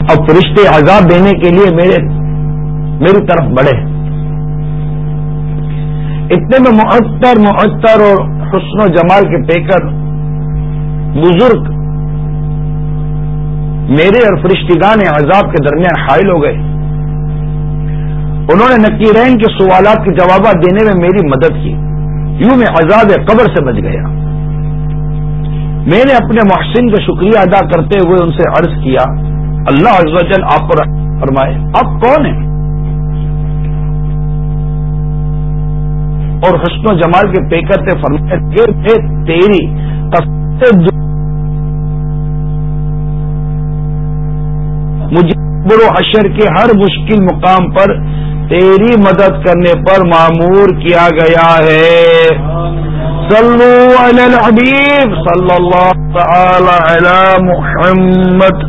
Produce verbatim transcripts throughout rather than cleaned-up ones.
اب فرشتے عذاب دینے کے لیے میرے میری طرف بڑھے. اتنے میں معطر معطر اور حسن و جمال کے پیکر بزرگ میرے اور فرشتگان عذاب کے درمیان حائل ہو گئے. انہوں نے نکیرین کے سوالات کے جوابات دینے میں میری مدد کی. یوں میں عذاب قبر سے بچ گیا. میں نے اپنے محسن کا شکریہ ادا کرتے ہوئے ان سے عرض کیا اللہ عز و جل آپ کو فرمائے آپ کون ہیں؟ اور حسن و جمال کے پیکر سے فرمائے کہ تیری مجھے برو حشر کے ہر مشکل مقام پر تیری مدد کرنے پر مامور کیا گیا ہے. صلو علی الحبیب صلی اللہ تعالی علی محمد.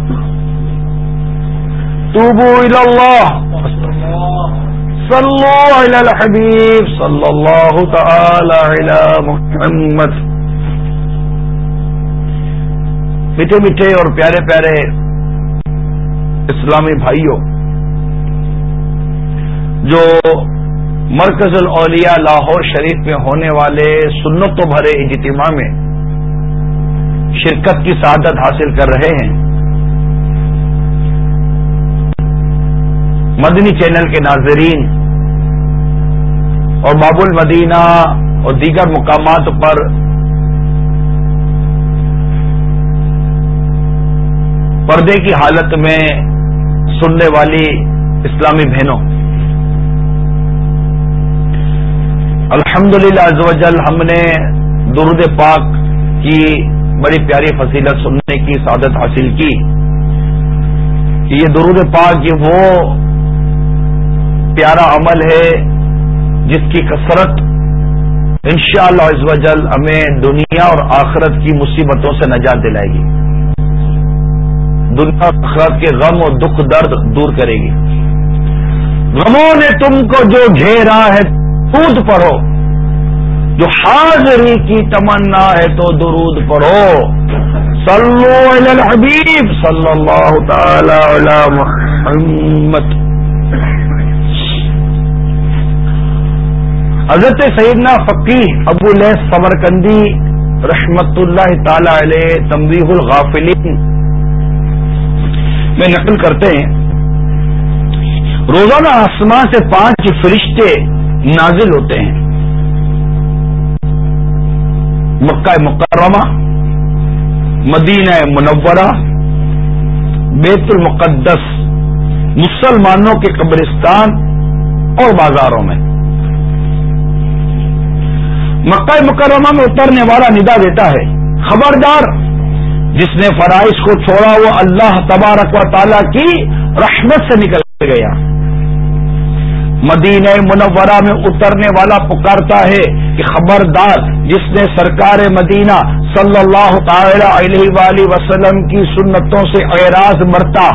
توبوا الی اللہ صلو علی الحبیب صلی اللہ تعالی علی محمد. میٹھے میٹھے اور پیارے پیارے اسلامی بھائیوں، جو مرکز الاولیاء لاہور شریف میں ہونے والے سنتوں بھرے اجتماع میں شرکت کی سعادت حاصل کر رہے ہیں، مدنی چینل کے ناظرین اور باب المدینہ اور دیگر مقامات پر پردے کی حالت میں سننے والی اسلامی بہنوں، الحمدللہ عز و جل ہم نے درود پاک کی بڑی پیاری فضیلت سننے کی سعادت حاصل کی کہ یہ درود پاک یہ وہ پیارا عمل ہے جس کی کثرت انشاءاللہ عز و جل ہمیں دنیا اور آخرت کی مصیبتوں سے نجات دلائے گی، دنیا اور آخرت کے غم اور دکھ درد دور کرے گی. غموں نے تم کو جو گھیرا ہے درود پڑھو، جو حاضری کی تمنا ہے تو درود پڑھو. صلو علی الحبیب صلی اللہ تعالی علی محمد. حضرت سیدنا فقیہ ابو لیث سمرقندی رحمت اللہ تعالی علیہ تنبیہ الغافلین میں نقل کرتے ہیں روزانہ آسمان سے پانچ فرشتے نازل ہوتے ہیں. مکہ مکرمہ، مدینہ منورہ، بیت المقدس، مسلمانوں کے قبرستان اور بازاروں میں. مکہ مکرمہ میں اترنے والا ندا دیتا ہے خبردار جس نے فرائض کو چھوڑا وہ اللہ تبارک و تعالی کی رحمت سے نکل گیا. مدینہ منورہ میں اترنے والا پکارتا ہے کہ خبردار جس نے سرکار مدینہ صلی اللہ تعالی علیہ وآلہ وسلم کی سنتوں سے اعراض مرتا،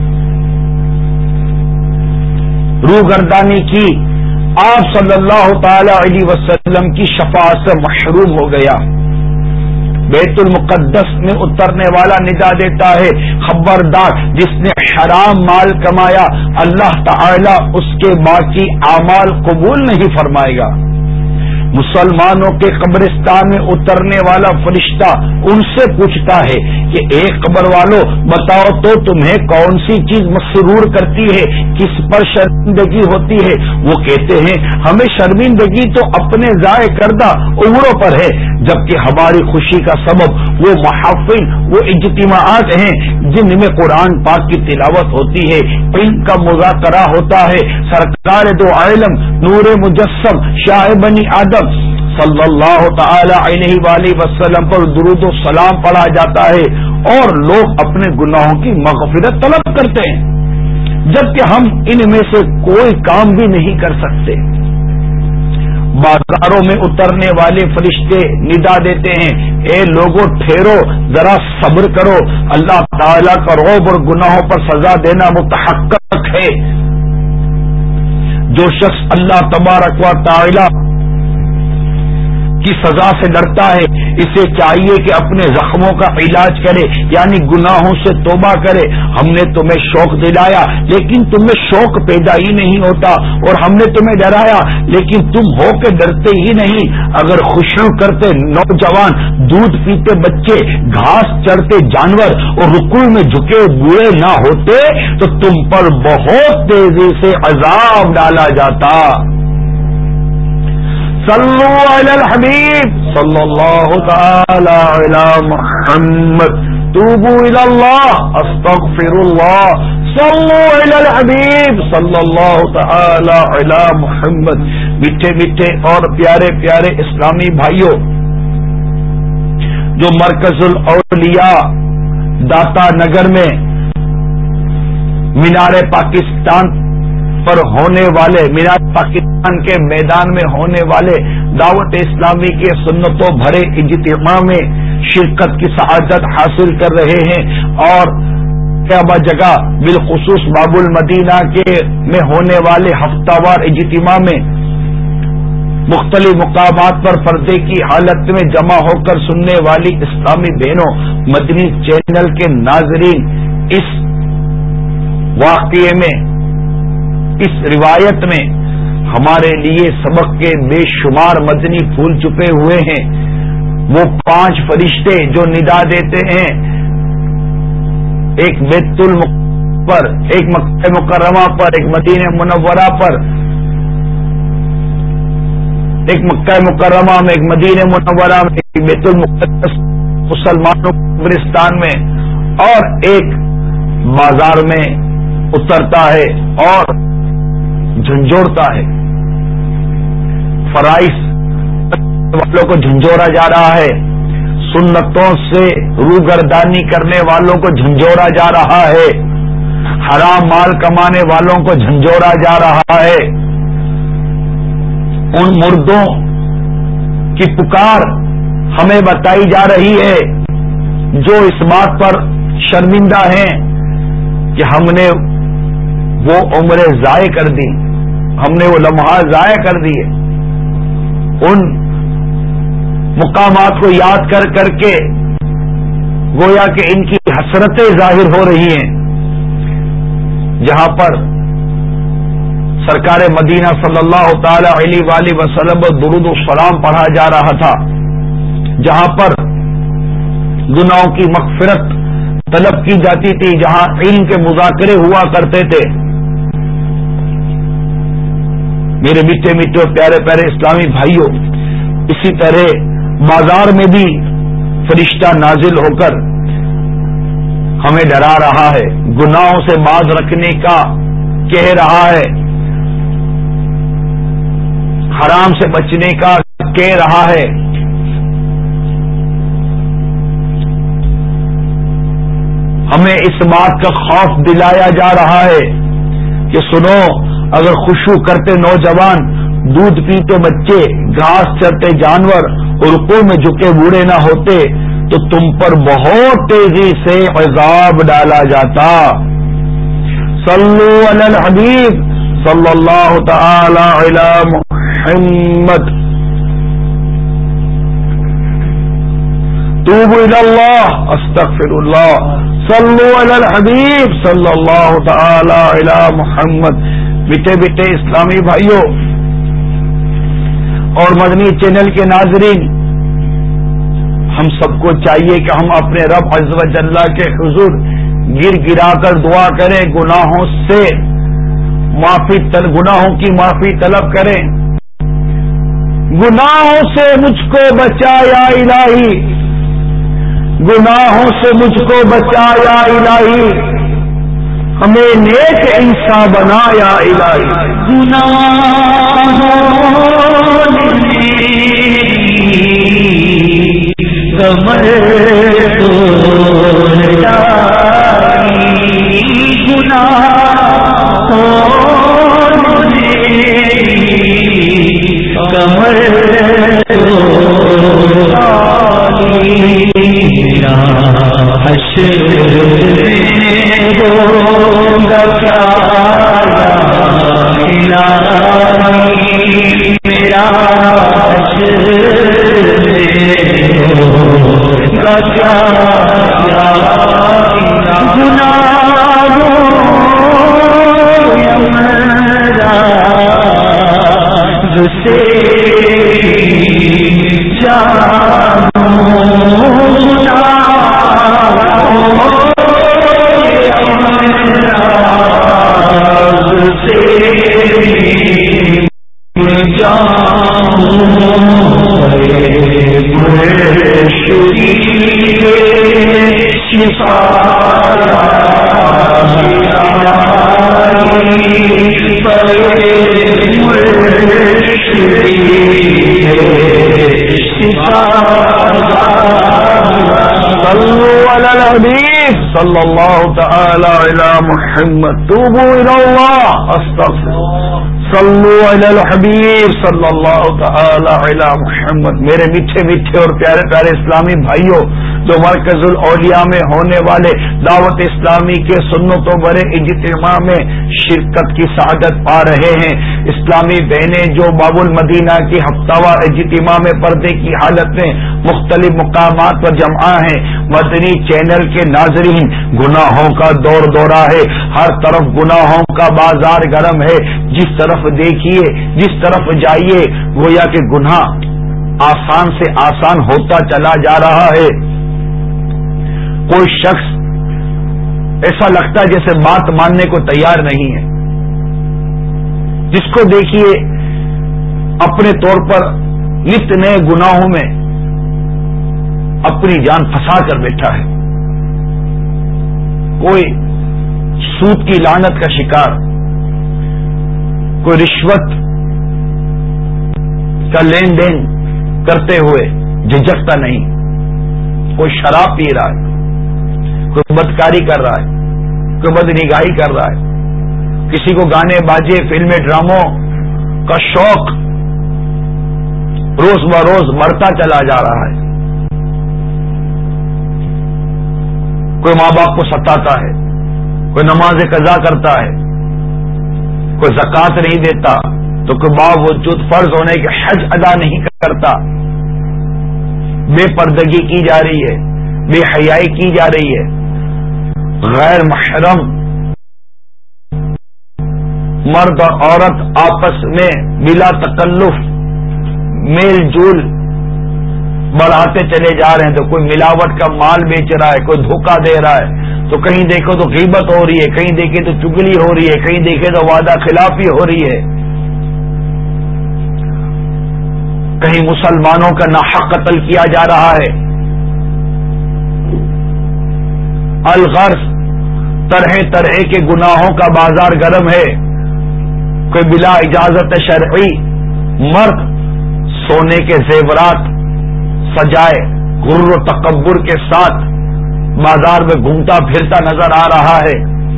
روگردانی کی، آپ صلی اللہ تعالی علیہ وسلم کی شفاعت سے محروم ہو گیا. بیت المقدس میں اترنے والا ندا دیتا ہے خبردار جس نے حرام مال کمایا اللہ تعالی اس کے باقی اعمال قبول نہیں فرمائے گا. مسلمانوں کے قبرستان میں اترنے والا فرشتہ ان سے پوچھتا ہے کہ ایک قبر والوں بتاؤ تو تمہیں کون سی چیز مسرور کرتی ہے، کس پر شرمندگی ہوتی ہے؟ وہ کہتے ہیں ہمیں شرمندگی تو اپنے ضائع کردہ عمروں پر ہے، جبکہ ہماری خوشی کا سبب وہ محافل، وہ اجتماعات ہیں جن میں قرآن پاک کی تلاوت ہوتی ہے، علم کا مذاکرہ ہوتا ہے، سرکار دو عالم نور مجسم شاہ بنی آدم صلی اللہ تعالی علیہ وآلہ وسلم پر درود و سلام پڑھا جاتا ہے اور لوگ اپنے گناہوں کی مغفرت طلب کرتے ہیں، جبکہ ہم ان میں سے کوئی کام بھی نہیں کر سکتے. بازاروں میں اترنے والے فرشتے ندا دیتے ہیں اے لوگوں ٹھہرو، ذرا صبر کرو، اللہ تعالی کا رعب اور گناہوں پر سزا دینا متحقق ہے. جو شخص اللہ تبارک و تعالی کی سزا سے ڈرتا ہے، اسے چاہیے کہ اپنے زخموں کا علاج کرے، یعنی گناہوں سے توبہ کرے۔ ہم نے تمہیں شوق دلایا لیکن تمہیں شوق پیدا ہی نہیں ہوتا، اور ہم نے تمہیں ڈرایا لیکن تم ہو کے ڈرتے ہی نہیں۔ اگر خشوع کرتے نوجوان، دودھ پیتے بچے، گھاس چرتے جانور اور رکوع میں جھکے بوڑھے نہ ہوتے تو تم پر بہت تیزی سے عذاب ڈالا جاتا۔ صلو علی الحبیب صلی اللہ تعالی علی محمد، توبوا الی اللہ استغفر اللہ، صلو علی الحبیب صلی اللہ تعالی علی محمد۔ میٹھے میٹھے اور پیارے پیارے اسلامی بھائیوں، جو مرکز الاولیاء داتا نگر میں مینار پاکستان پر ہونے والے، مینار پاکستان کے میدان میں ہونے والے دعوت اسلامی کے سنتوں بھرے اجتماع میں شرکت کی سعادت حاصل کر رہے ہیں، اور کعبہ جگہ بالخصوص باب المدینہ کے میں ہونے والے ہفتہ وار اجتماع میں مختلف مقامات پر پردے کی حالت میں جمع ہو کر سننے والی اسلامی بہنوں، مدنی چینل کے ناظرین، اس واقعے میں، اس روایت میں ہمارے لیے سبق کے بے شمار مدنی پھول چھپے ہوئے ہیں۔ وہ پانچ فرشتے جو ندا دیتے ہیں، ایک بیت المقدس پر، ایک مکہ مکرمہ پر، ایک مدینہ منورہ پر، ایک مکہ مکرمہ میں، ایک مدینہ منورہ میں، ایک بیت المقدس مسلمانوں کے قبرستان میں، اور ایک بازار میں اترتا ہے اور جھنجھوڑتا ہے۔ فرائض والوں کو جھنجھوڑا جا رہا ہے، سنتوں سے روگردانی کرنے والوں کو جھنجھوڑا جا رہا ہے، حرام مال کمانے والوں کو جھنجھوڑا جا رہا ہے۔ ان مردوں کی پکار ہمیں بتائی جا رہی ہے جو اس بات پر شرمندہ ہیں کہ ہم نے وہ عمریں ضائع کر دی، ہم نے وہ لمحات ضائع کر دیے۔ ان مقامات کو یاد کر کر کے گویا کہ ان کی حسرتیں ظاہر ہو رہی ہیں، جہاں پر سرکار مدینہ صلی اللہ تعالی علیہ وآلہ وسلم درود و سلام پڑھا جا رہا تھا، جہاں پر گناہوں کی مغفرت طلب کی جاتی تھی، جہاں علم کے مذاکرے ہوا کرتے تھے۔ میرے میٹھے میٹھے اور پیارے پیارے اسلامی بھائیوں، اسی طرح بازار میں بھی فرشتہ نازل ہو کر ہمیں ڈرا رہا ہے، گناہوں سے باز رکھنے کا کہہ رہا ہے، حرام سے بچنے کا کہہ رہا ہے۔ ہمیں اس بات کا خوف دلایا جا رہا ہے کہ سنو، اگر خشوع کرتے نوجوان، دودھ پیتے بچے، گھاس چرتے جانور اور رکوع میں جھکے بوڑھے نہ ہوتے تو تم پر بہت تیزی سے عذاب ڈالا جاتا۔ صلو علی الحبیب صلی اللہ تعالی علی محمد، توبوا الی اللہ استغفر اللہ، صلو علی الحبیب صلی اللہ تعالی علی محمد۔ بیٹے بیٹے اسلامی بھائیوں اور مدنی چینل کے ناظرین، ہم سب کو چاہیے کہ ہم اپنے رب عز و جل کے حضور گر گرا کر دعا کریں، گناہوں سے معافی طلب، گناہوں کی معافی طلب کریں۔ گناہوں سے مجھ کو بچا یا الہی، گناہوں سے مجھ کو بچا یا الہی، ہمیں نیک انسان بنا یا الہی۔ گناہوں کمر توڑ ڈالی، گناہوں کمر توڑ ڈالی، حشر ہوگا کیا الہی، میرا حشر صلی اللہ تعالی علی محمد توبوا الی اللہ استغفر صلو علی الحبیب صلی اللہ تعالی علی محمد. میرے میٹھے میٹھے اور پیارے پیارے اسلامی بھائیوں، جو مرکز الاولیاء میں ہونے والے دعوت اسلامی کے سنتوں برے اجتماع میں شرکت کی سعادت پا رہے ہیں، اسلامی بہنیں جو باب المدینہ کی ہفتہ وار اجتماع میں پردے کی حالت میں مختلف مقامات پر جمع ہیں، مدنی چینل کے ناظرین، گناہوں کا دور دورہ ہے، ہر طرف گناہوں کا بازار گرم ہے. جس طرف دیکھیے، جس طرف جائیے، گویا کہ گناہ آسان سے آسان ہوتا چلا جا رہا ہے. کوئی شخص ایسا لگتا ہے جیسے بات ماننے کو تیار نہیں ہے. جس کو دیکھیے اپنے طور پر نت نئے گناہوں میں اپنی جان پھنسا کر بیٹھا ہے. کوئی سود کی لعنت کا شکار، کوئی رشوت کا لین دین کرتے ہوئے جھجکتا نہیں، کوئی شراب پی رہا ہے، کوئی بدکاری کر رہا ہے، کوئی بد نگاہی کر رہا ہے، کسی کو گانے باجے فلمیں ڈراموں کا شوق روز بروز بڑھتا چلا جا رہا ہے. کوئی ماں باپ کو ستاتا ہے، کوئی نماز قضا کرتا ہے، کوئی زکوٰۃ نہیں دیتا تو کوئی باوجود فرض ہونے کے حج ادا نہیں کرتا. بے پردگی کی جا رہی ہے، بے حیائی کی جا رہی ہے. غیر محرم مرد اور عورت آپس میں بلا تکلف میل جول بڑھاتے چلے جا رہے ہیں. تو کوئی ملاوٹ کا مال بیچ رہا ہے، کوئی دھوکہ دے رہا ہے، تو کہیں دیکھو تو غیبت ہو رہی ہے، کہیں دیکھے تو چگلی ہو رہی ہے، کہیں دیکھے تو وعدہ خلافی ہو رہی ہے. کہیں مسلمانوں کا ناحق قتل کیا جا رہا ہے. الغرض طرح طرح کے گناہوں کا بازار گرم ہے. کوئی بلا اجازت شرعی مرد سونے کے زیورات سجائے غرور و تکبر کے ساتھ بازار میں گھومتا پھرتا نظر آ رہا ہے.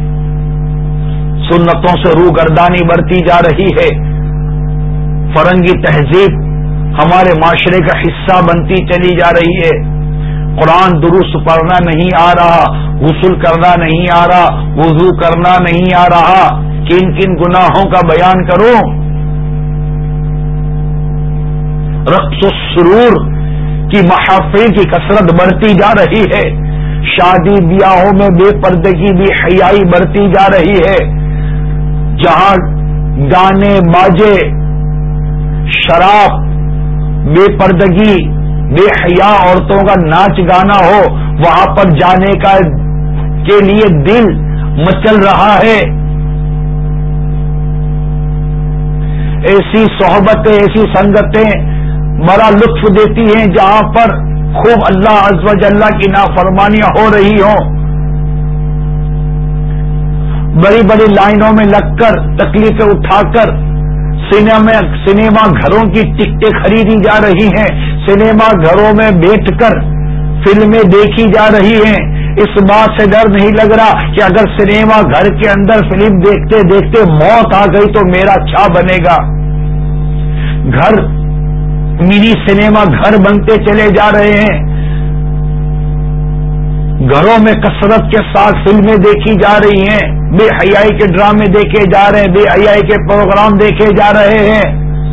سنتوں سے روح گردانی بڑھتی جا رہی ہے. فرنگی تہذیب ہمارے معاشرے کا حصہ بنتی چلی جا رہی ہے. قرآن درست پڑھنا نہیں آ رہا، غسل کرنا نہیں آ رہا، وضو کرنا نہیں آ رہا. کن کن گناہوں کا بیان کروں؟ رقص و سرور کی محافل کی کثرت بڑھتی جا رہی ہے. شادی بیاہوں میں بے پردگی بے حیائی بڑھتی جا رہی ہے. جہاں گانے باجے شراب بے پردگی بے حیا عورتوں کا ناچ گانا ہو، وہاں پر جانے کا کے لیے دل مچل رہا ہے. ایسی صحبتیں ایسی سنگتیں بڑا لطف دیتی ہیں جہاں پر خوب اللہ عز و جل کی نافرمانیاں ہو رہی ہوں. بڑی بڑی لائنوں میں لگ کر تکلیفیں اٹھا کر سینما سنیما گھروں کی ٹکٹیں خریدی جا رہی ہیں. سنیما گھروں میں بیٹھ کر فلمیں دیکھی جا رہی ہیں. اس بات سے ڈر نہیں لگ رہا کہ اگر سنیما گھر کے اندر فلم دیکھتے دیکھتے موت آ گئی تو میرا کیا بنے گا. گھر منی سنیما گھر بنتے چلے جا رہے ہیں. گھروں میں کثرت کے ساتھ فلمیں دیکھی جا رہی ہیں. بے حیائی کے ڈرامے دیکھے جا رہے ہیں، بے حیائی کے پروگرام دیکھے جا رہے ہیں.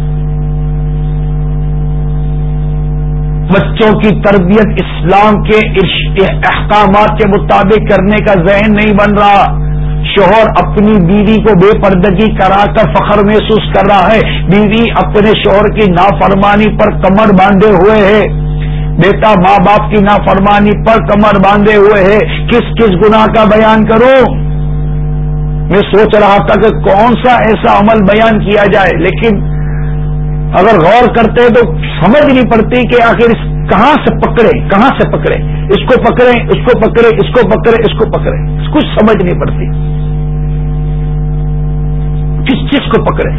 بچوں کی تربیت اسلام کے احکامات کے مطابق کرنے کا ذہن نہیں بن رہا. شوہر اپنی بیوی کو بے پردگی کرا کر فخر محسوس کر رہا ہے، بیوی اپنے شوہر کی نافرمانی پر کمر باندھے ہوئے ہے. بیٹا ماں باپ کی نافرمانی پر کمر باندھے ہوئے ہے. کس کس گناہ کا بیان کروں؟ میں سوچ رہا تھا کہ کون سا ایسا عمل بیان کیا جائے، لیکن اگر غور کرتے تو سمجھ نہیں پڑتی کہ آخر اس کہاں سے پکڑے کہاں سے پکڑے اس کو پکڑے اس کو پکڑے اس کو پکڑے اس کو پکڑے کچھ سمجھ نہیں پڑتی کس چیز کو پکڑے.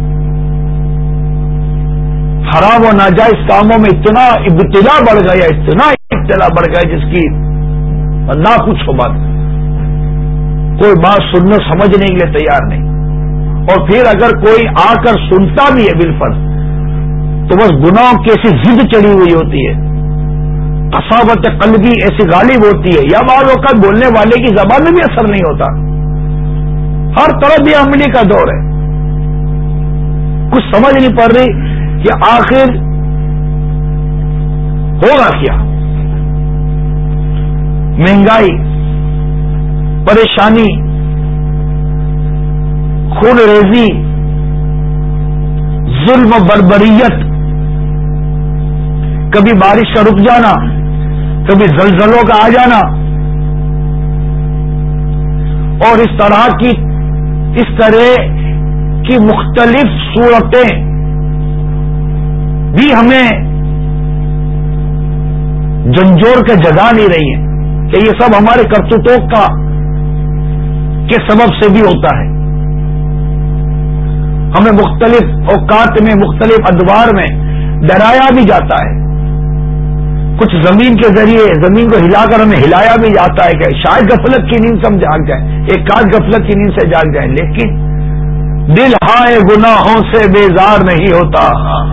حرام و ناجائز کاموں میں اتنا ابتلا بڑھ گیا اتنا ابتلا بڑھ گیا جس کی نہ پوچھو بات. کوئی بات سننے سمجھنے کے لیے تیار نہیں, اور پھر اگر کوئی آ کر سنتا بھی ہے بالفرض تو بس گناہوں کی ایسی ضد چڑھی ہوئی ہوتی ہے, قساوت قلبی ایسی غالب ہوتی ہے, یا بعض اوقات بولنے والے کی زبان میں بھی اثر نہیں ہوتا. ہر طرف یہ عملی کا دور ہے, کچھ سمجھ نہیں پڑ رہی کہ آخر ہوگا کیا. مہنگائی, پریشانی, خون ریزی, ظلم و بربریت, کبھی بارش کا رک جانا, کبھی زلزلوں کا آ جانا, اور اس طرح کی اس طرح کی مختلف صورتیں بھی ہمیں جھنجھوڑ کے جگا نہیں رہی ہیں کہ یہ سب ہمارے کرتوتوں کا کے سبب سے بھی ہوتا ہے. ہمیں مختلف اوقات میں مختلف ادوار میں ڈرایا بھی جاتا ہے, کچھ زمین کے ذریعے زمین کو ہلا کر ہمیں ہلایا بھی جاتا ہے کہ شاید غفلت کی نیند سے ہم جاگ جائیں, ایک آدھ غفلت کی نیند سے جاگ جائیں, لیکن دل ہائے گناہوں سے بیزار نہیں ہوتا,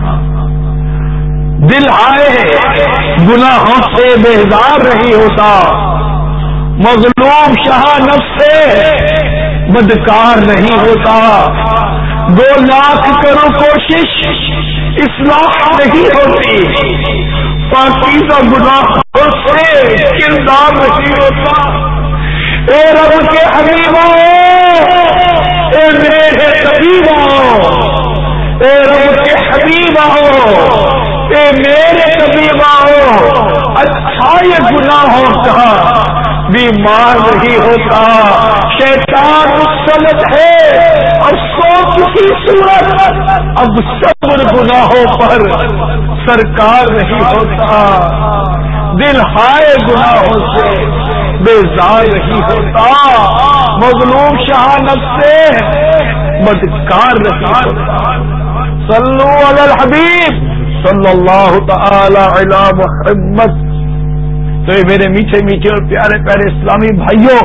دل ہائے گناہوں سے بیزار نہیں ہوتا, مظلوم شاہ نفس سے بدکار نہیں ہوتا, دو لاکھ کرو کوشش اصلاح نہیں ہوتی, پاکیزہ گناہوں سے کردار نہیں ہوتا. اے رب کے حبیبوں, اے میرے طبیبوں, اے رب کے حبیبوں, اے میرے طبیبوں, اچھا یہ گناہوں کا بیمار نہیں ہوتا. شیطان مسلط ہے اور سوچ کی صورت اب صبر گناہوں پر سرکار نہیں ہوتا. دل ہائے گناہوں سے بیزار نہیں ہوتا, مظلوم شہانت سے بدکار نہیں ہوتا. صلو علی الحبیب صلی اللہ تعالی علی محمد. تو یہ میرے میٹھے میٹھے اور پیارے پیارے اسلامی بھائیوں,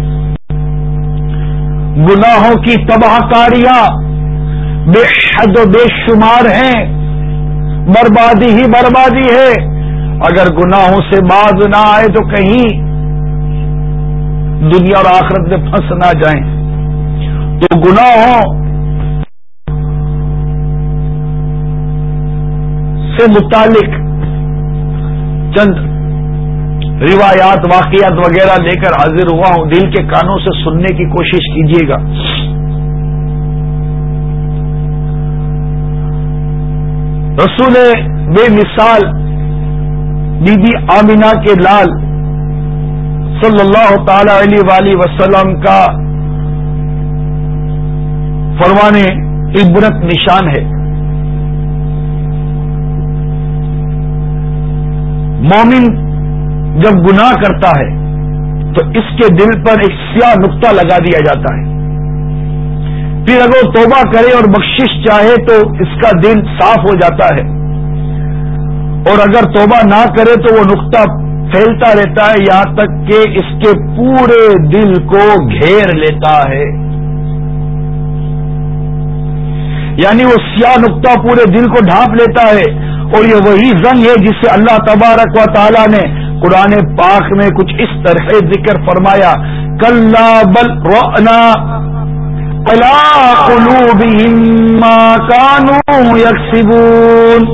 گناہوں کی تباہ کاریاں بے حد و بے شمار ہیں, بربادی ہی بربادی ہے. اگر گناہوں سے باز نہ آئے تو کہیں دنیا اور آخرت میں پھنس نہ جائیں. تو گناہوں سے متعلق چند روایات واقعات وغیرہ لے کر حاضر ہوا ہوں, دل کے کانوں سے سننے کی کوشش کیجیے گا. رسول بے مثال بی بی آمینہ کے لال صلی اللہ تعالی علیہ وآلہ وسلم کا فرمان عبرت نشان ہے. مومن جب گناہ کرتا ہے تو اس کے دل پر ایک سیاہ نقطہ لگا دیا جاتا ہے. پھر اگر وہ توبہ کرے اور بخشش چاہے تو اس کا دل صاف ہو جاتا ہے, اور اگر توبہ نہ کرے تو وہ نقطہ پھیلتا رہتا ہے یہاں تک کہ اس کے پورے دل کو گھیر لیتا ہے. یعنی وہ سیاہ نقطہ پورے دل کو ڈھانپ لیتا ہے, اور یہ وہی زنگ ہے جسے اللہ تبارک و تعالی نے قرآن پاک میں کچھ اس طرح ذکر فرمایا, کلا بل رأنا علی قلوبہم ما کانوا یکسبون.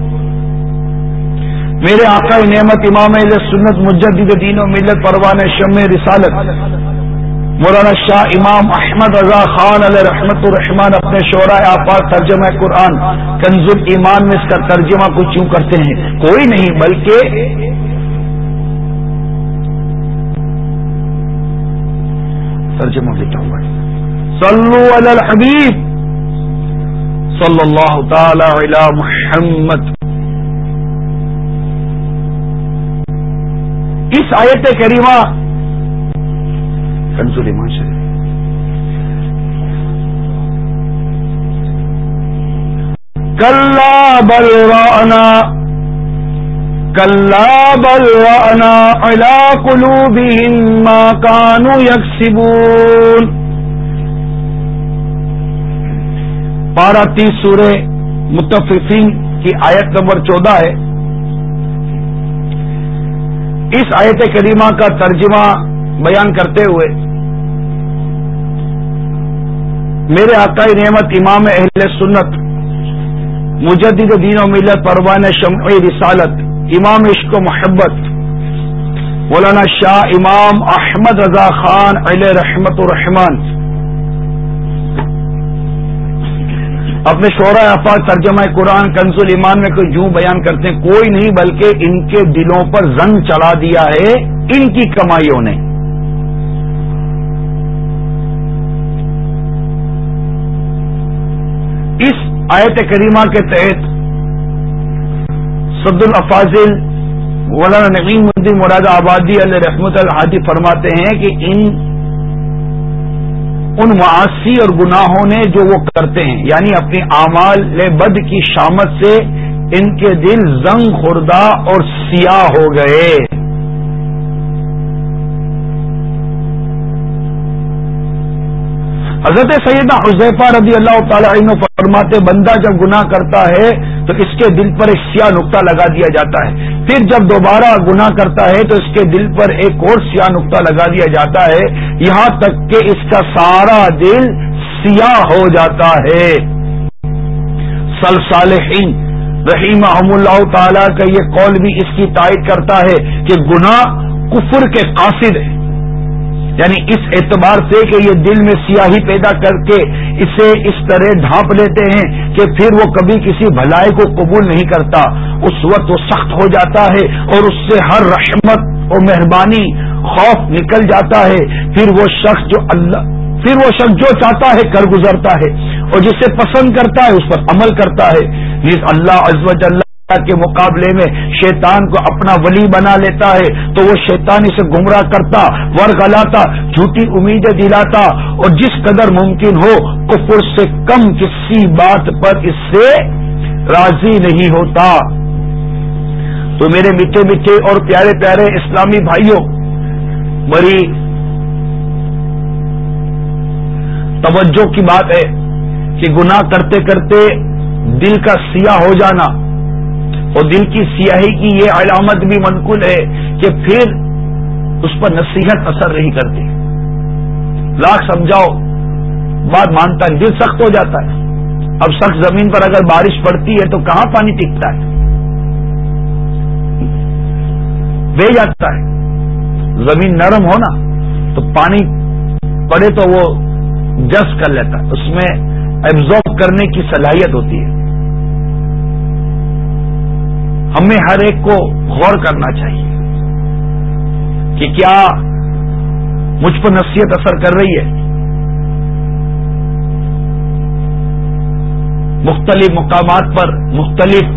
میرے آقا نعمت امام اہل سنت مجدد دین و ملت پروان شمع رسالت مولانا شاہ امام احمد رضا خان علیہ رحمت الرحمان اپنے شعراء آفاق ترجمہ قرآن کنز الایمان میں اس کا ترجمہ کچھ یوں کرتے ہیں, کوئی نہیں بلکہ ترجمہ دیتا ہوں, صلو علی الحبیب صلی اللہ تعالی علی محمد. اس آیت کریمہ کنز الایمان شریف کلا بل رأنا کلا بل رأنا علی قلوبہم ما کانوا یکسبون. پارہ تیس سورہ مطففین کی آیت نمبر چودہ ہے. اس آیت کریمہ کا ترجمہ بیان کرتے ہوئے میرے آقائے نعمت امام اہل سنت مجدد دین و ملت پروان شمع رسالت امام عشق و محبت مولانا شاہ امام احمد رضا خان علیہ رحمت الرحمان اپنے شعراء آفاق ترجمہ قرآن کنز الایمان میں کوئی یوں بیان کرتے ہیں، کوئی نہیں بلکہ ان کے دلوں پر زنگ چلا دیا ہے ان کی کمائیوں نے. اس آیت کریمہ کے تحت صد الافاضل مولانا نعیم الدین مراد آبادی علیہ رحمت الحادی فرماتے ہیں کہ ان ان معاصی اور گناہوں نے جو وہ کرتے ہیں، یعنی اپنی اعمال بد کی شامت سے ان کے دل زنگ خوردہ اور سیاہ ہو گئے. حضرت سیدنا حذیفہ رضی اللہ تعالی عنہ فرماتے بندہ جب گناہ کرتا ہے تو اس کے دل پر ایک سیاہ نقطہ لگا دیا جاتا ہے، پھر جب دوبارہ گناہ کرتا ہے تو اس کے دل پر ایک اور سیاہ نقطہ لگا دیا جاتا ہے، یہاں تک کہ اس کا سارا دل سیاہ ہو جاتا ہے. صالحین رحمہم اللہ تعالی کا یہ قول بھی اس کی تائید کرتا ہے کہ گناہ کفر کے قاصد ہے، یعنی اس اعتبار سے کہ یہ دل میں سیاہی پیدا کر کے اسے اس طرح ڈھانپ لیتے ہیں کہ پھر وہ کبھی کسی بھلائی کو قبول نہیں کرتا. اس وقت وہ سخت ہو جاتا ہے اور اس سے ہر رحمت اور مہربانی خوف نکل جاتا ہے. پھر وہ شخص جو اللہ پھر وہ شخص جو چاہتا ہے کر گزرتا ہے اور جسے پسند کرتا ہے اس پر عمل کرتا ہے. جس اللہ عز و جل کے مقابلے میں شیطان کو اپنا ولی بنا لیتا ہے تو وہ شیطان اسے گمراہ کرتا، ورغلاتا، جھوٹی امیدیں دلاتا اور جس قدر ممکن ہو کفر سے کم کسی بات پر اس سے راضی نہیں ہوتا. تو میرے میٹھے میٹھے اور پیارے پیارے اسلامی بھائیوں، بڑی توجہ کی بات ہے کہ گناہ کرتے کرتے دل کا سیاہ ہو جانا، اور دل کی سیاہی کی یہ علامت بھی منقول ہے کہ پھر اس پر نصیحت اثر نہیں کرتی. لاکھ سمجھاؤ بات مانتا ہے، دل سخت ہو جاتا ہے. اب سخت زمین پر اگر بارش پڑتی ہے تو کہاں پانی ٹکتا ہے، بہہ جاتا ہے. زمین نرم ہو نا تو پانی پڑے تو وہ جذب کر لیتا ہے، اس میں ایبزارب کرنے کی صلاحیت ہوتی ہے. ہمیں ہر ایک کو غور کرنا چاہیے کہ کیا مجھ پر نصیحت اثر کر رہی ہے. مختلف مقامات پر مختلف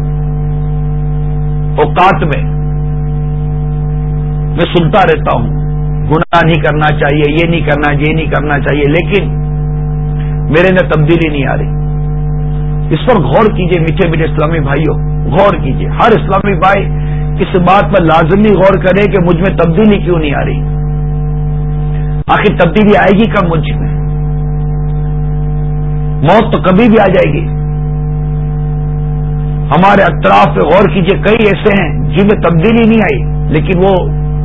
اوقات میں میں سنتا رہتا ہوں گناہ نہیں کرنا چاہیے، یہ نہیں کرنا، یہ نہیں کرنا چاہیے، لیکن میرے اندر تبدیلی نہیں آ رہی. اس پر غور کیجئے میٹھے میٹھے اسلامی بھائیوں، غور کیجئے. ہر اسلامی بھائی اس بات پر لازمی غور کرے کہ مجھ میں تبدیلی کیوں نہیں آ رہی. آخر تبدیلی آئے گی کب مجھ میں؟ موت تو کبھی بھی آ جائے گی. ہمارے اطراف پہ غور کیجئے، کئی ایسے ہیں جن میں تبدیلی نہیں آئی لیکن وہ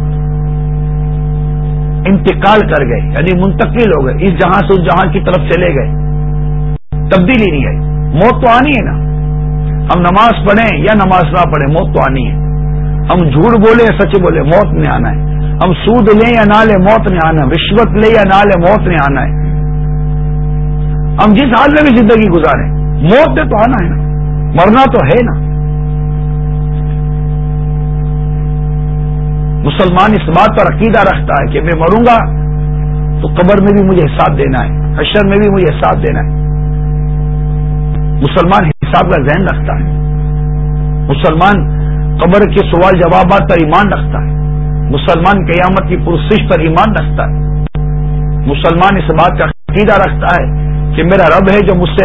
انتقال کر گئے، یعنی منتقل ہو گئے، اس جہاں سے اس جہاں کی طرف چلے گئے. تبدیلی نہیں آئی. موت تو آنی ہے نا. ہم نماز پڑھیں یا نماز نہ پڑھیں موت تو آنی ہے. ہم جھوٹ بولیں یا سچ بولیں موت نے آنا ہے. ہم سود لیں یا نہ لیں موت نے آنا ہے. رشوت لیں یا نہ لیں موت نے آنا ہے. ہم جس حال میں بھی زندگی گزاریں موت نے تو آنا ہے نا. مرنا تو ہے نا. مسلمان اس بات پر عقیدہ رکھتا ہے کہ میں مروں گا تو قبر میں بھی مجھے حساب دینا ہے، حشر میں بھی مجھے حساب دینا ہے. مسلمان حساب کا ذہن رکھتا ہے، مسلمان قبر کے سوال جوابات پر ایمان رکھتا ہے، مسلمان قیامت کی پرسش پر ایمان رکھتا ہے، مسلمان اس بات کا عقیدہ رکھتا ہے کہ میرا رب ہے جو مجھ سے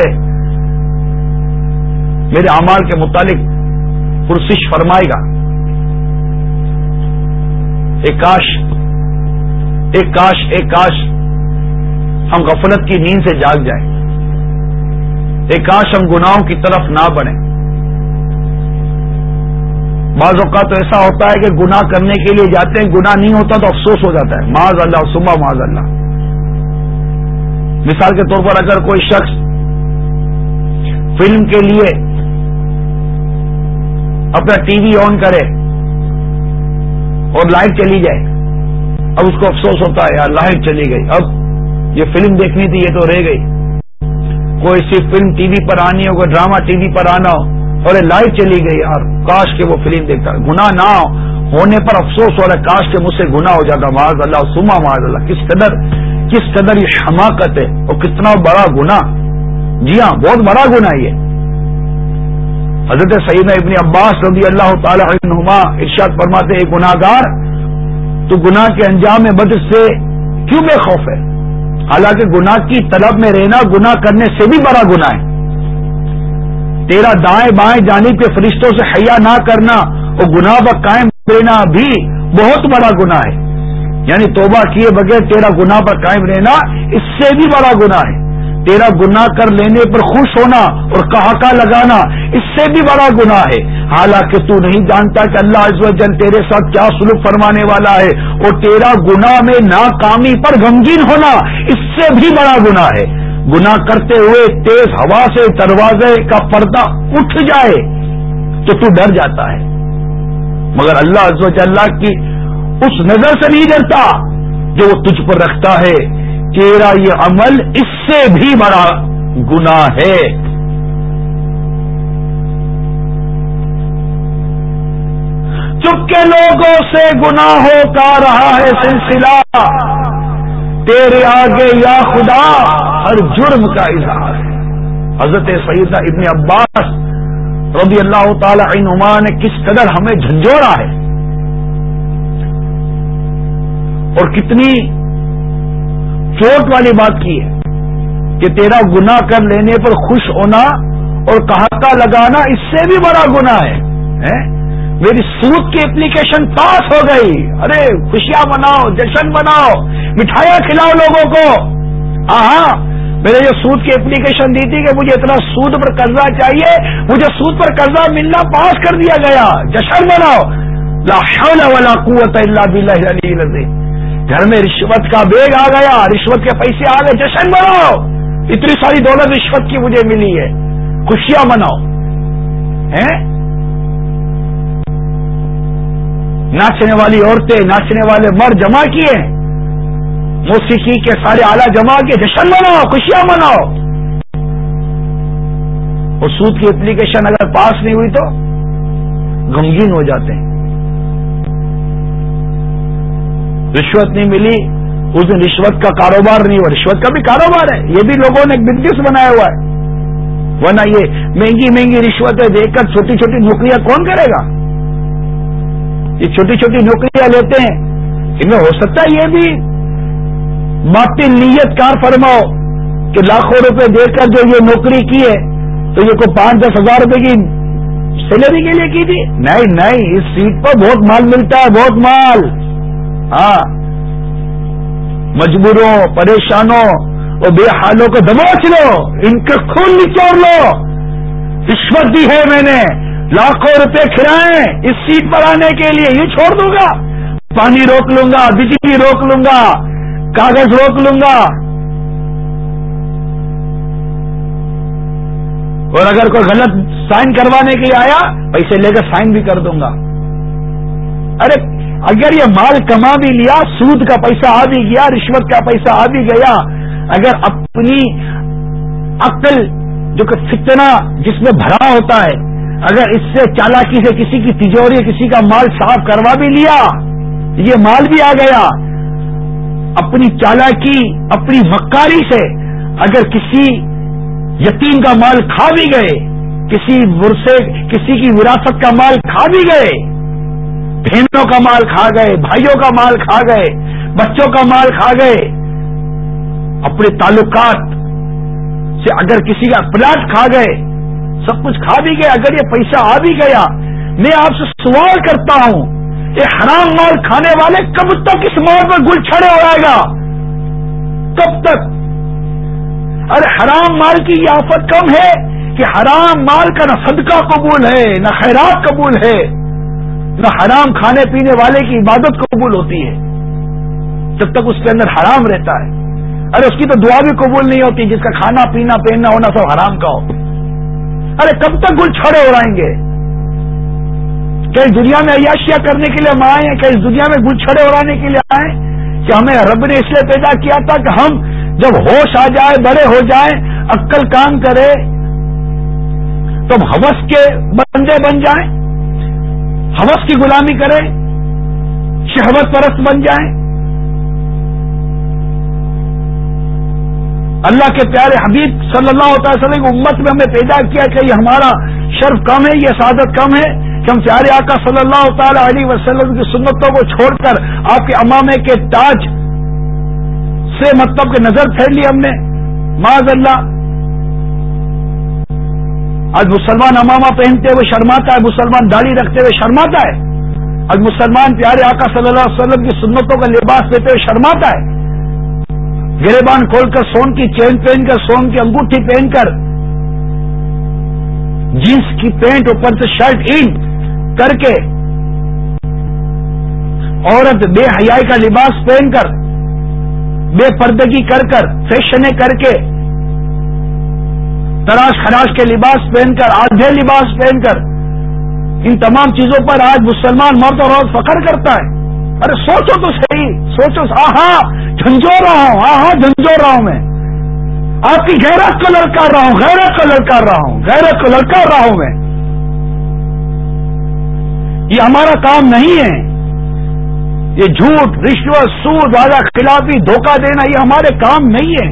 میرے اعمال کے متعلق پرسش فرمائے گا۔ ایک کاش ایک کاش ایک کاش ہم غفلت کی نیند سے جاگ جائیں، ایک کاش ہم گناہوں کی طرف نہ بڑھیں۔ بعض اوقات تو ایسا ہوتا ہے کہ گناہ کرنے کے لیے جاتے ہیں، گناہ نہیں ہوتا تو افسوس ہو جاتا ہے، معاذ اللہ ثم معاذ اللہ۔ مثال کے طور پر اگر کوئی شخص فلم کے لیے اپنا ٹی وی آن کرے اور لائٹ چلی جائے، اب اس کو افسوس ہوتا ہے یار لائٹ چلی گئی، اب یہ فلم دیکھنی تھی یہ تو رہ گئی۔ کوئی سی فلم ٹی وی پر آنی ہو، کوئی ڈرامہ ٹی وی پر آنا ہو اور لائٹ چلی گئی یار، کاش کہ وہ فلم دیکھتا۔ گناہ نہ ہونے پر افسوس ہو رہا ہے، کاش کہ مجھ سے گناہ ہو جاتا، معاذ اللہ ثم معاذ اللہ۔ کس قدر کس قدر یہ حماقت ہے اور کتنا بڑا گناہ، جی ہاں بہت بڑا گناہ یہ۔ حضرت سیدنا ابن عباس رضی اللہ تعالی عنہما ارشاد فرماتے ہیں گناہگار تو گناہ کے انجام بد سے کیوں بے خوف ہے، حالانکہ گناہ کی طلب میں رہنا گناہ کرنے سے بھی بڑا گناہ ہے۔ تیرا دائیں بائیں جانب کے فرشتوں سے حیا نہ کرنا اور گناہ پر قائم رہنا بھی بہت بڑا گناہ ہے، یعنی توبہ کیے بغیر تیرا گناہ پر قائم رہنا اس سے بھی بڑا گناہ ہے۔ تیرا گناہ کر لینے پر خوش ہونا اور کہا لگانا اس سے بھی بڑا گناہ ہے، حالانکہ تو نہیں جانتا کہ اللہ عز و جل تیرے ساتھ کیا سلوک فرمانے والا ہے، اور تیرا گناہ میں ناکامی پر غمگین ہونا اس سے بھی بڑا گناہ ہے۔ گناہ کرتے ہوئے تیز ہوا سے دروازے کا پردہ اٹھ جائے تو تو ڈر جاتا ہے، مگر اللہ عز و جل کی اس نظر سے نہیں ڈرتا جو وہ تجھ پر رکھتا ہے۔ تیرا یہ عمل اس سے بھی بڑا گناہ ہے۔ چپ کے لوگوں سے گناہوں کا رہا ہے سلسلہ، تیرے آگے یا خدا ہر جرم کا اظہار ہے۔ حضرت سیدنا ابن عباس رضی اللہ تعالی عنہما نے کس قدر ہمیں جھنجھوڑا ہے اور کتنی چوٹ والی بات کی ہے کہ تیرا گناہ کر لینے پر خوش ہونا اور کہا لگانا اس سے بھی بڑا گناہ ہے۔ میری سود کی اپلیکیشن پاس ہو گئی، ارے خوشیاں مناؤ، جشن مناؤ، مٹھائیاں کھلاؤ لوگوں کو۔ ہاں میں نے جو سود کی اپلیکیشن دی تھی کہ مجھے اتنا سود پر قرضہ چاہیے، مجھے سود پر قرضہ ملنا پاس کر دیا گیا، جشن مناؤ۔ لا حول ولا قوت الا باللہ العلی العظیم۔ گھر میں رشوت کا بیگ آ گیا، رشوت کے پیسے آ گئے، جشن مناؤ، اتنی ساری دولت رشوت کی مجھے ملی ہے، خوشیاں مناؤ۔ ہیں ناچنے والی عورتیں، ناچنے والے مرد جمع کیے، موسیقی کے سارے آلہ جمع کیے، جشن مناؤ، خوشیاں مناؤ۔ اور سود کی اپلیکیشن اگر پاس نہیں ہوئی تو غمگین ہو جاتے ہیں۔ رشوت نہیں ملی اس دن رشوت کا کاروبار نہیں ہوا، رشوت کا بھی کاروبار ہے، یہ بھی لوگوں نے ایک بزنس بنایا ہوا ہے، ورنہ یہ مہنگی مہنگی رشوتیں دے کر چھوٹی چھوٹی نوکریاں کون کرے گا؟ یہ چھوٹی چھوٹی نوکریاں لیتے ہیں، ان میں ہو سکتا ہے یہ بھی باطل نیت کار فرماؤ کہ لاکھوں روپے دے کر جو یہ نوکری کی ہے تو یہ کوئی پانچ دس ہزار روپے کی سیلری کے لیے کی تھی؟ نہیں نہیں، اس سیٹ پر بہت مال ملتا ہے، بہت مال۔ ہاں مجبوروں، پریشانوں اور بے حالوں کو دبوچ لو، ان کا خون نچوڑ لو۔ رشوت دی ہے میں نے، لاکھوں روپے کھلائے اس سیٹ پر آنے کے لیے، یہ چھوڑ دوں گا؟ پانی روک لوں گا، بجلی روک لوں گا، کاغذ روک لوں گا، اور اگر کوئی غلط سائن کروانے کے لیے آیا پیسے لے کر سائن بھی کر دوں گا۔ ارے اگر یہ مال کما بھی لیا، سود کا پیسہ آ بھی گیا، رشوت کا پیسہ آ بھی گیا، اگر اپنی عقل جو کہ فتنہ جس میں بھرا ہوتا ہے، اگر اس سے چالاکی سے کسی کی تجوری کسی کا مال صاف کروا بھی لیا، یہ مال بھی آ گیا، اپنی چالاکی اپنی مکاری سے اگر کسی یتیم کا مال کھا بھی گئے، کسی ورثے کسی کی وراثت کا مال کھا بھی گئے، بہنوں کا مال کھا گئے، بھائیوں کا مال کھا گئے، بچوں کا مال کھا گئے، اپنے تعلقات سے اگر کسی کا پلاٹ کھا گئے، سب کچھ کھا بھی گئے. اگر یہ پیسہ آ بھی گیا، میں آپ سے سوال کرتا ہوں، یہ حرام مال کھانے والے کب تک اس مال پر گل چھڑے اڑائے گا؟ کب تک؟ ارے حرام مال کی یہ آفت کم ہے کہ حرام مال کا نہ صدقہ قبول ہے، نہ خیرات قبول ہے، نہ حرام کھانے پینے والے کی عبادت قبول ہوتی ہے جب تک اس کے اندر حرام رہتا ہے. ارے اس کی تو دعا بھی قبول نہیں ہوتی جس کا کھانا پینا پہننا ہونا سب حرام کا ہو. ارے کب تک گل چھڑے اڑائیں گے؟ کیا اس دنیا میں عیاشیاں کرنے کے لیے ہم آئے ہیں؟ کیا اس دنیا میں گل چھڑے اڑانے کے لیے آئے ہیں؟ کہ ہمیں رب نے اس لیے پیدا کیا تھا کہ ہم جب ہوش آ جائے، بڑے ہو جائیں، عقل کام کرے تو ہم ہوس کے بندے بن جائیں، ہوس کی غلامی کریں، شہوت پرست بن جائیں. اللہ کے پیارے حبیب صلی اللہ علیہ وسلم کی امت میں ہمیں پیدا کیا کہ یہ ہمارا شرف کم ہے، یہ سعادت کم ہے کہ ہم پیارے آقا صلی اللہ تعالی علیہ وسلم کی سنتوں کو چھوڑ کر آپ کے امامے کے تاج سے مطلب کہ نظر پھیر لی ہم نے. معاذ اللہ، آج مسلمان امامہ پہنتے ہوئے شرماتا ہے، مسلمان داڑھی رکھتے ہوئے شرماتا ہے، آج مسلمان پیارے آقا صلی اللہ علیہ وسلم کی سنتوں کا لباس دیتے ہوئے شرماتا ہے. گریبان کھول کر سون کی چین پہن کر، سون کی انگوٹھی پہن کر، جینس کی پینٹ اوپر سے شرٹ ان کر کے، عورت بے حیائی کا لباس پہن کر، بے پردگی کر کر، فیشنیں کر کے، تراش خراش کے لباس پہن کر، آدھے لباس پہن کر، ان تمام چیزوں پر آج مسلمان مرد اور عورت فخر کرتا ہے. ارے سوچو تو صحیح، سوچو. آہا جھنجھوڑ رہا ہوں، آہا جھنجھوڑ رہا ہوں، میں آپ کی غیرت کو للکار رہا ہوں، غیرت کو للکار رہا ہوں، غیرت کو للکار رہا ہوں میں. یہ ہمارا کام نہیں ہے. یہ جھوٹ، رشوت، سود، وعدہ خلافی، دھوکہ دینا، یہ ہمارے کام نہیں ہے.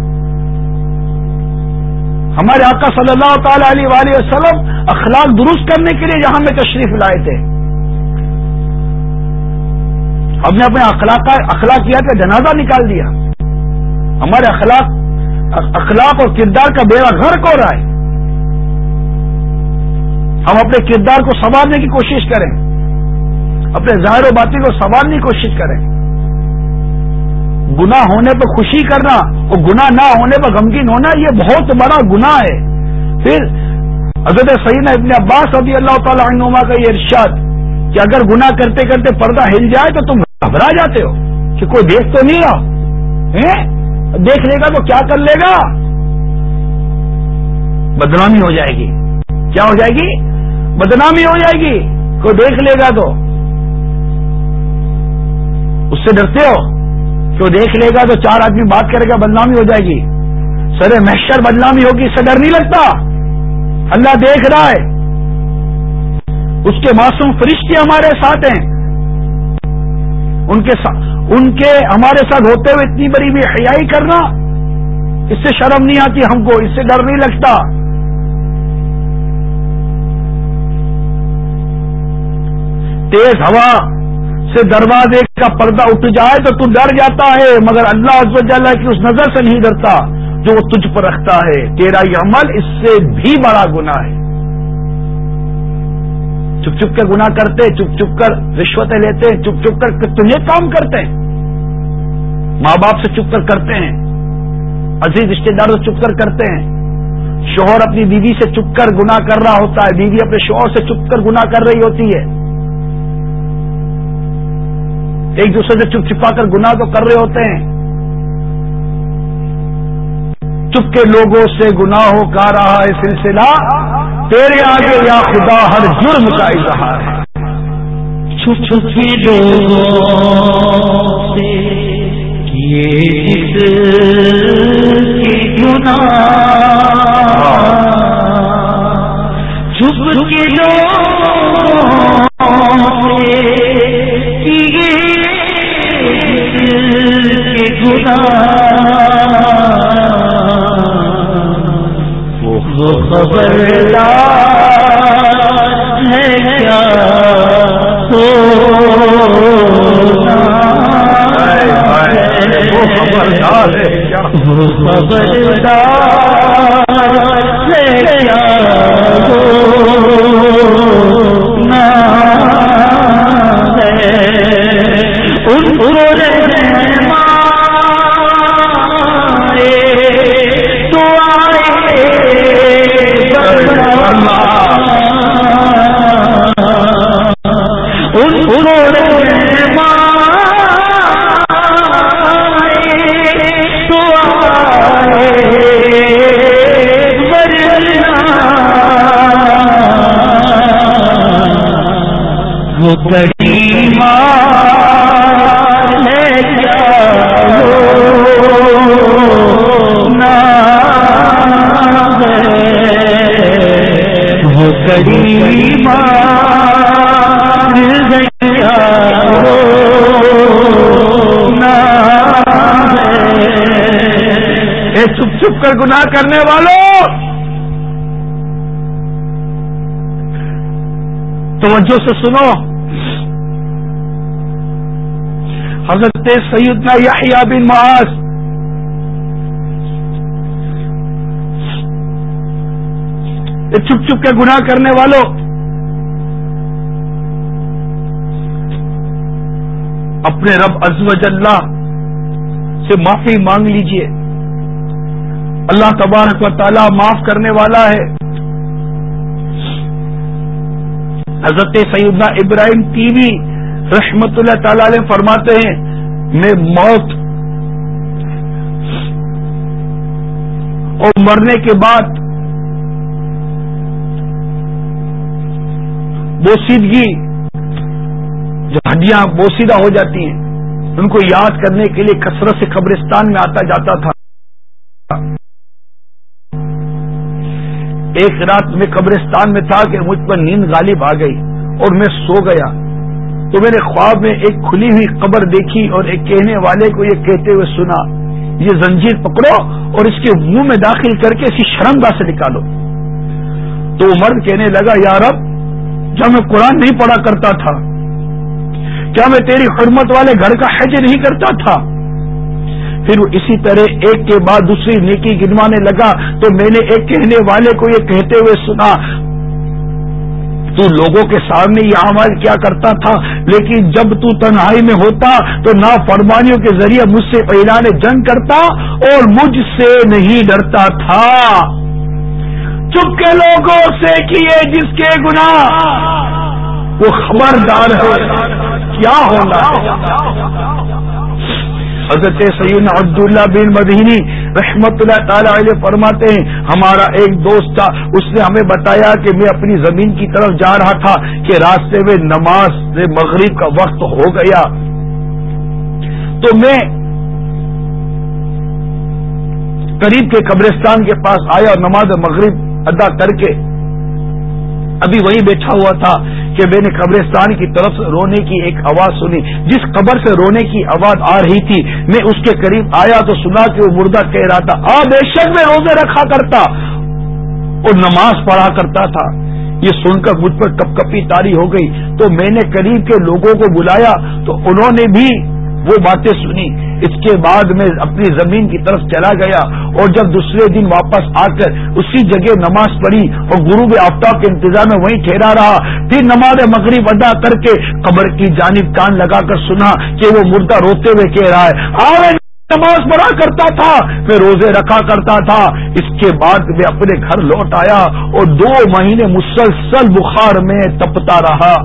ہمارے آقا صلی اللہ تعالی علیہ وآلہ وسلم اخلاق درست کرنے کے لیے یہاں میں تشریف لائے تھے. ہم نے اپنے اخلاق اخلاقیات کا جنازہ نکال دیا. ہمارے اخلاق اخلاق اور کردار کا بیڑا غرق ہو رہا ہے. ہم اپنے کردار کو سنوارنے کی کوشش کریں، اپنے ظاہر و باطن کو سنوارنے کی کوشش کریں. گناہ ہونے پر خوشی کرنا اور گناہ نہ ہونے پر غمگین ہونا، یہ بہت بڑا گناہ ہے. پھر حضرت سیدنا ابن عباس رضی اللہ تعالی عنہما کا یہ ارشاد کہ اگر گناہ کرتے کرتے پردہ ہل جائے تو تم گھبرا جاتے ہو کہ کوئی دیکھ تو نہیں رہا، دیکھ لے گا تو کیا کر لے گا، بدنامی ہو جائے گی. کیا ہو جائے گی؟ بدنامی ہو جائے گی. کوئی دیکھ لے گا تو اس سے ڈرتے ہو کہ وہ دیکھ لے گا تو چار آدمی بات کرے گا، بدنامی ہو جائے گی. سر محشر بدنامی ہوگی، اس سے ڈر نہیں لگتا. اللہ دیکھ رہا ہے، اس کے معصوم فرشتے ہمارے ساتھ ہیں. ان کے ان کے ہمارے ساتھ ہوتے ہوئے اتنی بڑی بے حیائی کرنا، اس سے شرم نہیں آتی ہم کو، اس سے ڈر نہیں لگتا. تیز ہوا سے دروازے کا پردہ اٹھ جائے تو تو ڈر جاتا ہے، مگر اللہ عز و جل کی اس نظر سے نہیں ڈرتا جو وہ تجھ پر رکھتا ہے. تیرا یہ عمل اس سے بھی بڑا گناہ ہے. چپ چپ کر گناہ کرتے، چپ چپ کر رشوتیں لیتے، چپ چپ کر تمہیں کام کرتے ہیں، ماں باپ سے چپ کر کرتے ہیں، عزیز رشتے داروں سے چپ کر کرتے ہیں. شوہر اپنی بیوی سے چپ کر گناہ کر رہا ہوتا ہے، بیوی اپنے شوہر سے چپ کر گناہ کر رہی ہوتی ہے. ایک دوسرے سے چپ چھپا کر گناہ تو کر رہے ہوتے ہیں. چپ کے لوگوں سے گناہوں کا رہا ہے سلسلہ، تیرے آگے یا خدا ہر جرم کا اظہار ہے. چھپ چھپ کے لوگوں سے کیے جس کے گناہ، چھپ کے لوگوں سے کیے جس کے گناہ، ہے کیا ہونا وہ خبردار ہے کیا خبردار ہے کیا ہونا ہے ان کو بڑی مار ہے کیا ہونا ہے وہ بڑی مار ہے کیا ہونا ہے اے چپ چپ کر گناہ کرنے والوں توجہ سے سنو. حضرت سیدنا یحییٰ بن معاذ چپ چپ کے گناہ کرنے والوں اپنے رب عز و جل سے معافی مانگ لیجئے. اللہ تبارک و تعالی معاف کرنے والا ہے. حضرت سیدنا ابراہیم تیمی رحمت اللہ تعالی علیہ فرماتے ہیں میں موت اور مرنے کے بعد بوسیدگی جو ہڈیاں بوسیدہ ہو جاتی ہیں ان کو یاد کرنے کے لیے کثرت سے قبرستان میں آتا جاتا تھا. ایک رات میں قبرستان میں تھا کہ مجھ پر نیند غالب آ گئی اور میں سو گیا تو میں نے خواب میں ایک کھلی ہوئی قبر دیکھی اور ایک کہنے والے کو یہ کہتے ہوئے سنا یہ زنجیر پکڑو اور اس کے منہ میں داخل کر کے اسی شرمگاہ سے نکالو. تو وہ مرد کہنے لگا یا رب کیا میں قرآن نہیں پڑھا کرتا تھا؟ کیا میں تیری حرمت والے گھر کا حج نہیں کرتا تھا؟ پھر وہ اسی طرح ایک کے بعد دوسری نیکی گنوانے لگا تو میں نے ایک کہنے والے کو یہ کہتے ہوئے سنا تو لوگوں کے سامنے یہ عمل کیا کرتا تھا لیکن جب تو تنہائی میں ہوتا تو نافرمانیوں کے ذریعے مجھ سے اعلان جنگ کرتا اور مجھ سے نہیں ڈرتا تھا. چپ کے لوگوں سے کیے جس کے گناہ وہ خبردار ہے کیا ہونا ہے. حضرت سیدنا عبداللہ بن مدینی رحمت اللہ تعالی علیہ فرماتے ہیں ہمارا ایک دوست تھا اس نے ہمیں بتایا کہ میں اپنی زمین کی طرف جا رہا تھا کہ راستے میں نماز مغرب کا وقت ہو گیا تو میں قریب کے قبرستان کے پاس آیا اور نماز مغرب ادا کر کے ابھی وہی بیٹھا ہوا تھا کہ میں نے قبرستان کی طرف سے رونے کی ایک آواز سنی. جس قبر سے رونے کی آواز آ رہی تھی میں اس کے قریب آیا تو سنا کہ وہ مردہ کہہ رہا تھا آ بے شک میں روزے رکھا کرتا اور نماز پڑھا کرتا تھا. یہ سن کر مجھ پر کپ کپی طاری ہو گئی تو میں نے قریب کے لوگوں کو بلایا تو انہوں نے بھی وہ باتیں سنی. اس کے بعد میں اپنی زمین کی طرف چلا گیا اور جب دوسرے دن واپس آ کر اسی جگہ نماز پڑھی اور غروب آفتاب کے انتظار میں وہیں ٹھہرا رہا. پھر نماز مغرب ادا کر کے قبر کی جانب کان لگا کر سنا کہ وہ مردہ روتے ہوئے کہہ رہا ہے آوے نماز پڑھا کرتا تھا میں روزے رکھا کرتا تھا. اس کے بعد میں اپنے گھر لوٹ آیا اور دو مہینے مسلسل بخار میں تپتا رہا.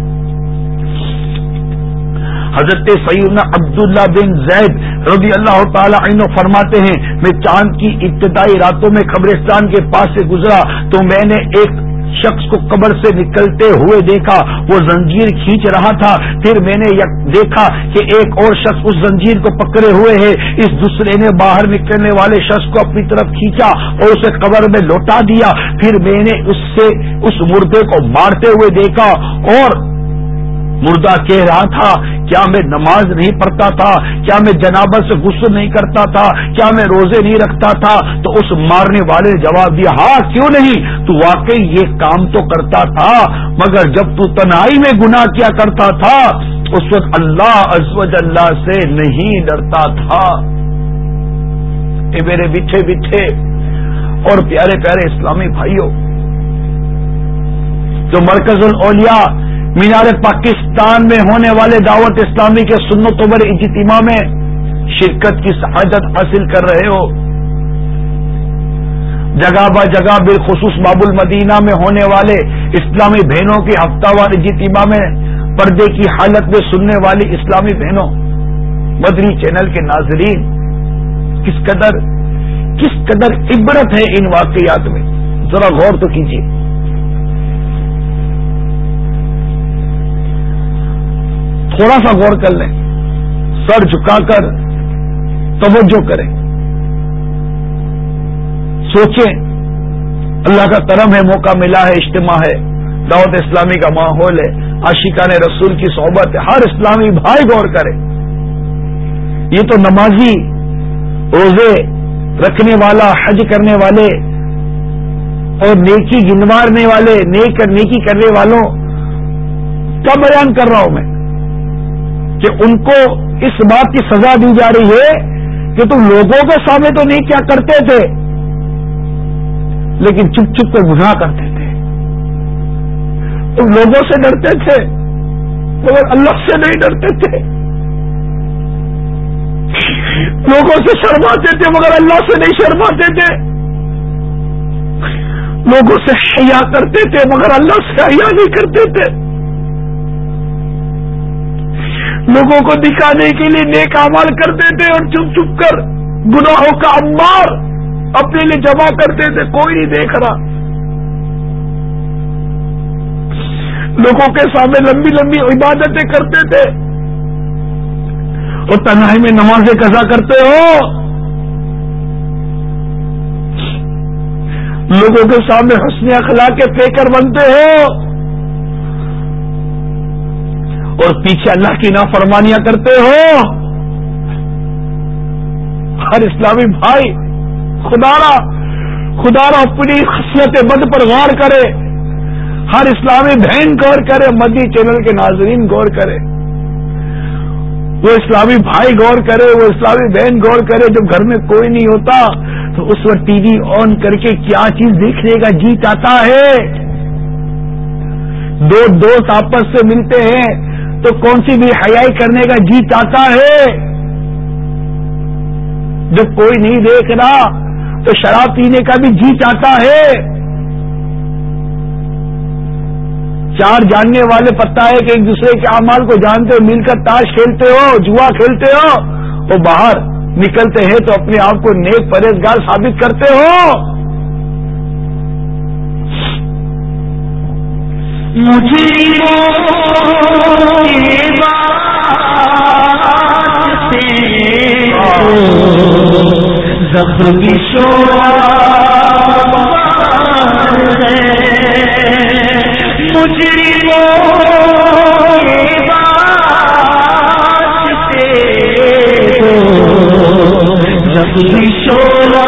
حضرت سیدنا عبداللہ بن زید رضی اللہ تعالی عنہ فرماتے ہیں میں چاند کی ابتدائی راتوں میں قبرستان کے پاس سے گزرا تو میں نے ایک شخص کو قبر سے نکلتے ہوئے دیکھا وہ زنجیر کھینچ رہا تھا. پھر میں نے دیکھا کہ ایک اور شخص اس زنجیر کو پکڑے ہوئے ہے. اس دوسرے نے باہر نکلنے والے شخص کو اپنی طرف کھینچا اور اسے قبر میں لوٹا دیا. پھر میں نے اس سے اس مردے کو مارتے ہوئے دیکھا اور مردہ کہہ رہا تھا کیا میں نماز نہیں پڑھتا تھا، کیا میں جنابت سے غسل نہیں کرتا تھا، کیا میں روزے نہیں رکھتا تھا؟ تو اس مارنے والے نے جواب دیا ہاں کیوں نہیں، تو واقعی یہ کام تو کرتا تھا، مگر جب تو تنہائی میں گناہ کیا کرتا تھا اس وقت اللہ عز و جل سے نہیں ڈرتا تھا۔ اے میرے میٹھے میٹھے اور پیارے پیارے اسلامی بھائیوں، جو مرکز الاولیاء مینار پاکستان میں ہونے والے دعوت اسلامی کے سنت و اجتماع میں شرکت کی سعادت حاصل کر رہے ہو، جگہ با جگہ بالخصوص باب المدینہ میں ہونے والے اسلامی بہنوں کی ہفتہ وار اجتماع میں پردے کی حالت میں سننے والی اسلامی بہنوں، مدنی چینل کے ناظرین، کس قدر کس قدر عبرت ہے ان واقعات میں، ذرا غور تو کیجیے۔ تھوڑا سا غور کر لیں، سر جھکا کر توجہ کریں، سوچیں، اللہ کا کرم ہے، موقع ملا ہے، اجتماع ہے، دعوت اسلامی کا ماحول ہے، عاشقان رسول کی صحبت ہے، ہر اسلامی بھائی غور کرے۔ یہ تو نمازی، روزے رکھنے والا، حج کرنے والے اور نیکی گنوارنے والے، نیک نیکی کرنے والوں کا بیان کر رہا ہوں میں کہ ان کو اس بات کی سزا دی جا رہی ہے کہ تم لوگوں کے سامنے تو نہیں کیا کرتے تھے لیکن چپ چپ کر گناہ کرتے تھے، تم لوگوں سے ڈرتے تھے مگر اللہ سے نہیں ڈرتے تھے، لوگوں سے شرماتے تھے مگر اللہ سے نہیں شرماتے تھے، لوگوں سے حیا کرتے تھے مگر اللہ سے حیا نہیں کرتے تھے، لوگوں کو دکھانے کے لیے نیک اعمال کرتے تھے اور چپ چپ کر گناہوں کا انبار اپنے لیے جمع کرتے تھے، کوئی نہیں دیکھ رہا، لوگوں کے سامنے لمبی لمبی عبادتیں کرتے تھے اور تنہائی میں نمازیں قضا کرتے ہو، لوگوں کے سامنے حسن اخلاق کے پیکر بنتے ہو اور پیچھے اللہ کی نافرمانیاں کرتے ہو۔ ہر اسلامی بھائی خدا را خدا را اپنی خصلت بد پر غور کرے، ہر اسلامی بہن غور کرے، مدنی چینل کے ناظرین غور کرے، وہ اسلامی بھائی غور کرے، وہ اسلامی بہن غور کرے، جب گھر میں کوئی نہیں ہوتا تو اس وقت ٹی وی آن کر کے کیا چیز دیکھنے کا جی چاہتا ہے، دو دوست آپس سے ملتے ہیں تو کون سی بھی حیائی کرنے کا جی چاہتا ہے، جب کوئی نہیں دیکھ رہا تو شراب پینے کا بھی جی چاہتا ہے۔ چار جاننے والے پتہ ہے کہ ایک دوسرے کے اعمال کو جانتے ہو، مل کر تاش کھیلتے ہو، جوا کھیلتے ہو، اور باہر نکلتے ہیں تو اپنے آپ کو نیک پرہیزگار ثابت کرتے ہو۔ زخم کی شورا ہے مجرموں کے واسطے زخم کی شورا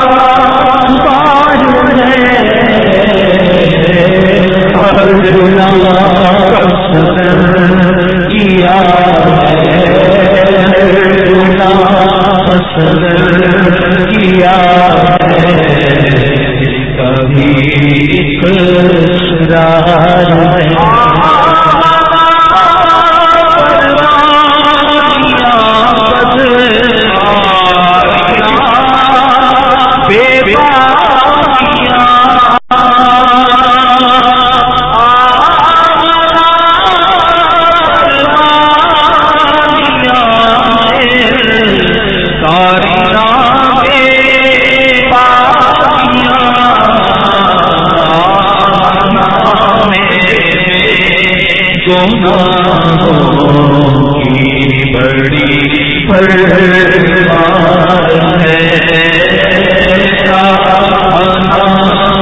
بار ہے ہر گناہ کیا کیا کبھی اقرار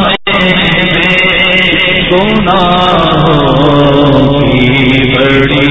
بڑی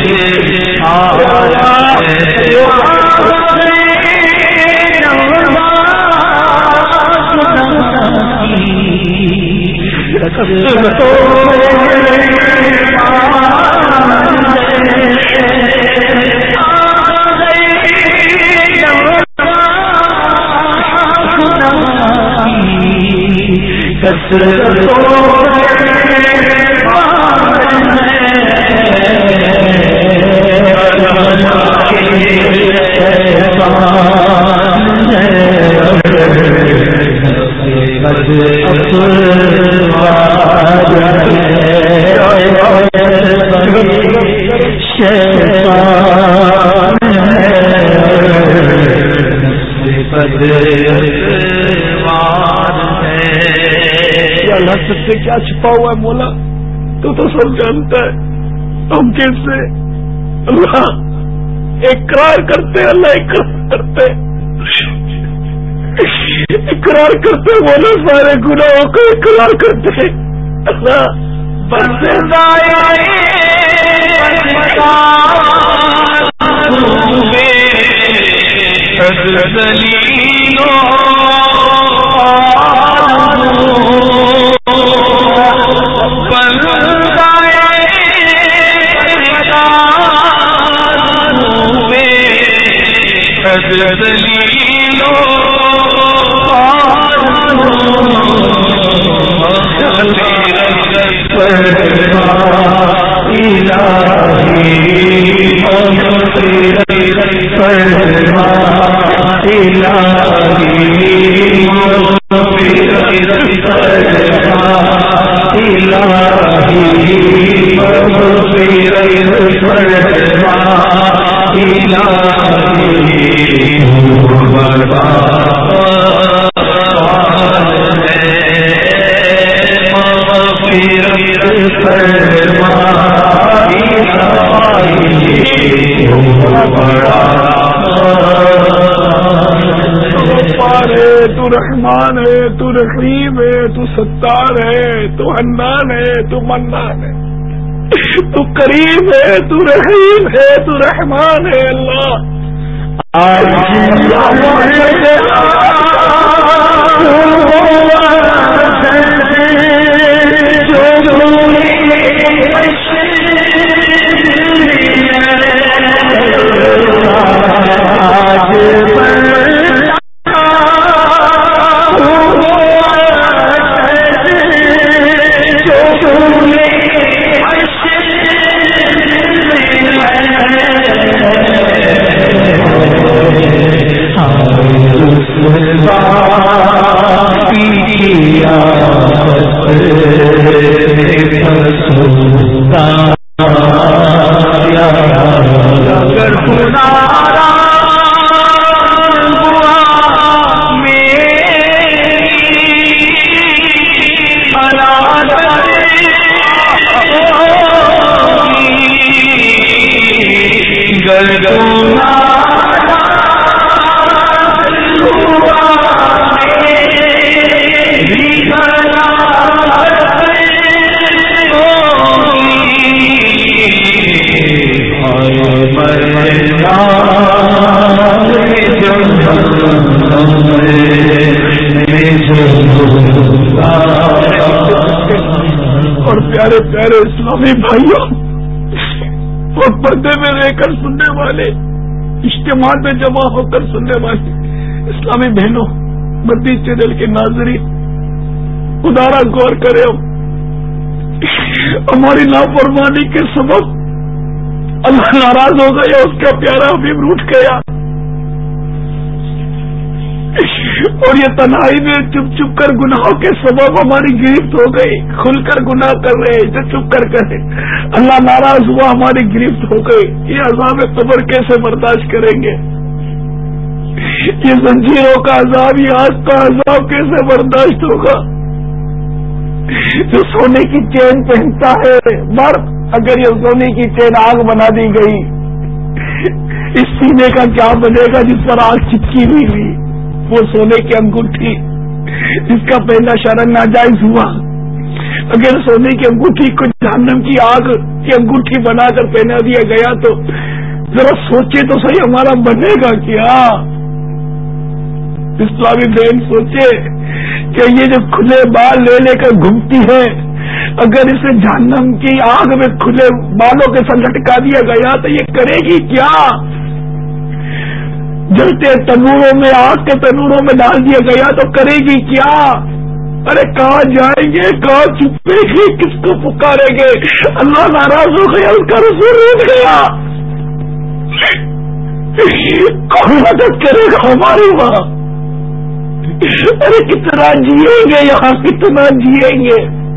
کیا چھپا ہوا ہے مولا تو تو سب جانتا ہے. ہم کیسے اللہ اقرار کرتے اللہ اقرار کرتے اقرار کرتے مولا سارے گناہوں کو اقرار کرتے اللہ تو رحمان ہے تو رحیم ہے تو ستار ہے تو حنان ہے تو منان ہے تو کریم ہے تو رحیم ہے تو رحمان ہے اللہ اور پیارے پیارے اسلامی بھائیوں اور پردے میں رہ کر سننے والے اجتماع میں جمع ہو کر سننے والے اسلامی بہنوں مدنی چینل کے ناظرین خدارا غور کرے ہم ہماری نافرمانی کے سبب اللہ ناراض ہو گیا اس کا پیارا حبیب روٹھ گیا اور یہ تنہائی میں چپ چپ کر گناہوں کے سبب ہماری گرفت ہو گئی کھل کر گناہ کر رہے جو چپ کر کرے اللہ ناراض ہوا ہماری گرفت ہو گئی یہ عذاب قبر کیسے برداشت کریں گے یہ زنجیروں کا عذاب یہ آگ کا عذاب کیسے برداشت ہوگا جو سونے کی چین پہنتا ہے مرد اگر یہ سونے کی چین آگ بنا دی گئی اس سینے کا کیا بنے گا جس پر آگ چپکی ہوئی ہوئی وہ سونے کی انگوٹھی جس کا پہلا شرن ناجائز ہوا اگر سونے کی انگوٹھی کو جہنم کی آگ کی انگوٹھی بنا کر پہنا دیا گیا تو ذرا سوچے تو صحیح ہمارا بنے گا کیا؟ اسلامی بہن سوچے کہ یہ جو کھلے بال لے لے کر گھومتی ہے، اگر اسے جہنم کی آگ میں کھلے بالوں کے ساتھ لٹکا دیا گیا تو یہ کرے گی کیا؟ جلتے تنوروں میں، آگ کے تنوروں میں ڈال دیا گیا تو کرے گی کیا؟ ارے کہاں جائیں گے، کہاں چھپے گی، کس کو پکارے گے؟ اللہ ناراض ہو گیا، اس کا رسول روٹ گیا، کون مدد کرے گا ہماری ماں؟ ارے کتنا جیئیں گے یہاں، کتنا جیئیں گے؟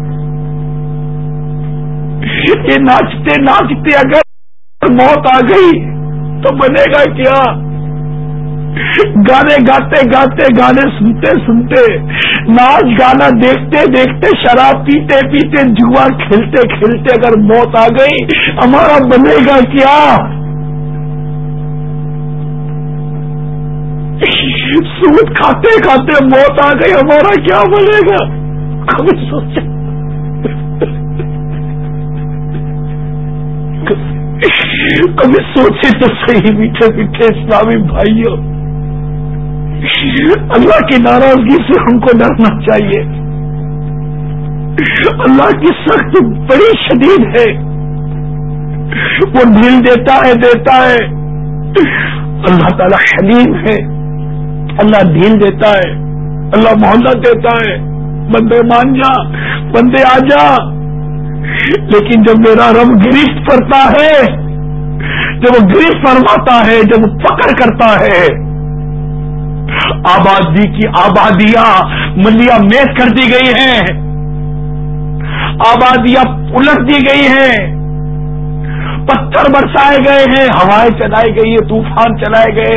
یہ ناچتے ناچتے اگر موت آ گئی تو بنے گا کیا؟ گانے گاتے گاتے، گانے سنتے سنتے، ناچ گانا دیکھتے دیکھتے، شراب پیتے پیتے، جوا کھیلتے کھیلتے اگر موت آ گئی ہمارا بنے گا کیا؟ سود کھاتے کھاتے موت آ گئی ہمارا کیا بنے گا؟ کبھی سوچے کبھی سوچے تو صحیح میٹھے میٹھے اسلامی بھائیوں، اللہ کی ناراضگی سے ہم کو ڈرنا چاہیے۔ اللہ کی سخت بڑی شدید ہے، وہ ڈھیل دیتا ہے دیتا ہے۔ اللہ تعالی حلیم ہے، اللہ ڈھیل دیتا ہے، اللہ مہلت دیتا ہے، بندے مان جا، بندے آ جا۔ لیکن جب میرا رب گرفت کرتا ہے، جب وہ گرفت فرماتا ہے، جب وہ پکڑ کرتا ہے، آبادی کی آبادیاں ملیاں میٹ کر دی گئی ہیں، آبادیاں الٹ دی گئی ہیں، پتھر برسائے گئے ہیں، ہوائیں چلائی گئی ہیں، طوفان چلائے گئے۔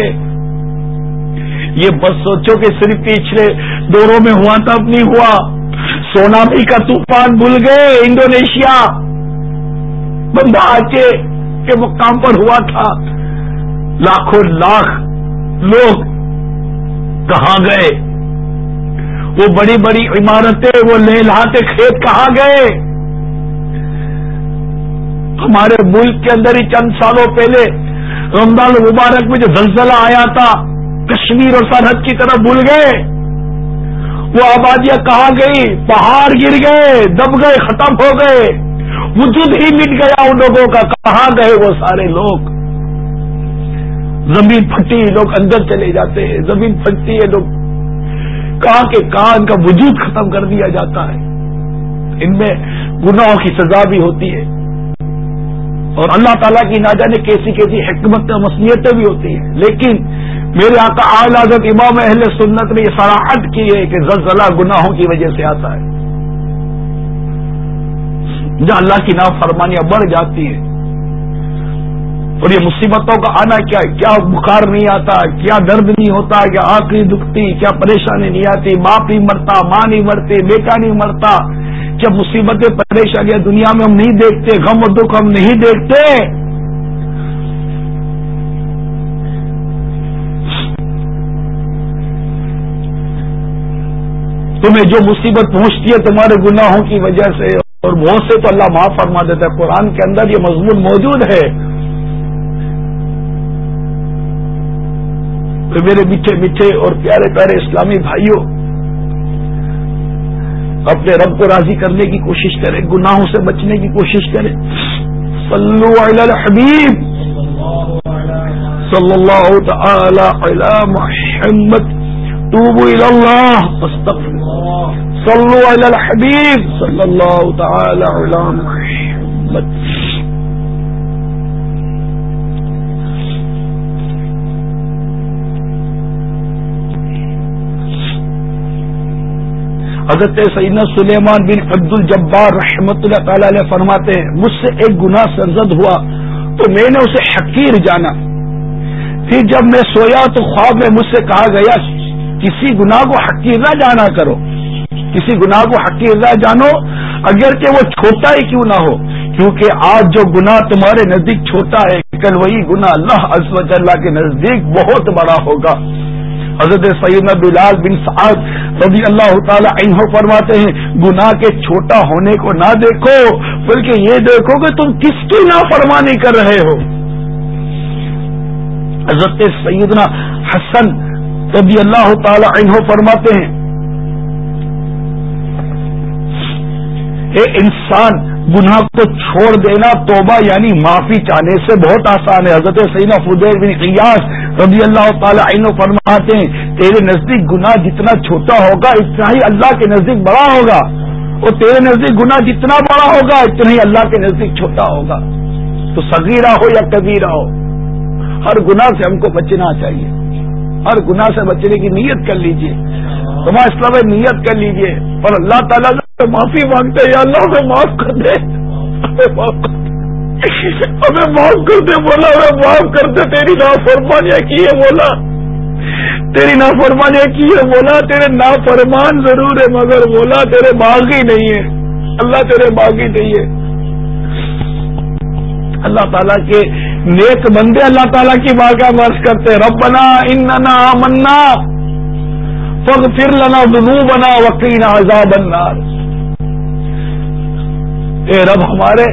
یہ بس سوچو کہ صرف پچھلے دوروں میں ہوا تب نہیں ہوا، سونامی کا طوفان بھول گئے، انڈونیشیا بندہ آچے کے مقام پر ہوا تھا، لاکھوں لاکھ لوگ کہاں گئے؟ وہ بڑی بڑی عمارتیں، وہ لہلہاتے کھیت کہاں گئے؟ ہمارے ملک کے اندر ہی چند سالوں پہلے رمضان المبارک میں جو زلزلہ آیا تھا، کشمیر اور سرحد کی طرف بھول گئے؟ وہ آبادیاں کہاں گئی؟ پہاڑ گر گئے، دب گئے، ختم ہو گئے، وجود ہی مٹ گیا ان لوگوں کا، کہاں گئے وہ سارے لوگ؟ زمین پھٹی، لوگ اندر چلے جاتے ہیں، زمین پھٹتی ہے، لوگ کہاں کے کہاں ان کا وجود ختم کر دیا جاتا ہے۔ ان میں گناہوں کی سزا بھی ہوتی ہے، اور اللہ تعالیٰ کی نہ جانے کیسی کیسی حکمت و مصلحتیں بھی ہوتی ہیں۔ لیکن میرے آقا اعلی حضرت امام اہل سنت نے یہ صراحت کی ہے کہ زلزلہ گناہوں کی وجہ سے آتا ہے، جہاں اللہ کی نافرمانیاں بڑھ جاتی ہیں۔ اور یہ مصیبتوں کا آنا کیا ہے؟ کیا بخار نہیں آتا، کیا درد نہیں ہوتا، کیا آنکھ نہیں دکھتی، کیا پریشانی نہیں آتی، باپ نہیں مرتا، ماں نہیں مرتی، بیٹا نہیں مرتا، کیا مصیبتیں پریشانیاں دنیا میں ہم نہیں دیکھتے، غم و دکھ ہم نہیں دیکھتے؟ تمہیں جو مصیبت پہنچتی ہے تمہارے گناہوں کی وجہ سے، اور بہت سے تو اللہ معاف فرما دیتا ہے۔ قرآن کے اندر یہ مضمون موجود ہے۔ تو میرے میٹھے میٹھے اور پیارے پیارے اسلامی بھائیوں، اپنے رب کو راضی کرنے کی کوشش کریں، گناہوں سے بچنے کی کوشش کریں۔ صلو علی الحبیب صلی اللہ تعالی علی محمد، توبوا الی اللہ واستغفر اللہ، صلو علی الحبیب صلی اللہ تعالی علی محمد۔ حضرت سیدنا سلیمان بن عبد الجبار رحمت اللہ تعالی علیہ فرماتے ہیں، مجھ سے ایک گناہ سرزد ہوا تو میں نے اسے حقیر جانا، پھر جب میں سویا تو خواب میں مجھ سے کہا گیا کسی گناہ کو حقیر نہ جانا کرو، کسی گناہ کو حقیر نہ جانو اگرچہ وہ چھوٹا ہی کیوں نہ ہو، کیونکہ آج جو گناہ تمہارے نزدیک چھوٹا ہے کل وہی گناہ اللہ عز و جل کے نزدیک بہت بڑا ہوگا۔ حضرت سیدنا بلال بن سعد رضی اللہ تعالی عنہ فرماتے ہیں گناہ کے چھوٹا ہونے کو نہ دیکھو بلکہ یہ دیکھو کہ تم کس کی نافرمانی کر رہے ہو. حضرت سیدنا حسن رضی اللہ تعالی عنہ فرماتے ہیں اے انسان گناہ کو چھوڑ دینا توبہ یعنی معافی چاہنے سے بہت آسان ہے. حضرت سیدنا فضیل بن عیاض رضی اللہ تعالی عنہ فرماتے ہیں تیرے نزدیک گناہ جتنا چھوٹا ہوگا اتنا ہی اللہ کے نزدیک بڑا ہوگا اور تیرے نزدیک گناہ جتنا بڑا ہوگا اتنا ہی اللہ کے نزدیک چھوٹا ہوگا. تو صغیرہ ہو یا کبیرہ ہو ہر گناہ سے ہم کو بچنا چاہیے. ہر گناہ سے بچنے کی نیت کر لیجئے. تمہارا اسلام میں نیت کر لیجئے اور اللہ تعالیٰ سے معافی مانگتے ہیں یا اللہ ہمیں معاف کر دے ہمیں معاف کر دے ہمیں معاف کر دے مولا ہمیں معاف کر دے تیری نافرمانیاں کی ہے مولا تیری نافرمانیاں کی ہے مولا تیرے نافرمان ضرور ہے مگر مولا تیرے باغی نہیں ہے اللہ تیرے باغی نہیں ہے. اللہ تعالیٰ کے نیک بندے اللہ تعالیٰ کی بارگاہ میں عرض کرتے ربنا اننا آمنا فاغفر لنا ذنوبنا وقنا عذاب النار. اے رب ہمارے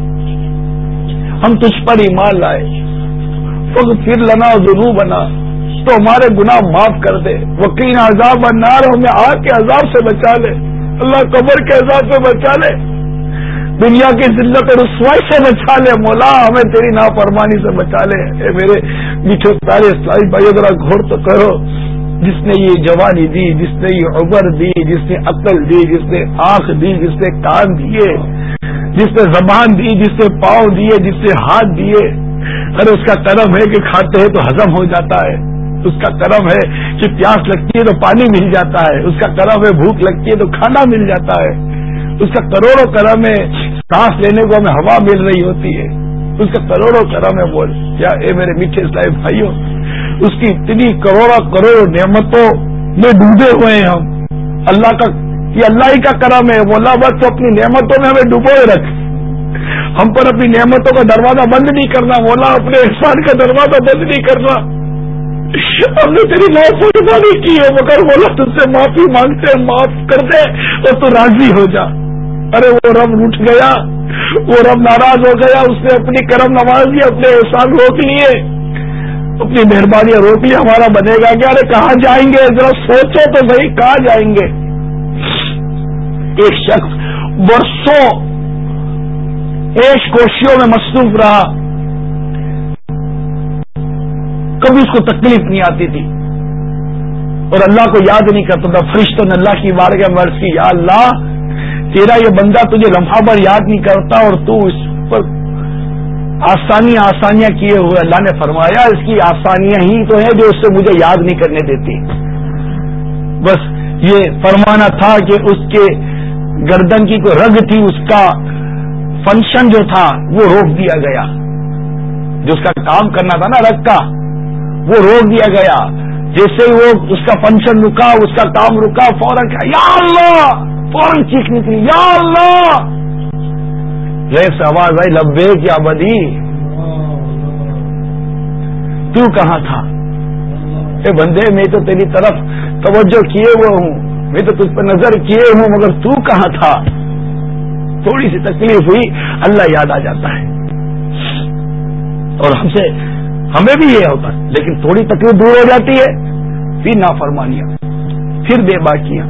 ہم تجھ پر ایمان لائے فاغفر لنا ذنوبنا تو ہمارے گناہ معاف کر دے وقنا عذاب النار ہمیں آگ کے عذاب سے بچا لے اللہ قبر کے عذاب سے بچا لے دنیا کی ذلت اور رسوائی سے بچا لے مولا ہمیں تیری نافرمانی سے بچا لے. اے میرے میٹھے پیارے اسلامی بھائیو ذرا غور تو کرو جس نے یہ جوانی دی جس نے یہ عمر دی جس نے عقل دی جس نے آنکھ دی جس نے کان دیے جس نے زبان دی جس نے پاؤں دیے جس نے ہاتھ دیے ارے اس کا کرم ہے کہ کھاتے ہیں تو ہضم ہو جاتا ہے اس کا کرم ہے کہ پیاس لگتی ہے تو پانی مل جاتا ہے اس کا کرم ہے بھوک لگتی ہے تو کھانا مل جاتا ہے اس کا کروڑوں کرم ہے سانس لینے کو ہمیں ہوا مل رہی ہوتی ہے اس کا کروڑوں کرم ہے بول کیا اے میرے میٹھے اسلامی بھائیوں اس کی اتنی کروڑوں کروڑوں نعمتوں میں ڈوبے ہوئے ہیں ہم اللہ کا یہ اللہ ہی کا کرم ہے مولا بس تو اپنی نعمتوں میں ہمیں ڈبوئے رکھ ہم پر اپنی نعمتوں کا دروازہ بند نہیں کرنا مولا اپنے احسان کا دروازہ بند نہیں کرنا ہم نے تیری نافرمانی کی ہے مگر مولا تجھ سے معافی مانگتے معاف کر دے اور تو راضی ہو جا. ارے وہ رب روٹھ گیا وہ رب ناراض ہو گیا اس نے اپنی کرم نوازی اپنے احسان روک لیے اپنی مہربانیاں روک لی ہمارا بنے گا کیا ارے کہاں جائیں گے ذرا سوچو تو صحیح کہاں جائیں گے. ایک شخص برسوں عیش کوشیوں میں مصروف رہا کبھی اس کو تکلیف نہیں آتی تھی اور اللہ کو یاد نہیں کرتا تھا. فرشتوں نے اللہ کی بارگاہ میں عرض کی یا اللہ تیرا یہ بندہ تجھے لمحہ بھر یاد نہیں کرتا اور تو اس پر آسانیاں آسانیاں کیے ہوئے. اللہ نے فرمایا اس کی آسانیاں ہی تو ہیں جو اس سے مجھے یاد نہیں کرنے دیتی. بس یہ فرمانا تھا کہ اس کے گردن کی کوئی رگ تھی اس کا فنکشن جو تھا وہ روک دیا گیا جو اس کا کام کرنا تھا نا رگ کا وہ روک دیا گیا. جیسے ہی وہ اس کا فنکشن رکا اس کا کام رکا فوراً کہا یا اللہ فوراً چیخ نکلی یا اللہ غیر سے آواز آئی لبیک یا بدی تو کہاں تھا اے بندے میں تو تیری طرف توجہ کیے ہوئے ہوں میں تو تجھ پر نظر کیے ہوں مگر تو کہاں تھا. تھوڑی سی تکلیف ہوئی اللہ یاد آ جاتا ہے اور ہم سے ہمیں بھی یہ ہوتا ہے لیکن تھوڑی تکلیف دور ہو جاتی ہے پھر نافرمانیاں پھر بے باکیاں.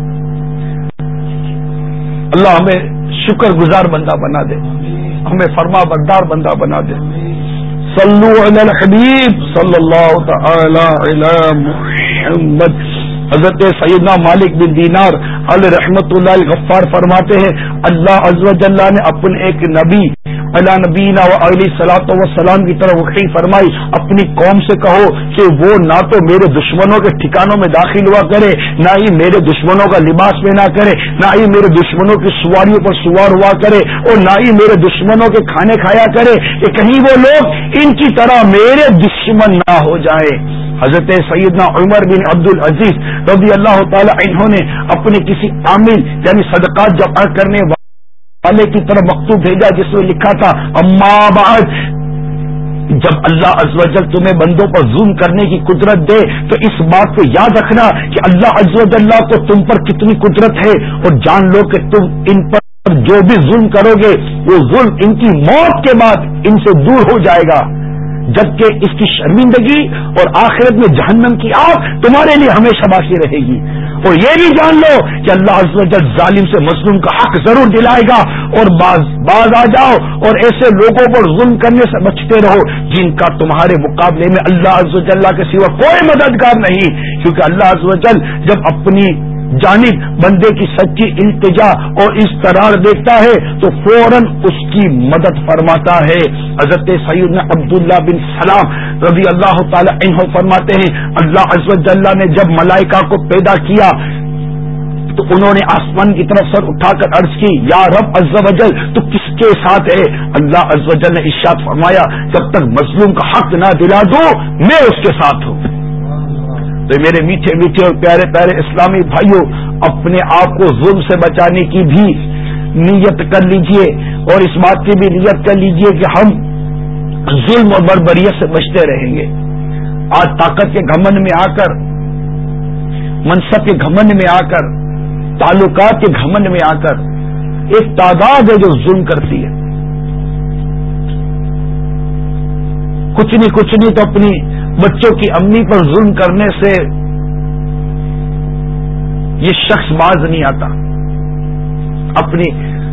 اللہ ہمیں شکر گزار بندہ بنا دے ہمیں فرما بردار بندہ بنا دے. صلو علی الحبیب صلی اللہ تعالی علی محمد. حضرت سیدنا مالک بن دینار علیہ رحمت اللہ غفار فرماتے ہیں اللہ عز و جل نے اپنے ایک نبی علی نبینا و علیہ الصلوۃ والسلام کی طرف وحی فرمائی اپنی قوم سے کہو کہ وہ نہ تو میرے دشمنوں کے ٹھکانوں میں داخل ہوا کرے نہ ہی میرے دشمنوں کا لباس پہنا کرے نہ ہی میرے دشمنوں کی سواریوں پر سوار ہوا کرے اور نہ ہی میرے دشمنوں کے کھانے کھایا کرے کہ کہیں وہ لوگ ان کی طرح میرے دشمن نہ ہو جائے. حضرت سیدنا عمر بن عبد العزیز رضی اللہ تعالی عنہ نے اپنے کسی عامل یعنی صدقات جمع کرنے والے کی طرف مکتوب بھیجا جس میں لکھا تھا اما بعد جب اللہ عز و جل تمہیں بندوں پر ظلم کرنے کی قدرت دے تو اس بات کو یاد رکھنا کہ اللہ عز و جل کو تم پر کتنی قدرت ہے، اور جان لو کہ تم ان پر جو بھی ظلم کرو گے وہ ظلم ان کی موت کے بعد ان سے دور ہو جائے گا، جبکہ اس کی شرمندگی اور آخرت میں جہنم کی آگ تمہارے لیے ہمیشہ باقی رہے گی۔ اور یہ بھی جان لو کہ اللہ عز و جل ظالم سے مظلوم کا حق ضرور دلائے گا، اور باز باز آ جاؤ اور ایسے لوگوں پر ظلم کرنے سے بچتے رہو جن کا تمہارے مقابلے میں اللہ عز و جل کے سوا کوئی مددگار نہیں، کیونکہ اللہ عز و جل جب اپنی جانب بندے کی سچی التجا اور استقرار دیکھتا ہے تو فوراً اس کی مدد فرماتا ہے۔ حضرت سیدنا عبداللہ بن سلام رضی اللہ تعالی عنہ فرماتے ہیں اللہ عز و جل نے جب ملائکہ کو پیدا کیا تو انہوں نے آسمان کی طرف سر اٹھا کر عرض کی یا رب عز و جل تو کس کے ساتھ ہے؟ اللہ عز و جل نے ارشاد فرمایا جب تک مظلوم کا حق نہ دلا دو میں اس کے ساتھ ہوں۔ تو میرے میٹھے میٹھے اور پیارے پیارے اسلامی بھائیوں، اپنے آپ کو ظلم سے بچانے کی بھی نیت کر لیجئے، اور اس بات کی بھی نیت کر لیجئے کہ ہم ظلم اور بربریت سے بچتے رہیں گے۔ آج طاقت کے گھمنڈ میں آ کر، منصب کے گھمنڈ میں آ کر، تعلقات کے گھمنڈ میں آ کر ایک تعداد ہے جو ظلم کرتی ہے، کچھ نہیں کچھ نہیں تو اپنی بچوں کی امی پر ظلم کرنے سے یہ شخص باز نہیں آتا، اپنی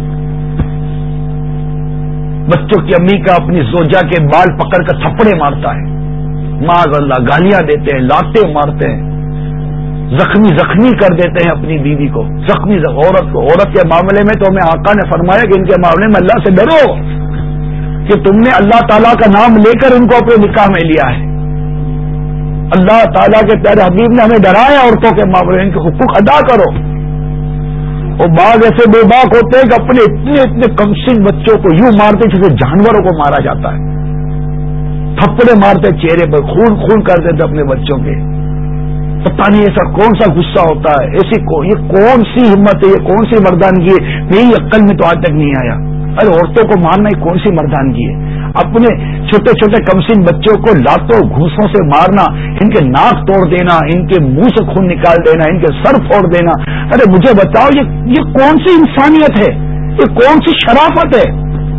بچوں کی امی کا اپنی زوجہ کے بال پکڑ کر تھپڑے مارتا ہے، معاذ اللہ گالیاں دیتے ہیں، لاتے مارتے ہیں، زخمی زخمی کر دیتے ہیں اپنی بیوی کو، زخمی عورت کو۔ عورت کے معاملے میں تو ہمیں آقا نے فرمایا کہ ان کے معاملے میں اللہ سے ڈرو کہ تم نے اللہ تعالیٰ کا نام لے کر ان کو اپنے نکاح میں لیا ہے۔ اللہ تعالیٰ کے پیارے حبیب نے ہمیں ڈرایا عورتوں کے معاملے میں ان کے حقوق ادا کرو۔ اور بعض ایسے بے باک ہوتے ہیں کہ اپنے اتنے اتنے کمسن بچوں کو یوں مارتے جیسے جانوروں کو مارا جاتا ہے، تھپڑے مارتے چہرے پر، خون خون کر دیتے اپنے بچوں کے۔ پتہ نہیں ایسا کون سا غصہ ہوتا ہے، ایسی کو یہ کون سی ہمت ہے، یہ کون سی مردانگی ہے، میری عقل میں تو آج تک نہیں آیا۔ ارے عورتوں کو مارنا یہ کون سی مردانگی ہے؟ اپنے چھوٹے چھوٹے کمسن بچوں کو لاتوں گھوسوں سے مارنا، ان کے ناک توڑ دینا، ان کے منہ سے خون نکال دینا، ان کے سر پھوڑ دینا۔ ارے مجھے بتاؤ یہ یہ کون سی انسانیت ہے، یہ کون سی شرافت ہے،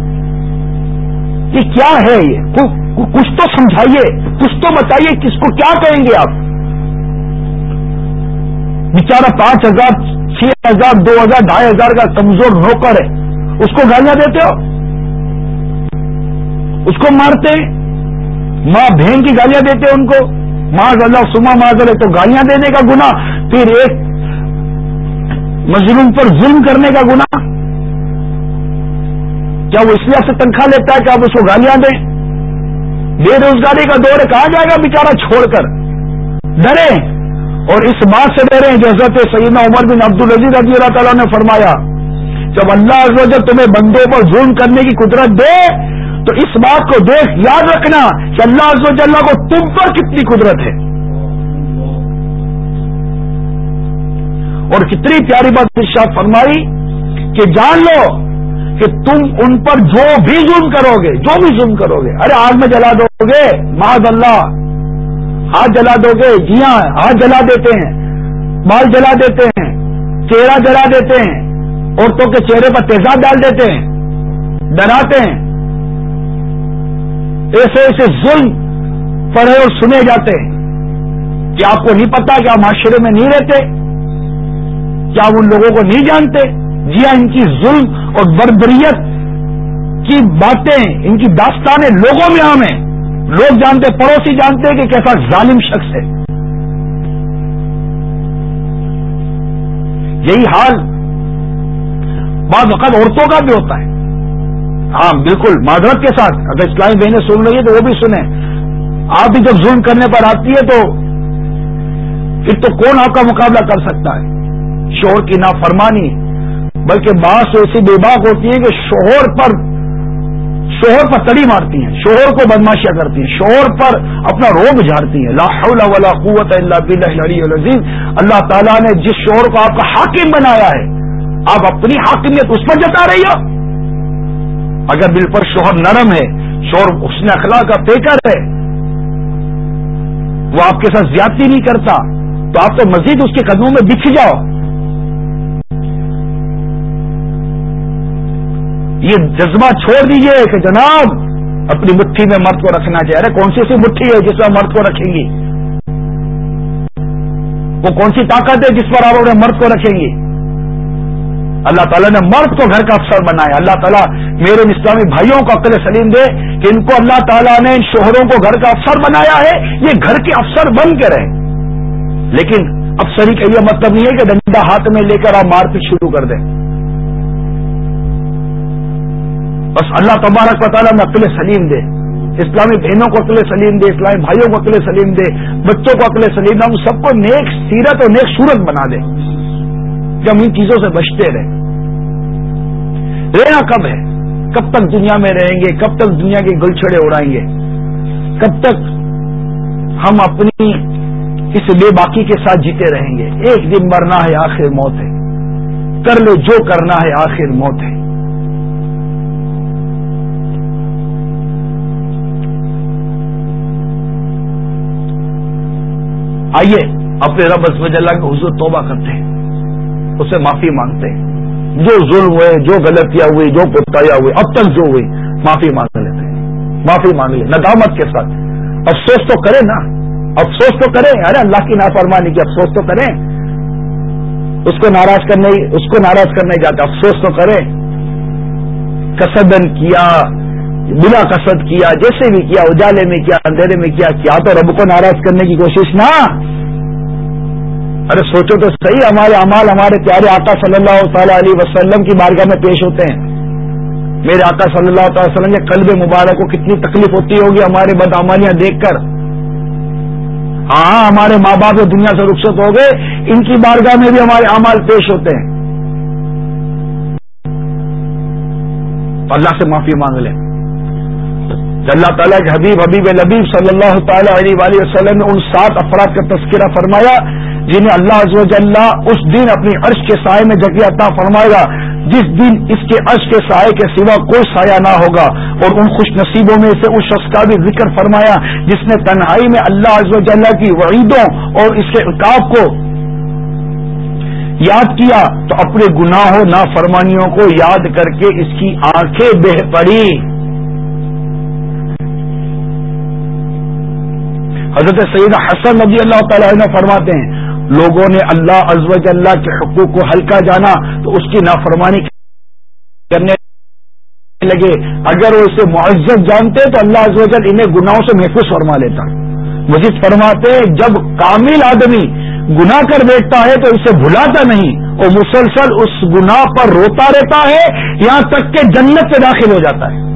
یہ کیا ہے؟ یہ کچھ تو سمجھائیے، کچھ تو بتائیے، کس کو کیا کہیں گے آپ؟ بیچارہ پانچ ہزار چھ ہزار دو ہزار ڈھائی ہزار کا کمزور نوکر ہے، اس کو گالیاں دیتے ہو، اس کو مارتے، ماں بہن کی گالیاں دیتے ان کو، معاذ اللہ سما معاذ اللہ، تو گالیاں دینے کا گناہ، پھر ایک مظلوم پر ظلم کرنے کا گناہ۔ کیا وہ اس لیے سے تنخواہ لیتا ہے کہ آپ اس کو گالیاں دیں؟ بے روزگاری کا دور ہے، کہاں جائے گا بیچارہ چھوڑ کر؟ ڈرے، اور اس بات سے ڈرے جو حضرت سیدنا عمر بن عبدالعزیز رضی اللہ تعالیٰ نے فرمایا جب اللہ عز و جل تمہیں بندوں پر ظلم کرنے کی قدرت دے تو اس بات کو دیکھ یاد رکھنا کہ اللہ عز و جل کو تم پر کتنی قدرت ہے۔ اور کتنی پیاری بات ارشاد فرمائی کہ جان لو کہ تم ان پر جو بھی ظلم کرو گے، جو بھی ظلم کرو گے، ارے آگ میں جلا دو گے، معاذ اللہ ہاتھ جلا دو گے، جی ہاں ہاتھ جلا دیتے ہیں، بال جلا دیتے ہیں، چہرہ جلا دیتے ہیں، عورتوں کے چہرے پر تیزاب ڈال دیتے ہیں، ڈراتے ہیں، ایسے ایسے ظلم پڑھے اور سنے جاتے ہیں کہ آپ کو نہیں پتا کہ آپ معاشرے میں نہیں رہتے، کیا آپ ان لوگوں کو نہیں جانتے؟ جی ہاں، ان کی ظلم اور بربریت کی باتیں، ان کی داستانیں لوگوں میں عام ہیں، لوگ جانتے، پڑوسی جانتے کہ کیسا ظالم شخص ہے۔ یہی حال بعض وقت عورتوں کا بھی ہوتا ہے۔ ہاں بالکل معذرت کے ساتھ، اگر اسلامی بہنیں سن رہی ہے تو وہ بھی سنیں، آپ بھی جب ظلم کرنے پر آتی ہے تو پھر تو کون آپ کا مقابلہ کر سکتا ہے؟ شوہر کی نافرمانی، بلکہ بعض ایسی بے باک ہوتی ہیں کہ شوہر پر شوہر پر تڑی مارتی ہیں، شوہر کو بدماشیاں کرتی ہیں، شوہر پر اپنا روب جھاڑتی ہیں۔ لا حول ولا قوت الا باللہ العلی العظیم۔ اللہ تعالیٰ نے جس شوہر کو آپ کا حاکم بنایا ہے، آپ اپنی حاکمیت اس پر جتا رہی ہو؟ اگر دل پر شوہر نرم ہے شوہر حسن اخلاق کا پیکر ہے، وہ آپ کے ساتھ زیادتی نہیں کرتا، تو آپ تو مزید اس کے قدموں میں بچھ جاؤ. یہ جذبہ چھوڑ دیجئے کہ جناب اپنی مٹھی میں مرد کو رکھنا چاہیے. ارے کون سی سی مٹھی ہے جس میں مرد کو رکھیں گی؟ وہ کون سی طاقت ہے جس پر آپ اپنے مرد کو رکھیں گی؟ اللہ تعالیٰ نے مرد کو گھر کا افسر بنایا. اللہ تعالیٰ میرے اسلامی بھائیوں کو عقل سلیم دے کہ ان کو اللہ تعالیٰ نے ان شوہروں کو گھر کا افسر بنایا ہے، یہ گھر کے افسر بن کے رہے. لیکن افسری کا یہ مطلب نہیں ہے کہ ڈنڈا ہاتھ میں لے کر آپ مار پیٹ شروع کر دیں. بس اللہ تبارک و تعالیٰ میں عقل سلیم دے، اسلامی بہنوں کو عقل سلیم دے، اسلامی بھائیوں کو عقل سلیم دے، بچوں کو عقل سلیم دے، ہم سب کو نیک سیرت اور نیک صورت بنا دے کہ ہم ان چیزوں سے بچتے رہیں. رہنا کب ہے؟ کب تک دنیا میں رہیں گے؟ کب تک دنیا کے گلچھڑے اڑائیں گے؟ کب تک ہم اپنی اس بے باکی کے ساتھ جیتے رہیں گے؟ ایک دن مرنا ہے، آخر موت ہے. کر لو جو کرنا ہے، آخر موت ہے. آئیے اپنے رب عز و جل کے حضور توبہ کرتے ہیں، اس سے معافی مانگتے ہیں. جو ظلم ہوئے، جو غلطیاں ہوئی، جو کوتاہیاں ہوئی، اب تک جو ہوئی، معافی مانگ لیتے ہیں. معافی مانگ لیں ندامت کے ساتھ. افسوس تو کریں نا، افسوس تو کریں. ارے اللہ کی نافرمانی کی افسوس تو کریں. اس کو ناراض کرنے اس کو ناراض کرنے جاتے افسوس تو کریں. قصدن کیا، بلا قصد کیا، جیسے بھی کیا، اجالے میں کیا، اندھیرے میں کیا کیا تو رب کو ناراض کرنے کی کوشش نہ. ارے سوچو تو صحیح، ہمارے اعمال ہمارے پیارے آقا صلی اللہ تعالی علیہ وسلم کی بارگاہ میں پیش ہوتے ہیں. میرے آقا صلی اللہ تعالی وسلم کے قلب مبارک کو کتنی تکلیف ہوتی ہوگی ہمارے بدعمالیاں دیکھ کر. ہاں ہمارے ماں باپ دنیا سے رخصت ہو گئے، ان کی بارگاہ میں بھی ہمارے اعمال پیش ہوتے ہیں. اللہ سے معافی مانگ لیں. اللہ تعالیٰ کے حبیب حبیب لبیب صلی اللہ تعالی علیہ وآلہ وسلم نے ان سات افراد کا تذکرہ فرمایا جنہیں اللہ عز و جل اس دن اپنی عرش کے سائے میں جگہ عطا فرمائے گا جس دن اس کے عرش کے سائے کے سوا کوئی سایہ نہ ہوگا. اور ان خوش نصیبوں میں سے اس شخص کا بھی ذکر فرمایا جس نے تنہائی میں اللہ عز و جل کی وعیدوں اور اس کے عقاب کو یاد کیا تو اپنے گناہوں نافرمانیوں کو یاد کر کے اس کی آنکھیں بہ پڑی. حضرت سیدنا حسن رضی اللہ تعالی عنہ فرماتے ہیں لوگوں نے اللہ عز و جل کے حقوق کو ہلکا جانا تو اس کی نافرمانی کرنے لگے. اگر وہ اسے معزز جانتے تو اللہ عز و جل انہیں گناہوں سے محفوظ فرما لیتا. مزید فرماتے ہیں جب کامل آدمی گناہ کر بیٹھتا ہے تو اسے بھلاتا نہیں اور مسلسل اس گناہ پر روتا رہتا ہے یہاں تک کہ جنت سے داخل ہو جاتا ہے.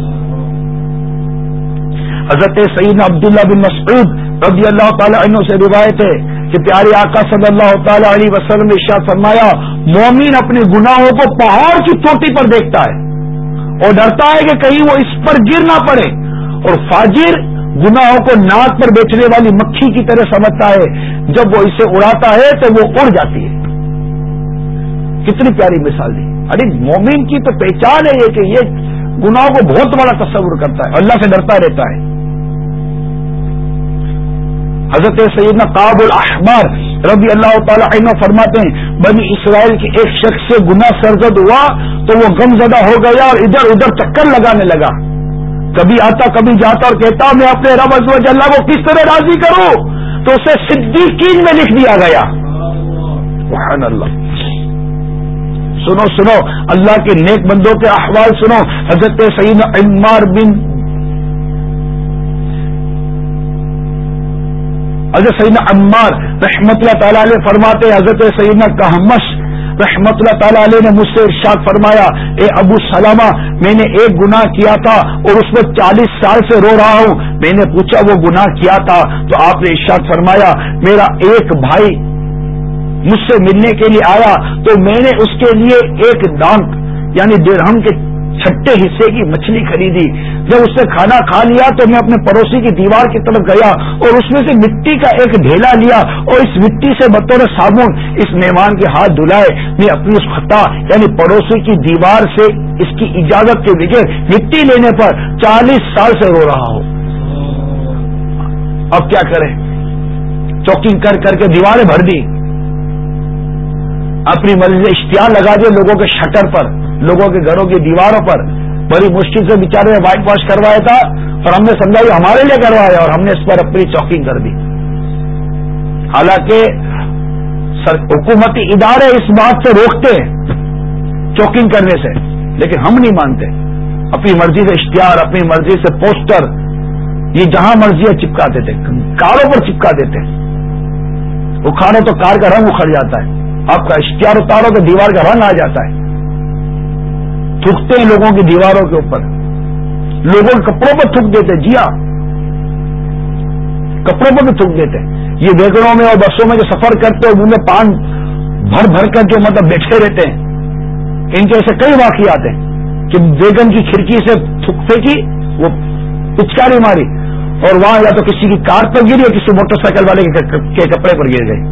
حضرت سیدنا عبداللہ بن مسعود رضی اللہ تعالی عنہ سے روایت ہے کہ پیارے آقا صلی اللہ تعالی علیہ وسلم نے ارشاد فرمایا مومن اپنے گناہوں کو پہاڑ کی چوٹی پر دیکھتا ہے اور ڈرتا ہے کہ کہیں وہ اس پر گر نہ پڑے، اور فاجر گناہوں کو ناک پر بیٹھنے والی مکھی کی طرح سمجھتا ہے، جب وہ اسے اڑاتا ہے تو وہ اڑ جاتی ہے. کتنی پیاری مثال دی. ارے مومن کی تو پہچان ہے یہ کہ یہ گناہوں کو بہت بڑا تصور کرتا ہے، اللہ سے ڈرتا رہتا ہے. حضرت سیدنا کعب الاحبار رضی اللہ تعالی عنہ فرماتے ہیں بنی اسرائیل کے ایک شخص سے گناہ سرزد ہوا تو وہ غم زدہ ہو گیا اور ادھر ادھر چکر لگانے لگا. کبھی آتا کبھی جاتا اور کہتا میں اپنے رب عز و جل کو کس طرح راضی کروں، تو اسے صدیقین میں لکھ دیا گیا. سبحان اللہ. سنو سنو اللہ کے نیک بندوں کے احوال سنو. حضرت سیدنا عمار بن حضرت سیدنا عمار رحمت اللہ تعالی علیہ فرماتے حضرت سیدنا کہمش رحمت اللہ تعالی علیہ نے مجھ سے ارشاد فرمایا اے ابو سلامہ میں نے ایک گناہ کیا تھا اور اس میں چالیس سال سے رو رہا ہوں. میں نے پوچھا وہ گناہ کیا تھا تو آپ نے ارشاد فرمایا میرا ایک بھائی مجھ سے ملنے کے لیے آیا تو میں نے اس کے لیے ایک دانت یعنی درہم کے چھٹے حصے کی مچھلی خریدی. جب اس نے کھانا کھا لیا تو میں اپنے پڑوسی کی دیوار کی طرف گیا اور اس میں سے مٹی کا ایک ڈھیلا لیا اور اس مٹی سے بطور صابن اس مہمان کے ہاتھ دھلائے. میں اپنی اس خطا یعنی پڑوسی کی دیوار سے اس کی اجازت کے بغیر مٹی لینے پر چالیس سال سے رو رہا ہوں. اب کیا کریں؟ چوکنگ کر کر کے دیواریں بھر دی, اپنی مرضی سے اشتہار لگا دیے لوگوں کے شٹر پر, لوگوں کے گھروں کی دیواروں پر. بڑی مشکل سے بیچارے نے وائٹ واش کروایا تھا اور ہم نے سمجھا یہ ہمارے لیے کروایا اور ہم نے اس پر اپنی چوکنگ کر دی. حالانکہ حکومتی ادارے اس بات سے روکتے ہیں چوکنگ کرنے سے, لیکن ہم نہیں مانتے. اپنی مرضی سے اشتہار, اپنی مرضی سے پوسٹر یہ جہاں مرضی چپکا دیتے, کاروں پر چپکا دیتے. اکھاڑو تو کار کا رنگ اکھڑ جاتا ہے, آپ کا اشتہار اتارو تو دیوار کا رنگ آ جاتا ہے. تھوکتے ہیں لوگوں کی دیواروں کے اوپر, لوگوں کے کپڑوں پر تھوک دیتے. جی ہاں, کپڑوں پر بھی تھوک دیتے. یہ ویگنوں میں اور بسوں میں جو سفر کرتے ہیں منہ میں پان بھر بھر کر جو مطلب بیٹھے رہتے ہیں, ان کے ایسے کئی واقعات ہیں کہ ویگن کی کھڑکی سے تھوک پھینکی, وہ پچکاری ماری اور وہاں یا تو کسی کی کار پر گری یا کسی موٹر سائیکل والے کے کپڑے پر گر گئی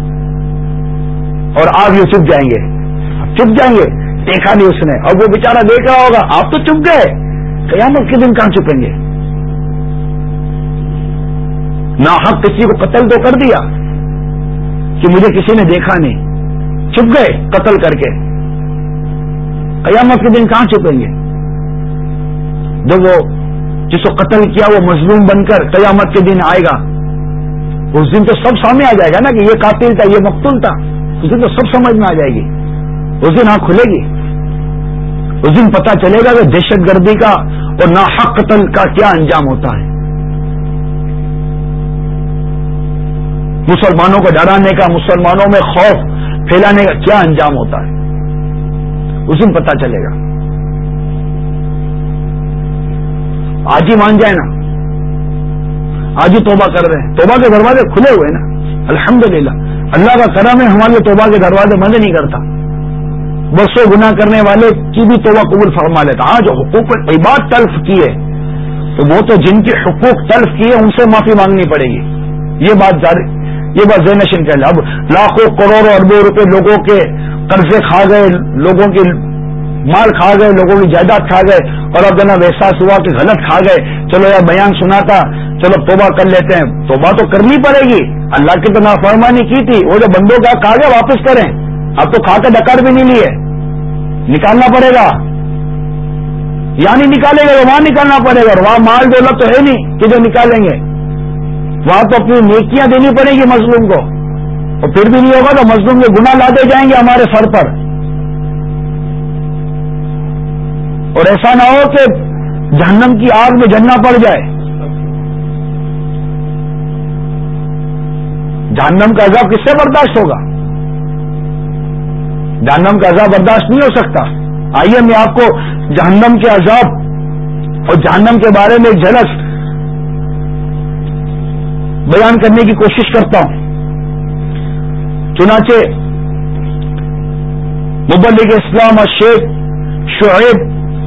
اور آپ یہ چپ جائیں گے, چپ جائیں گے. دیکھا نہیں اس نے, اور وہ بیچارہ دیکھ رہا ہوگا, آپ تو چپ گئے. قیامت کے دن کہاں چپیں گے؟ ناحق کسی کو قتل تو کر دیا کہ مجھے کسی نے دیکھا نہیں, چپ گئے قتل کر کے. قیامت کے دن کہاں چپیں گے؟ جب وہ جس کو قتل کیا وہ مظلوم بن کر قیامت کے دن آئے گا, اس دن تو سب سامنے آ جائے گا نا کہ یہ قاتل تھا, یہ مقتول تھا. اس دن تو سب سمجھ میں آ جائے گی. اس دن آنکھ کھلے گی. اس دن پتہ چلے گا کہ دہشت گردی کا اور ناحق قتل کا کیا انجام ہوتا ہے. مسلمانوں کو ڈرانے کا, مسلمانوں میں خوف پھیلانے کا کیا انجام ہوتا ہے, اس دن پتہ چلے گا. آج ہی مان جائے نا, آج ہی توبہ کر رہے ہیں, توبہ کے دروازے کھلے ہوئے نا الحمدللہ. اللہ کا کرم ہے, ہمارے توبہ کے دروازے بند نہیں کرتا. برسوں گناہ کرنے والے کی بھی توبہ قبول فرما لیتا. ہاں جو حقوق عباد تلف کی ہے تو وہ تو جن کے حقوق تلف کیے ان سے معافی مانگنی پڑے گی. یہ بات جاری, یہ بات ذہن نشین کر لیں. اب لاکھوں کروڑوں اربوں روپے لوگوں کے قرضے کھا گئے, لوگوں کے مال کھا گئے, لوگوں کی جائیداد کھا گئے, اور اب جناب احساس ہوا کہ غلط کھا گئے, چلو یار بیان سنا تھا, چلو توبہ کر لیتے ہیں. توبہ تو کرنی پڑے گی, اللہ کی تو نافرمانی کی تھی, وہ جو بندوں کا کھا گیا واپس کریں. اب تو کھا کے ڈکار بھی نہیں لیے, نکالنا پڑے گا. یا نہیں نکالے گا, وہاں نکالنا پڑے گا. اور وہاں مال دولت تو ہے نہیں کہ جو نکالیں گے, وہاں تو اپنی نیکیاں دینی پڑے گی مظلوم کو. اور پھر بھی نہیں ہوگا تو مظلوم کے گناہ لادے جائیں گے ہمارے سر پر. اور ایسا نہ ہو کہ جہنم کی آگ میں جلنا پڑ جائے. جہنم کا عذاب کس سے برداشت ہوگا؟ جہنم کا عذاب برداشت نہیں ہو سکتا. آئیے میں آپ کو جہنم کے عذاب اور جہنم کے بارے میں ایک جھلک بیان کرنے کی کوشش کرتا ہوں. چنانچہ مبلغ اسلام الشیخ شعیب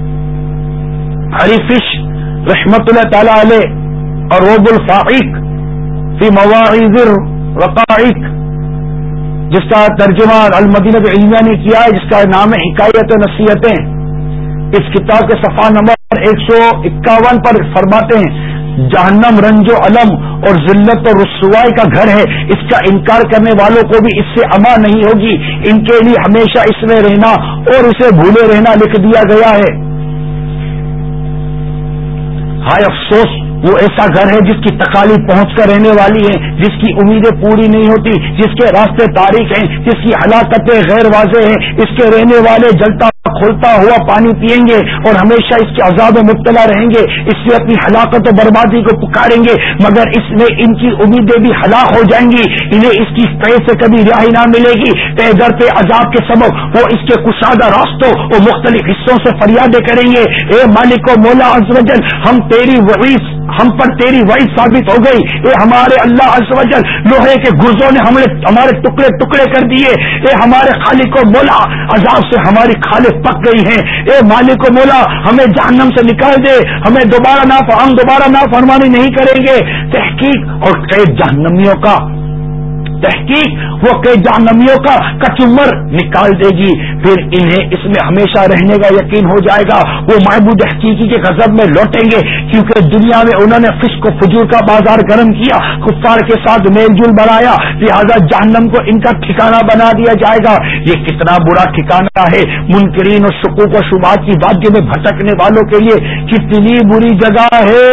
حریفش رحمت اللہ تعالی علیہ اور روب الفائق فی مواعظ الرقائق, جس کا ترجمہ المدینہ العلمیہ نے کیا ہے, جس کا نام ہے حکایت و نصیحتیں. اس کتاب کے صفحہ نمبر ایک سو اکاون پر فرماتے ہیں, جہنم رنج و علم اور ذلت و رسوائی کا گھر ہے. اس کا انکار کرنے والوں کو بھی اس سے امان نہیں ہوگی. ان کے لیے ہمیشہ اس میں رہنا اور اسے بھولے رہنا لکھ دیا گیا ہے. ہائے افسوس, وہ ایسا گھر ہے جس کی تکالیف پہنچ کر رہنے والی ہیں, جس کی امیدیں پوری نہیں ہوتی, جس کے راستے تاریک ہیں, جس کی ہلاکتیں غیر واضح ہیں. اس کے رہنے والے جلتا کھولتا ہوا پانی پیئیں گے اور ہمیشہ اس کے عذاب میں مبتلا رہیں گے. اس سے اپنی ہلاکت و بربادی کو پکاریں گے, مگر اس میں ان کی امیدیں بھی ہلاک ہو جائیں گی. انہیں اس کی قید سے کبھی رہائی نہ ملے گی. پہ در پہ عذاب کے سبب وہ اس کے کشادہ راستوں اور مختلف حصوں سے فریادیں کریں گے, اے مالک و مولا عز و جل, ہم تیری وعید ہم پر تیری وعید ثابت ہو گئی. اے ہمارے اللہ عز و جل, لوہے کے گرزوں نے ہمیں ہمارے ٹکڑے ٹکڑے کر دیے. اے ہمارے خالق و مولا, عذاب سے ہماری خالق پک گئی ہیں. اے مالک و مولا ہمیں جہنم سے نکال دے, ہمیں دوبارہ نہ ہم دوبارہ نافرمانی نہیں کریں گے. تحقیق اور قید جہنمیوں کا تحقیق وہ کئی جہنمیوں کا کچمر نکال دے گی. پھر انہیں اس میں ہمیشہ رہنے کا یقین ہو جائے گا. وہ معبود حقیقی کے غضب میں لوٹیں گے, کیونکہ دنیا میں انہوں نے فسق و فجور کا بازار گرم کیا, کفار کے ساتھ میل جول بڑھایا, لہذا جہنم کو ان کا ٹھکانہ بنا دیا جائے گا. یہ کتنا برا ٹھکانہ ہے. منکرین اور شکوک و شبہات کی وادی میں بھٹکنے والوں کے لیے کتنی بری جگہ ہے.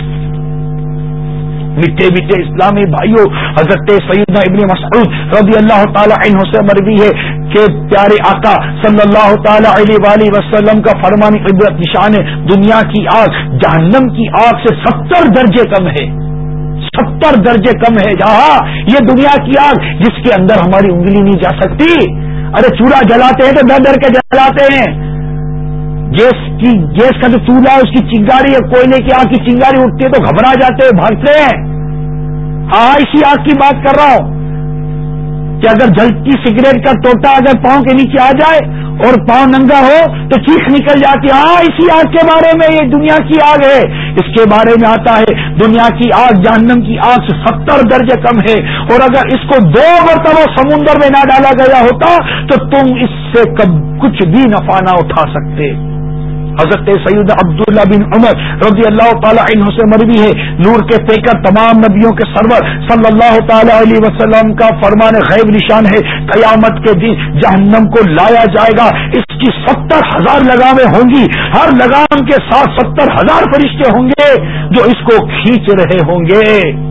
میٹھے میٹھے اسلامی بھائیوں, حضرت سیدنا ابن مسعود رضی اللہ تعالی عنہ سے مروی ہے کہ پیارے آقا صلی اللہ تعالی علیہ وآلہ وسلم کا فرمان عبرت نشان ہے, دنیا کی آگ جہنم کی آگ سے ستر درجے کم ہے. ستر درجے کم ہے. جہاں یہ دنیا کی آگ جس کے اندر ہماری انگلی نہیں جا سکتی. ارے چولہا جلاتے ہیں تو ڈر ڈر کے جلاتے ہیں. گیس کی گیس کا جو چولہا ہے اس کی چنگاری ہے, کوئلے کی آگ کی چنگاری اٹھتی ہے تو گھبرا جاتے ہیں, بھاگتے ہیں. ہاں اسی آگ کی بات کر رہا ہوں کہ اگر جلتی سگریٹ کا ٹوٹا اگر پاؤں کے نیچے آ جائے اور پاؤں ننگا ہو تو چیخ نکل جاتی ہے. ہاں اسی آگ کے بارے میں, یہ دنیا کی آگ ہے. اس کے بارے میں آتا ہے دنیا کی آگ جہنم کی آگ سے ستر درجے کم ہے, اور اگر اس کو دو مرتبہ سمندر میں نہ ڈالا گیا ہوتا تو تم اس سے کب کچھ بھی نفع نہ اٹھا سکتے. حضرت سید عبداللہ بن عمر رضی اللہ تعالی عنہ سے مروی ہے, نور کے پیکر تمام نبیوں کے سرور صلی اللہ تعالی علیہ وسلم کا فرمان غیب نشان ہے, قیامت کے دن جہنم کو لایا جائے گا. اس کی ستر ہزار لگامیں ہوں گی, ہر لگام کے ساتھ ستر ہزار فرشتے ہوں گے جو اس کو کھینچ رہے ہوں گے.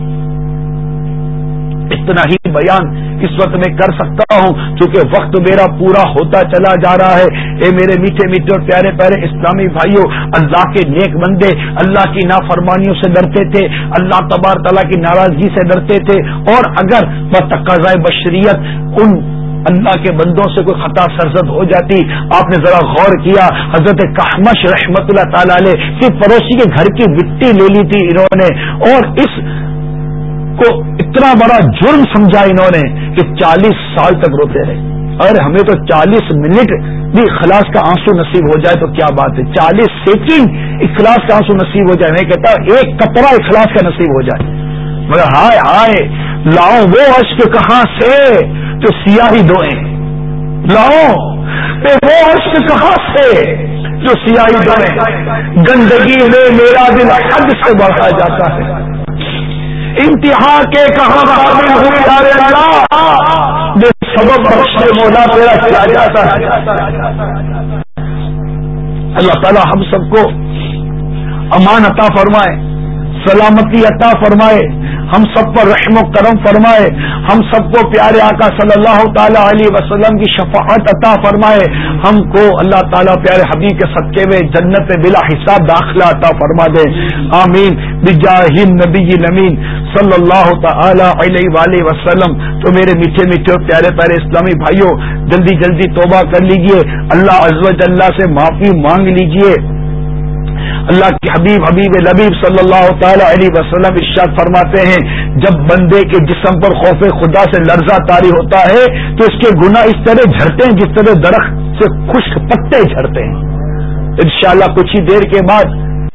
اتنا ہی بیان اس وقت میں کر سکتا ہوں کیونکہ وقت میرا پورا ہوتا چلا جا رہا ہے. اے میرے میٹھے میٹھے اور پیارے پیارے اسلامی بھائیوں, اللہ کے نیک بندے اللہ کی نافرمانیوں سے ڈرتے تھے, اللہ تبارک تعالیٰ کی ناراضگی سے ڈرتے تھے, اور اگر بتقاضۂ بشریت ان اللہ کے بندوں سے کوئی خطا سرزد ہو جاتی. آپ نے ذرا غور کیا, حضرت کحمش رحمت اللہ تعالی علیہ صرف پڑوسی کے گھر کی مٹی لے لی تھی انہوں نے, اور اس کو اتنا بڑا جرم سمجھا انہوں نے کہ چالیس سال تک روتے رہے. اور ہمیں تو چالیس منٹ بھی اخلاص کا آنسو نصیب ہو جائے تو کیا بات ہے, چالیس سیکنڈ اخلاص کا آنسو نصیب ہو جائے. میں کہتا ہوں ایک قطرہ اخلاص کا نصیب ہو جائے, مگر ہائے ہائے لاؤ وہ اشک کہاں سے جو سیاہی دھوئیں, لاؤ وہ اشک کہاں سے جو سیاہی دھوئیں. گندگی میں میرا دل حد سے بڑھا جاتا ہے, انتہا کے کہاں قابل ہوئے یار اللہ, جو سبب بخشے مولا تیرا کیا جاتا ہے. اللہ تعالی ہم سب کو امان عطا فرمائے, سلامتی عطا فرمائے, ہم سب پر رحم و کرم فرمائے, ہم سب کو پیارے آقا صلی اللہ تعالی علیہ وسلم کی شفاعت عطا فرمائے, ہم کو اللہ تعالیٰ پیارے حبیب کے صدقے میں جنت میں بلا حساب داخلہ عطا فرما دے. آمین بجاہ النبی الامین صلی اللہ تعالی علیہ وآلہ وسلم. تو میرے میٹھے میٹھے اور پیارے پیارے اسلامی بھائیوں, جلدی جلدی توبہ کر لیجئے, اللہ عز و جل سے معافی مانگ لیجئے. اللہ کے حبیب حبیب لبیب صلی اللہ تعالی علیہ وسلم ارشاد فرماتے ہیں, جب بندے کے جسم پر خوف خدا سے لرزہ طاری ہوتا ہے تو اس کے گناہ اس طرح جھڑتے ہیں جس طرح درخت سے خشک پتے جھڑتے ہیں. انشاءاللہ کچھ ہی دیر کے بعد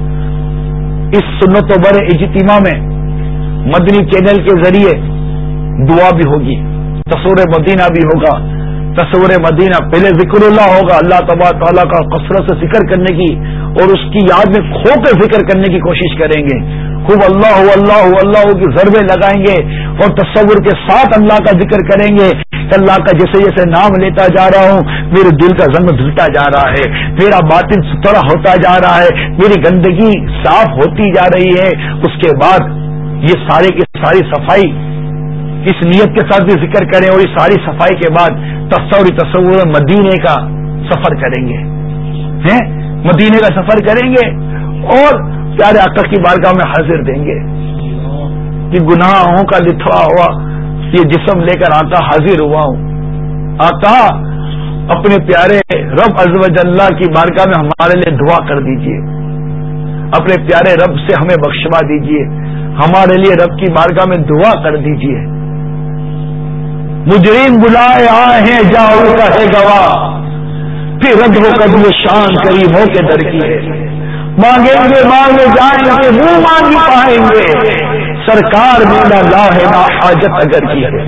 اس سنت و بر اجتماع میں مدنی چینل کے ذریعے دعا بھی ہوگی, تصور مدینہ بھی ہوگا. تصور مدینہ پہلے ذکر اللہ ہوگا, اللہ تبارک تعالیٰ کا کثرت سے ذکر کرنے کی اور اس کی یاد میں کھو کر ذکر کرنے کی کوشش کریں گے. خوب اللہ اللہ اللہ کی ضربیں لگائیں گے اور تصور کے ساتھ اللہ کا ذکر کریں گے. اللہ کا جیسے جیسے نام لیتا جا رہا ہوں میرے دل کا زنگ دھلتا جا رہا ہے, میرا باطن ستھرا ہوتا جا رہا ہے, میری گندگی صاف ہوتی جا رہی ہے. اس کے بعد یہ سارے کی ساری صفائی اس نیت کے ساتھ بھی ذکر کریں اور اس ساری صفائی کے بعد تصور تصور مدینے کا سفر کریں گے, ہیں مدینے کا سفر کریں گے اور پیارے آقا کی بارگاہ میں حاضر دیں گے کہ گناہوں کا لتھڑا ہوا یہ جسم لے کر آقا حاضر ہوا ہوں. آقا اپنے پیارے رب عز و جل کی بارگاہ میں ہمارے لیے دعا کر دیجئے, اپنے پیارے رب سے ہمیں بخشوا دیجئے, ہمارے لیے رب کی بارگاہ میں دعا کر دیجئے. مجرم بلائے آئے ہیں جاؤ کا ہے گواہ, پھر رد ہو کر یہ شان کریموں کے در کی ہے. مانگیں گے مانگے جائیں گے منہ مانگی پائیں گے سرکار میرا لا ہے نا حاجت اگر کی ہے.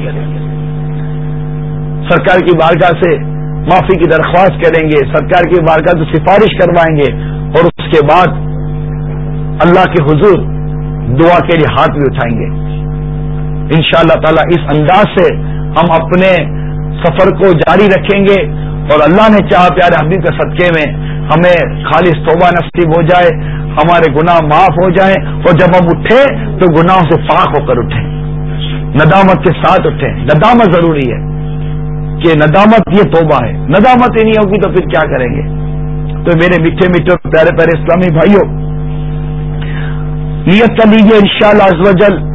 سرکار کی بارگاہ سے معافی کی درخواست کریں گے, سرکار کی بارگاہ سے سفارش کروائیں گے, اور اس کے بعد اللہ کے حضور دعا کے لیے ہاتھ بھی اٹھائیں گے. انشاءاللہ تعالی اس انداز سے ہم اپنے سفر کو جاری رکھیں گے, اور اللہ نے چاہا پیارے حبیب کے صدقے میں ہمیں خالص توبہ نصیب ہو جائے, ہمارے گناہ معاف ہو جائیں, اور جب ہم اٹھے تو گناہوں سے پاک ہو کر اٹھیں, ندامت کے ساتھ اٹھیں. ندامت ضروری ہے کہ ندامت یہ توبہ ہے, ندامت ہی نہیں ہوگی تو پھر کیا کریں گے. تو میرے میٹھے میٹھے پیارے پیارے اسلامی بھائیوں, نیت کر لیجیے انشاءاللہ عز و جل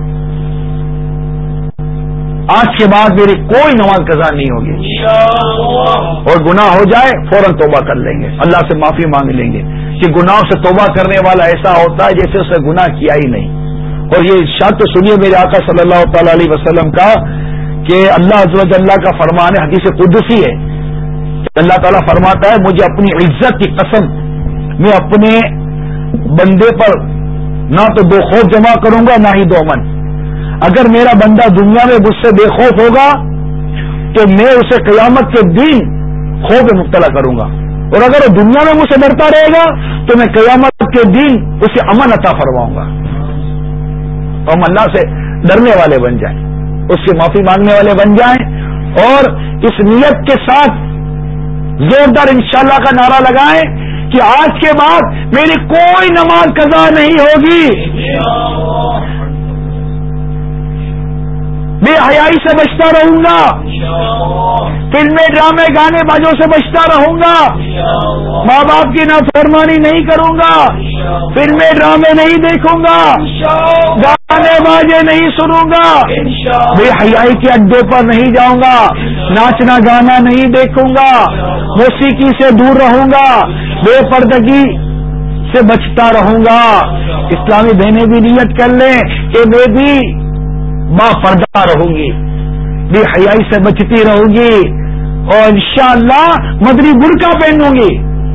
آج کے بعد میری کوئی نماز قضا نہیں ہوگی, اور گناہ ہو جائے فوراً توبہ کر لیں گے, اللہ سے معافی مانگ لیں گے. کہ گناہوں سے توبہ کرنے والا ایسا ہوتا ہے جیسے اس نے گناہ کیا ہی نہیں. اور یہ ارشاد تو سنیے میرے آقا صلی اللہ تعالی علیہ وسلم کا کہ اللہ عز و جل کا فرمان ہے, حدیث قدسی ہے, اللہ تعالیٰ فرماتا ہے مجھے اپنی عزت کی قسم میں اپنے بندے پر نہ تو دو خوف جمع کروں گا نہ ہی دو امن. اگر میرا بندہ دنیا میں مجھ سے بے خوف ہوگا تو میں اسے قیامت کے دن خوف میں مبتلا کروں گا, اور اگر وہ دنیا میں مجھ سے ڈرتا رہے گا تو میں قیامت کے دن اسے امن عطا فرماؤں گا. تو ہم اللہ سے ڈرنے والے بن جائیں, اس سے معافی مانگنے والے بن جائیں, اور اس نیت کے ساتھ زوردار انشاءاللہ کا نعرہ لگائیں کہ آج کے بعد میری کوئی نماز قضا نہیں ہوگی, بے حیائی سے بچتا رہوں گا, فلمیں ڈرامے گانے بازوں سے بچتا رہوں گا, ماں باپ کی نافرمانی نہیں کروں گا, فلمیں ڈرامے نہیں دیکھوں گا, گانے باجے نہیں سنوں گا, بے حیائی کے اڈوں پر نہیں جاؤں گا, ناچنا گانا نہیں دیکھوں گا, موسیقی سے دور رہوں گا, بے پردگی سے بچتا رہوں گا. اسلامی بہنیں بھی نیت کر لیں کہ میں بھی با پردہ رہوں گی, بے حیائی سے بچتی رہوں گی, اور انشاءاللہ مدنی برقع پہنوں گی.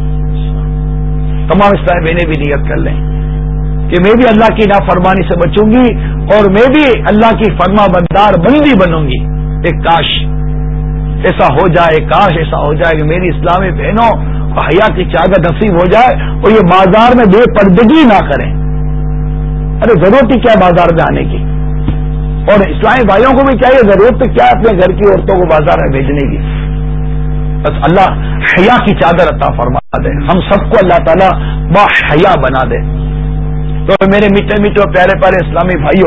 تمام اسلامی بہنیں بھی نیت کر لیں کہ میں بھی اللہ کی نافرمانی سے بچوں گی, اور میں بھی اللہ کی فرما بردار بندی بنوں گی. ایک کاش ایسا ہو جائے, کاش ایسا ہو جائے کہ میری اسلامی بہنوں کو حیا کی چادر نصیب ہو جائے, اور یہ بازار میں بے پردگی نہ کریں. ارے ضرورت ہی کیا بازار میں آنے کی, اور اسلامی بھائیوں کو بھی چاہیے, ضرورت تو کیا اپنے گھر کی عورتوں کو بازار میں بھیجنے کی. بس اللہ حیا کی چادر عطا فرما دے, ہم سب کو اللہ تعالیٰ با حیا بنا دے. تو میرے میٹھے میٹھے پیارے پیارے اسلامی بھائیوں,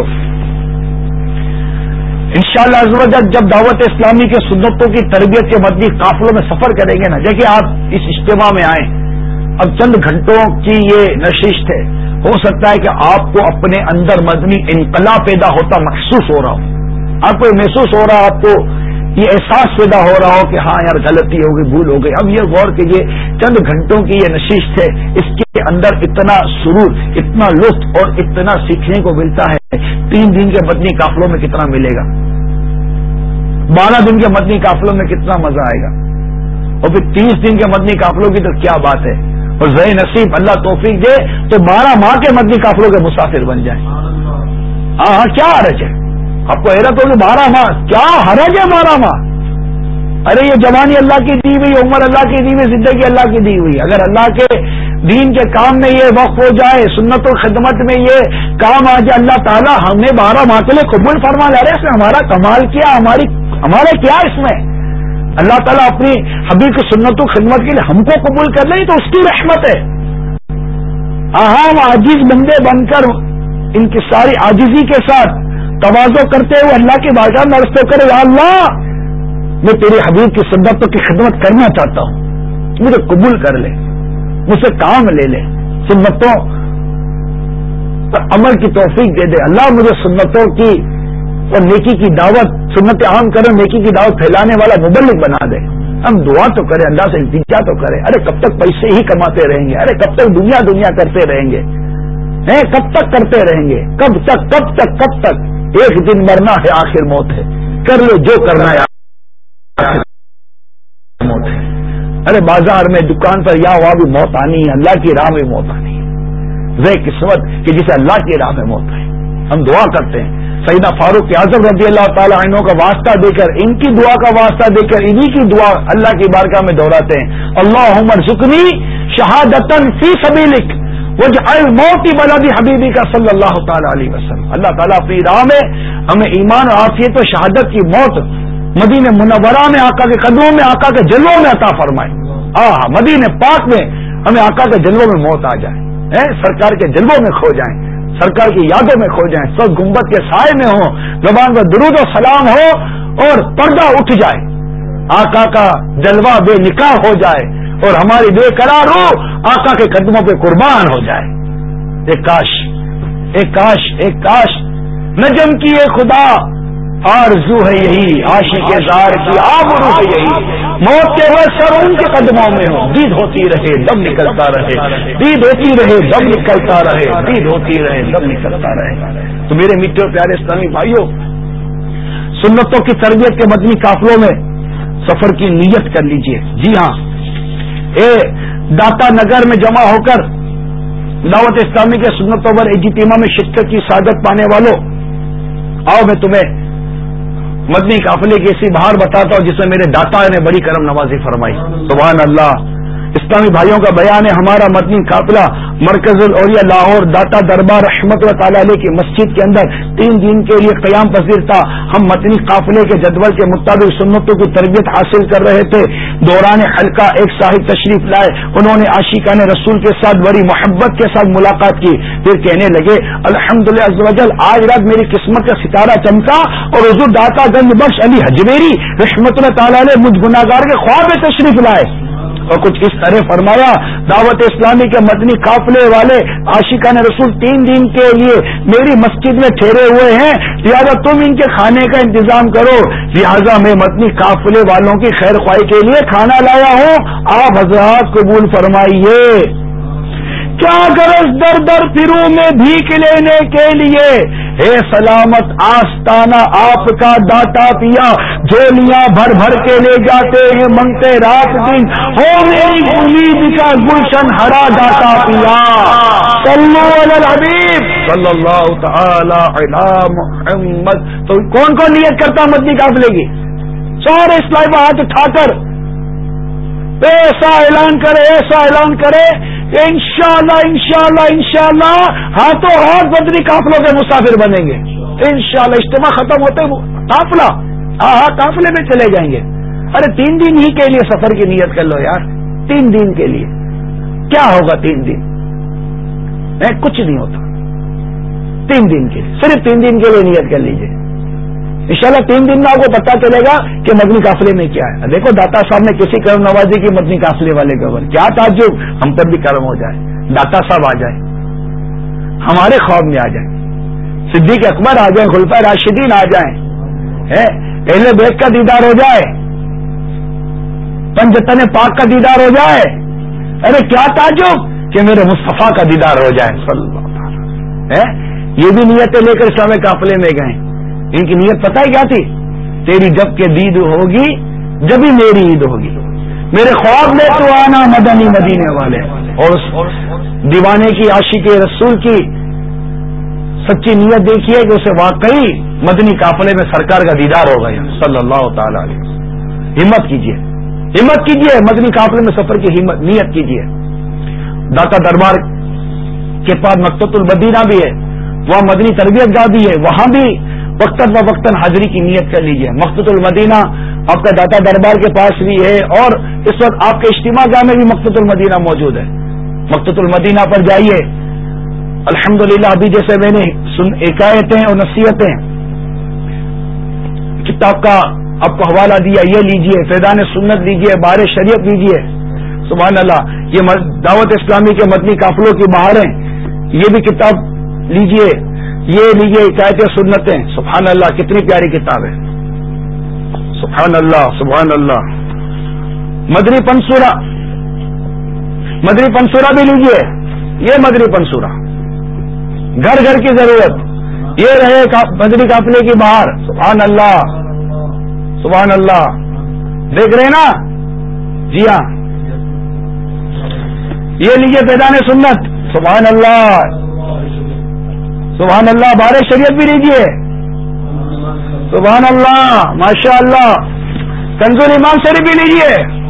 انشاءاللہ عز و جل جب دعوت اسلامی کے سنتوں کی تربیت کے مدنی قافلوں میں سفر کریں گے نا, دیکھیں آپ اس اجتماع میں آئیں, اب چند گھنٹوں کی یہ نشست ہے, ہو سکتا ہے کہ آپ کو اپنے اندر مدنی انقلاب پیدا ہوتا محسوس ہو رہا ہو, آپ کو محسوس ہو رہا, آپ کو یہ احساس پیدا ہو رہا ہو کہ ہاں یار غلطی ہو گئی, بھول ہو گئی. اب یہ غور کیجیے, چند گھنٹوں کی یہ نشست ہے, اس کے اندر اتنا سرور, اتنا لطف اور اتنا سیکھنے کو ملتا ہے. تین دن کے مدنی قافلوں میں کتنا ملے گا, بارہ دن کے مدنی قافلوں میں کتنا مزہ آئے گا, اور پھر تیس دن کے مدنی قافلوں کی تو کیا بات ہے. اور ذی نصیب اللہ توفیق دے تو بارہ ماہ کے مدنی قافلوں کے مسافر بن جائیں. ہاں ہاں کیا حرج ہے, آپ کو حیرت ہوگی بارہ ماہ کیا حرج ہے, بارہ ماہ. ارے یہ جوانی اللہ کی دی ہوئی, عمر اللہ کی دی ہوئی, زندگی اللہ کی دی ہوئی. اگر اللہ کے دین کے کام میں یہ وقف ہو جائے, سنت و خدمت میں یہ کام آ جائے, اللہ تعالیٰ ہمیں بارہ ماہ کے لیے قبول فرما لے رہے, اس میں ہمارا کمال کیا, ہماری ہمارے کیا اس میں. اللہ تعالیٰ اپنی حبیب کی سنت و خدمت کے لیے ہم کو قبول کر لیں تو اس کی رحمت ہے. ہم عاجز بندے بن کر ان کی ساری عاجزی کے ساتھ تواضع کرتے ہوئے اللہ کی بارگاہ میں عرض کرے, یا اللہ میں تیرے حبیب کی سنتوں کی خدمت کرنا چاہتا ہوں, مجھے قبول کر لے, مجھ سے کام لے لے, سنتوں پر عمل کی توفیق دے دے. اللہ مجھے سنتوں کی اور نیکی کی دعوت, سنت عام کرے, نیکی کی دعوت پھیلانے والا مبلغ بنا دے. ہم دعا تو کریں, اللہ سے التجا تو کریں. ارے کب تک پیسے ہی کماتے رہیں گے, ارے کب تک دنیا دنیا کرتے رہیں گے, ہیں کب تک کرتے رہیں گے, کب تک کب تک کب تک. ایک دن مرنا ہے, آخر موت ہے, کر لو جو کرنا ہے, آخر موت ہے. ارے بازار میں دکان پر یا وہاں بھی موت آنی ہے، اللہ کی راہ میں موت آنی ہے. وہ قسمت کہ جسے اللہ کی راہ میں موت آئے. ہم دعا کرتے ہیں سیدنا فاروق اعظم رضی اللہ تعالی عنہ کا واسطہ دے کر، ان کی دعا کا واسطہ دے کر انہی کی دعا اللہ کی بارگاہ میں دہراتے ہیں. اللہم ارزقنی شہادتن فی سبیلک واجعل موتی بلدی حبیبی کا صلی اللہ تعالی علیہ وسلم. اللہ تعالیٰ اپنی راہ میں ہمیں ایمان اور عافیت و شہادت کی موت مدینہ منورہ میں آقا کے قدموں میں آقا کے جلووں میں عطا فرمائے. آہ مدینہ پاک میں ہمیں آقا کے جلووں میں موت آ جائے، سرکار کے جلووں میں کھو جائیں، سرکار کی یادوں میں کھو جائیں، سب گنبد کے سائے میں ہو، زبان پر درود و سلام ہو اور پردہ اٹھ جائے، آقا کا جلوہ بے نکاح ہو جائے اور ہماری بے قرار روح آقا کے قدموں پہ قربان ہو جائے. ایک کاش ایک کاش ایک کاش نجم کی یہ خدا آرزو ہے یہی، عاشق زار کی آبرو ہے یہی، موت کے وقت سر ان کے قدموں میں ہو، دید ہوتی رہے دم نکلتا رہے، دید ہوتی رہے دم نکلتا رہے، دید ہوتی رہے دم نکلتا رہے. تو میرے میٹھے پیارے اسلامی بھائیوں، سنتوں کی تربیت کے مدنی قافلوں میں سفر کی نیت کر لیجئے. جی ہاں، اے داتا نگر میں جمع ہو کر دعوت اسلامی کے سنتوں پر اجتماع میں شرکت کی سعادت پانے والوں، آؤ میں تمہیں مدنی قافلے کی ایسی بہار بتاتا ہوں جس میں میرے داتا نے بڑی کرم نوازی فرمائی. سبحان اللہ. اسلامی بھائیوں کا بیان ہے، ہمارا مدنی قافلہ مرکز الاولیاء لاہور داتا دربار رحمت اللہ تعالی علیہ کی مسجد کے اندر تین دن کے لیے قیام پذیر تھا. ہم مدنی قافلے کے جدول کے مطابق سنتوں کی تربیت حاصل کر رہے تھے. دوران حلقہ ایک صاحب تشریف لائے، انہوں نے عاشقان رسول کے ساتھ بڑی محبت کے ساتھ ملاقات کی. پھر کہنے لگے الحمدللہ عز وجل آج رات میری قسمت کا ستارہ چمکا اور حضور داتا گنج بخش علی حجویری رحمت اللہ تعالی علیہ مجھ گناہگار کے خواب میں تشریف لائے اور کچھ اس طرح فرمایا، دعوت اسلامی کے مدنی قافلے والے عاشقان رسول تین دن کے لیے میری مسجد میں ٹھہرے ہوئے ہیں، لہٰذا تم ان کے کھانے کا انتظام کرو. لہٰذا میں مدنی قافلے والوں کی خیر خواہی کے لیے کھانا لایا ہوں، آپ حضرات قبول فرمائیے. کیا غرض در در پھروں میں بھیک لینے کے لیے، اے سلامت آستانہ آپ کا داتا پیا، جھولیاں بھر بھر کے لے جاتے ہیں منگتے رات دن، ہو میری امید کا گلشن ہرا داتا پیا. صلو علی الحبیب صلی اللہ تعالی علی محمد. تو کون کون نیت کرتا مدنی قافلے کی؟ سارے اسلامی میں ہاتھ اٹھا کر ایسا اعلان کرے ایسا اعلان کرے کہ انشاءاللہ انشاءاللہ انشاءاللہ ہاتھوں ہاتھ مدنی قافلوں کے مسافر بنیں گے انشاءاللہ. اجتماع ختم ہوتے قافلہ ہاں ہاں قافلے میں چلے جائیں گے. ارے تین دن ہی کے لیے سفر کی نیت کر لو یار، تین دن کے لیے کیا ہوگا؟ تین دن کچھ نہیں ہوتا. تین دن کے لیے صرف تین دن کے لیے نیت کر لیجئے، انشاءاللہ تین دن میں آپ کو پتا چلے گا کہ مدنی قافلے میں کیا ہے. دیکھو داتا صاحب نے کسی کرم نوازی کی مدنی قافلے والے کے اوپر، کیا تعجب، ہم پر بھی کرم ہو جائے، داتا صاحب آ جائے، ہمارے خواب میں آ جائیں، صدیق اکبر آ جائیں، خلفائے راشدین آ جائیں، اہل بیت کا دیدار ہو جائے، پنجتن پاک کا دیدار ہو جائے. ارے کیا تعجب کہ میرے مصطفیٰ کا دیدار ہو جائے صلی اللہ علیہ وسلم. یہ بھی نیتیں لے کر اسلام قافلے میں گئے. ان کی نیت پتہ ہے کیا تھی؟ تیری جب کہ دید ہوگی جبھی میری عید ہوگی، میرے خواب میں تو آنا مدنی مدینے والے. اور دیوانے کی عاشق رسول کی سچی نیت دیکھیے کہ اسے واقعی مدنی قافلے میں سرکار کا دیدار ہو گیا صلی اللہ تعالی علیہ وسلم. ہمت کیجیے ہمت کیجیے مدنی قافلے میں سفر کی ہمت نیت کیجیے. داتا دربار کے پاس مکتبۃ المدینہ بھی ہے، وہاں مدنی تربیت گاہ بھی ہے، وہاں بھی وقتاً و وقتاً حاضری کی نیت کر لیجیے. مکتبۃ المدینہ آپ کا داتا دربار کے پاس بھی ہے اور اس وقت آپ کے اجتماع گاہ میں بھی مکتبۃ المدینہ موجود ہے. مکتبۃ المدینہ پر جائیے. الحمدللہ ابھی جیسے میں نے حکایتیں اور نصیحتیں کتاب کا آپ کو حوالہ دیا، یہ لیجیے، فیضان سنت لیجیے، بہار شریعت لیجیے. سبحان اللہ، یہ دعوت اسلامی کے مدنی قافلوں کی بہاریں، یہ بھی کتاب لیجیے، یہ لیجیے حکایت سنتیں. سبحان اللہ کتنی پیاری کتاب ہے. سبحان اللہ سبحان اللہ. مدنی پنسورا مدنی پنسورا بھی لیجیے، یہ مدنی پنسورا گھر گھر کی ضرورت، یہ رہے مدنی قافلے کی بہار. سبحان اللہ سبحان اللہ. دیکھ رہے نا؟ جی ہاں یہ لیجیے پیدان سنت، سبحان اللہ سبحان اللہ، بار شریعت بھی لیجیے، سبحان اللہ ماشاء اللہ، کنز الایمان شریف بھی لیجیے،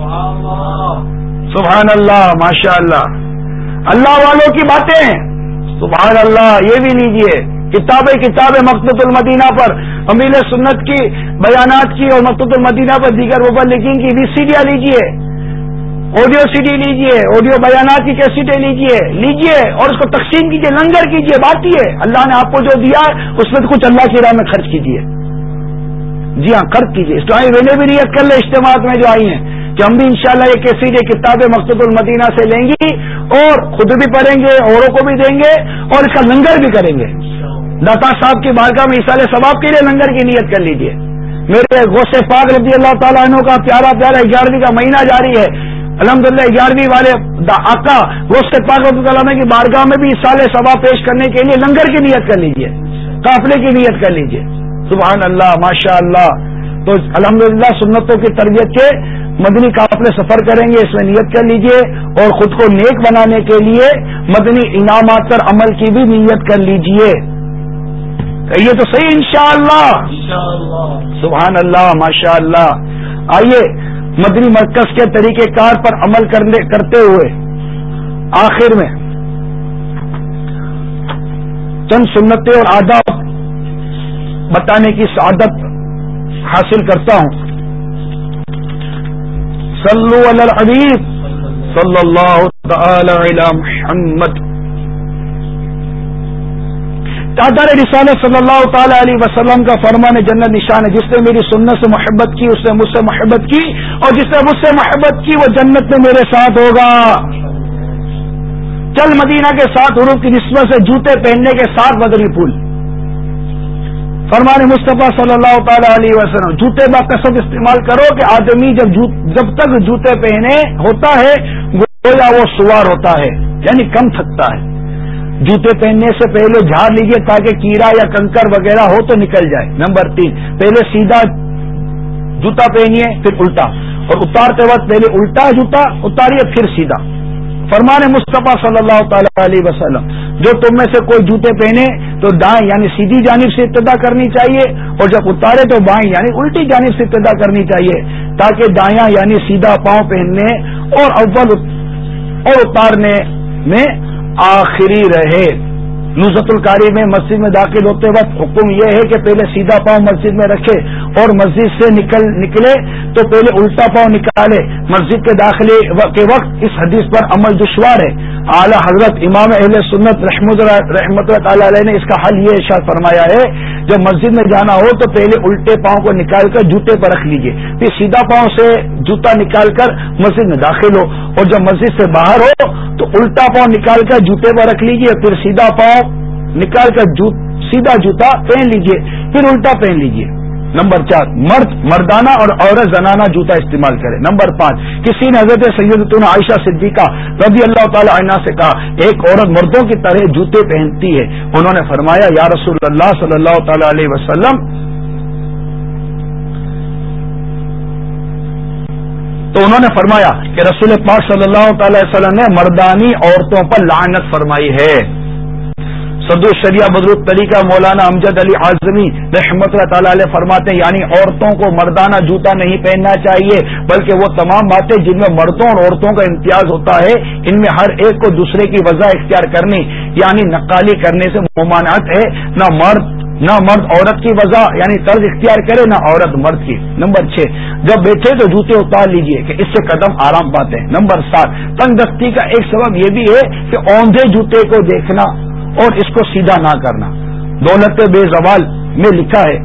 سبحان اللہ ماشاء اللہ، اللہ والوں کی باتیں، سبحان اللہ یہ بھی لیجیے، کتاب کتاب مکتبۃ المدینہ پر امیل سنت کی بیانات کی اور مکتبۃ المدینہ پر دیگر مبلغین کی وی سی ڈیاں لیجیے، آڈیو سی ڈی لیجیے، آڈیو بیانات کی کیسٹیں لیجیے لیجیے اور اس کو تقسیم کیجیے، لنگر کیجیے، بانٹیے، اللہ نے آپ کو جو دیا ہے اس میں کچھ اللہ کی راہ میں خرچ کیجیے، جی ہاں خرچ کیجیے، اسلامی بہنیں بھی نیت کر لیں اجتماعات میں جو آئی ہیں کہ ہم بھی انشاءاللہ یہ کیسٹ کتابیں مکتبۃ المدینہ سے لیں گی اور خود بھی پڑھیں گے، اوروں کو بھی دیں گے اور اس کا لنگر بھی کریں گے، داتا صاحب کی بارگاہ میں ایصال ثواب کے لیے لنگر کی نیت کر لیجیے۔ میرے غوث پاک رضی اللہ تعالیٰ عنہ کا پیارا پیارا گیارہویں کا مہینہ جاری ہے، الحمدللہ گیارہویں والے آقا غوث پاک رضی اللہ عنہ کی بارگاہ میں بھی ایصال ثواب پیش کرنے کے لیے لنگر کی نیت کر لیجیے، قافلے کی نیت کر لیجیے، سبحان اللہ ماشاء اللہ۔ تو الحمدللہ سنتوں کی تربیت کے مدنی قافلے سفر کریں گے، اس میں نیت کر لیجئے اور خود کو نیک بنانے کے لیے مدنی انعامات پر عمل کی بھی نیت کر لیجئے، کہیے تو صحیح انشاءاللہ، سبحان اللہ ماشاء اللہ۔ آئیے مدنی مرکز کے طریقہ کار پر عمل کرنے کرتے ہوئے آخر میں چند سنتیں اور آداب بتانے کی سعادت حاصل کرتا ہوں۔ صلو علی الحبیب صلی اللہ تعالی علی محمد۔ تاجدار رسالت صلی اللہ تعالی علیہ وسلم کا فرمان جنت نشان ہے، جس نے میری سنت سے محبت کی اس نے مجھ سے محبت کی اور جس نے مجھ سے محبت کی وہ جنت میں میرے ساتھ ہوگا۔ چل مدینہ کے ساتھ حروف کی نسبت سے جوتے پہننے کے ساتھ مدنی پھول، فرمان مصطفیٰ صلی اللہ تعالی علیہ وسلم، جوتے باقصد استعمال کرو کہ آدمی جب جب تک جوتے پہنے ہوتا ہے گویا وہ سوار ہوتا ہے، یعنی کم تھکتا ہے۔ جوتے پہننے سے پہلے جھاڑ لیجئے تاکہ کیڑا یا کنکر وغیرہ ہو تو نکل جائے۔ نمبر تین، پہلے سیدھا جوتا پہنیے پھر الٹا، اور اتارتے وقت پہلے الٹا جوتا اتاریے پھر سیدھا۔ فرمان مصطفیٰ صلی اللہ تعالی علیہ وسلم، جو تم میں سے کوئی جوتے پہنے تو دائیں یعنی سیدھی جانب سے ابتدا کرنی چاہیے اور جب اتارے تو بائیں یعنی الٹی جانب سے ابتدا کرنی چاہیے، تاکہ دایاں یعنی سیدھا پاؤں پہننے اور اول اور اتارنے میں آخری رہے۔ نزہت القاری میں مسجد میں داخل ہوتے وقت حکم یہ ہے کہ پہلے سیدھا پاؤں مسجد میں رکھے اور مسجد سے نکل نکلے تو پہلے الٹا پاؤں نکالے۔ مسجد کے داخلے کے وقت اس حدیث پر عمل دشوار ہے۔ اعلی حضرت امام اہل سنت رحمت اللہ تعالی علیہ نے اس کا حل یہ ارشاد فرمایا ہے، جب مسجد میں جانا ہو تو پہلے الٹے پاؤں کو نکال کر جوتے پر رکھ لیجیے، پھر سیدھا پاؤں سے جوتا نکال کر مسجد میں داخل ہو، اور جب مسجد سے باہر ہو تو الٹا پاؤں نکال کر جوتے پر رکھ لیجیے، پھر سیدھا پاؤں نکال کر جو سیدھا جوتا پہن لیجیے، پھر الٹا پہن لیجیے۔ نمبر چار، مرد مردانہ اور عورت زنانہ جوتا استعمال کرے۔ نمبر پانچ، کسی نے حضرت سیدتنا عائشہ صدیقہ رضی اللہ تعالی عنہا سے کہا ایک عورت مردوں کی طرح جوتے پہنتی ہے، انہوں نے فرمایا یا رسول اللہ صلی اللہ تعالی علیہ وسلم، تو انہوں نے فرمایا کہ رسول پاک صلی اللہ تعالی وسلم نے مردانی عورتوں پر لعنت فرمائی ہے۔ صدر الشریعہ بدر الطریقہ مولانا امجد علی اعظمی رحمۃ اللہ تعالی علیہ فرماتے ہیں یعنی عورتوں کو مردانہ جوتا نہیں پہننا چاہیے، بلکہ وہ تمام باتیں جن میں مردوں اور عورتوں کا امتیاز ہوتا ہے ان میں ہر ایک کو دوسرے کی وضع اختیار کرنی، یعنی نقالی کرنے سے ممانعت ہے، نہ مرد نہ مرد عورت کی وضع یعنی طرز اختیار کرے نہ عورت مرد کی۔ نمبر چھ، جب بیٹھے تو جوتے اتار لیجئے کہ اس سے قدم آرام پاتے ہیں۔ نمبر سات، تنگ دستی کا ایک سبب یہ بھی ہے کہ اوندھے جوتے کو دیکھنا اور اس کو سیدھا نہ کرنا۔ دولت بے زوال میں لکھا ہے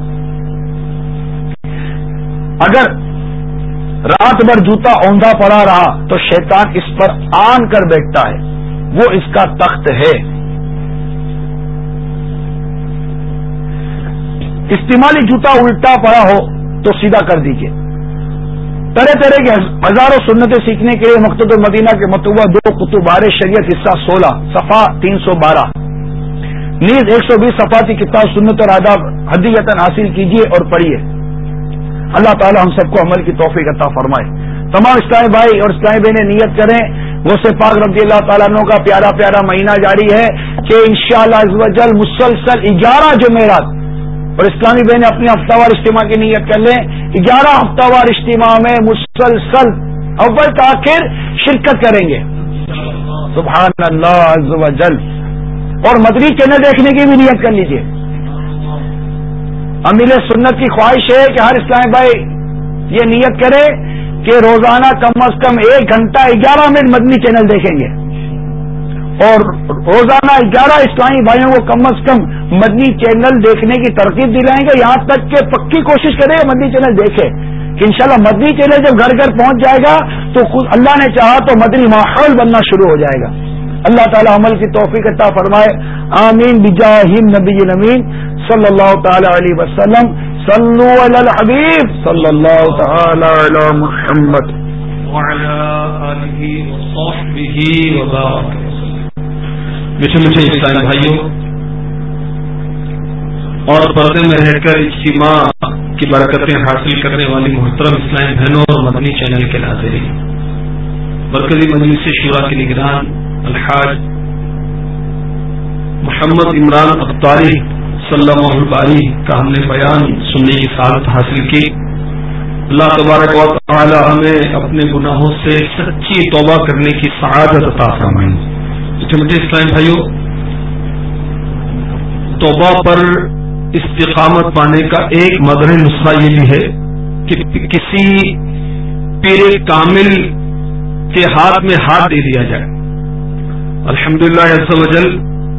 اگر رات بھر جوتا اوندھا پڑا رہا تو شیطان اس پر آن کر بیٹھتا ہے، وہ اس کا تخت ہے۔ استعمالی جوتا الٹا پڑا ہو تو سیدھا کر دیجیے۔ طرح طرح کے ہزاروں سنتیں سیکھنے کے لیے مکتبۃ المدینہ کے مطبوعہ دو کتبار شریعت حصہ سولہ صفحہ تین سو بارہ نیز ایک سو بیس صفحات کی کتاب سنت اور آداب ہدیۃً حاصل کیجیے اور پڑھیے۔ اللہ تعالی ہم سب کو عمل کی توفیق عطا فرمائے۔ تمام اسلامی بھائی اور اسلامی بہنیں نیت کریں غوث پاک رضی اللہ تعالیٰ عنہ کا پیارا پیارا مہینہ جاری ہے کہ انشاءاللہ عز و جل مسلسل گیارہ جمعرات، اور اسلامی بہنیں اپنی ہفتہ وار اجتماع کی نیت کر لیں، گیارہ ہفتہ وار اجتماع میں مسلسل اول تاخیر شرکت کریں گے، سبحان اللہ عز و جل۔ اور مدنی چینل دیکھنے کی بھی نیت کر لیجیے۔ امیر سنت کی خواہش ہے کہ ہر اسلامی بھائی یہ نیت کرے کہ روزانہ کم از کم ایک گھنٹہ گیارہ منٹ مدنی چینل دیکھیں گے، اور روزانہ گیارہ اسلامی بھائیوں کو کم از کم مدنی چینل دیکھنے کی ترغیب دلائیں گے، یہاں تک کہ پکی کوشش کریں گے مدنی چینل دیکھے، کہ انشاءاللہ مدنی چینل جب گھر گھر پہنچ جائے گا تو خود اللہ نے چاہا تو مدنی ماحول بننا شروع ہو جائے گا۔ اللہ تعالی عمل کی توفیق عطا فرمائے، آمین بجاہ نبی الامین صلی اللہ تعالی علیہ وسلم۔ صلو علی الحبیب صلی اللہ تعالی علی محمد وعلی آلہ وصحبہ وبارک وسلم۔ میٹھے میٹھے اسلام بھائیوں اور پردے میں رہ کر اجتماع کی برکتیں حاصل کرنے والی محترم اسلامی بہنوں اور مدنی چینل کے ناظرین، مرکزی مجلس شورا کے نگران الحاج محمد عمران اختاری صلی اللہ الباری کا ہم نے بیان سننے کی سعادت حاصل کی۔ اللہ تبارک و تعالی ہمیں اپنے گناہوں سے سچی توبہ کرنے کی سعادت عطا فرمائے۔ میٹھے اسلام بھائیوں، توبہ پر استقامت پانے کا ایک مدر نسخہ یہ بھی ہے کہ کسی پیر کامل کے ہاتھ میں ہاتھ دے دیا جائے۔ الحمدللہ عز و جل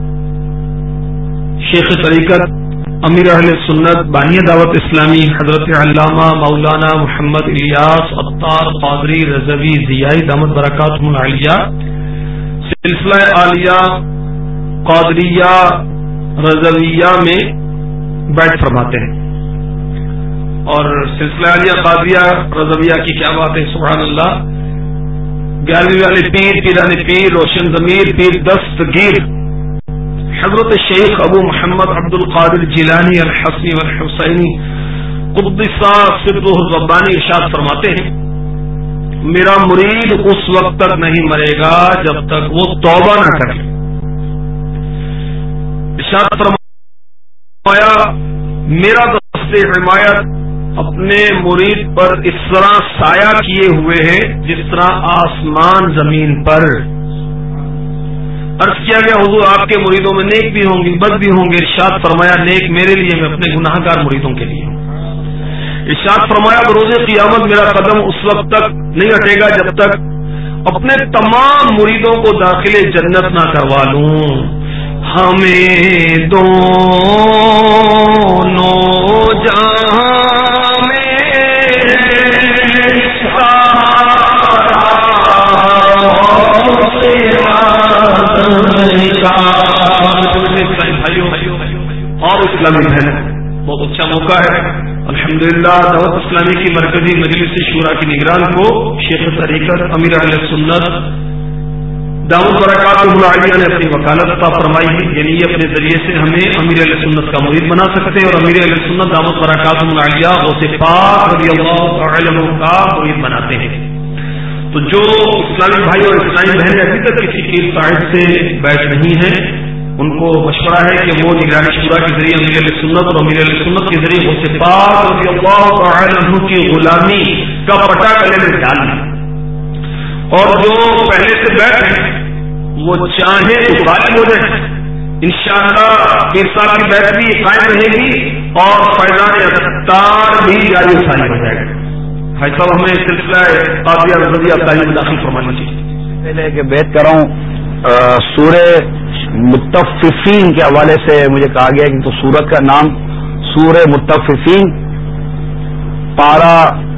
شیخ طریقت امیر اہل سنت بانی دعوت اسلامی حضرت علامہ مولانا محمد الیاس عطار قادری رضوی ضیائی دامت برکاتہم العالیہ سلسلہ عالیہ قادریہ رضویہ میں بیٹھ فرماتے ہیں، اور سلسلہ عالیہ قادریہ رضویہ کی کیا بات ہے، سبحان اللہ۔ گیارہویں والے پیر پیران پیر روشن ضمیر پیر دستگیر حضرت شیخ ابو محمد عبد القادر جیلانی الحسنی والحسینی قدس سرہ الربانی ارشاد فرماتے ہیں، میرا مرید اس وقت تک نہیں مرے گا جب تک وہ توبہ نہ کرے۔ ارشاد فرمایا، میرا دست حمایت اپنے مرید پر اس طرح سایہ کیے ہوئے ہے جس طرح آسمان زمین پر۔ عرض کیا گیا حضور آپ کے مریدوں میں نیک بھی ہوں گے بد بھی ہوں گے، ارشاد فرمایا نیک میرے لیے، میں اپنے گناہ گار مریدوں کے لیے ہوں۔ ارشاد فرمایا بروز قیامت میرا قدم اس وقت تک نہیں ہٹے گا جب تک اپنے تمام مریدوں کو داخل جنت نہ کروا لوں۔ ہمیں دونوں جہاں اور اسلامی بہن بہت اچھا موقع ہے الحمدللہ دعوت اسلامی کی مرکزی مجلس شورا کی نگران کو شیخ طریقت امیر اہل سنت دعوت برکاتہم العالیہ نے اپنی وکالت عطا فرمائی ہے، یعنی یہ اپنے ذریعے سے ہمیں امیر اہل سنت کا مرید بنا سکتے ہیں اور امیر اہل سنت دعوت برکاتہم العالیہ غوث پاک رضی اللہ تعالی عنہ کا مرید بناتے ہیں۔ تو جو اسلامی بھائی اور اسلامی بہنیں ابھی تک کسی پیر صاحب سے بیٹھ نہیں ہیں، ان کو مشورہ ہے کہ وہ نگرانی شورا کے ذریعے امیر اہل سنت اور امیر اہل سنت کے ذریعے غوث پاک رضی اللہ تعالی عنہ کی غلامی کا پٹا گلے میں ڈال لیں، اور جو پہلے سے بیٹھ ہیں وہ چاہیں تو غالب ہو جائیں۔ انشاءاللہ پیر صاحب کی بیعت بھی قائم رہے گی اور فیضان اتار بھی جاری ساری ہو جائے گا۔ بھائی صاحب ہمیں سلسلہ قادریہ رضویہ تعلیم میں داخل فرمانا چاہیے۔ پہلے کہ بیعت کر رہا ہوں سورہ مطففین کے حوالے سے مجھے کہا گیا کہ تو سورت کا نام سورہ مطففین، پارہ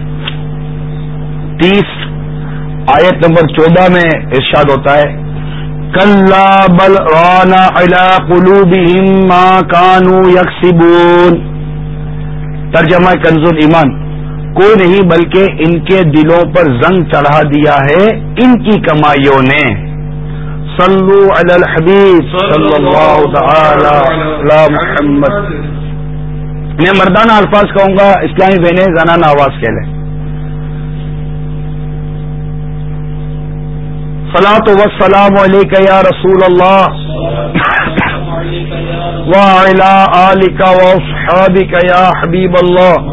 تیس آیت نمبر چودہ میں ارشاد ہوتا ہے، کلا بل ران علی قلوبہم ما کانوا یکسبون۔ ترجمہ کنز الایمان، کوئی نہیں بلکہ ان کے دلوں پر زنگ چڑھا دیا ہے ان کی کمائیوں نے۔ صلو علی الحبیب صلی اللہ تعالی علی محمد۔ میں مردانہ الفاظ کہوں گا، اسلامی بہنیں زنانہ آواز کہہ لیں۔ الصلاۃ والسلام علیک یا رسول اللہ وعلی آلک واصحابک یا حبیب اللہ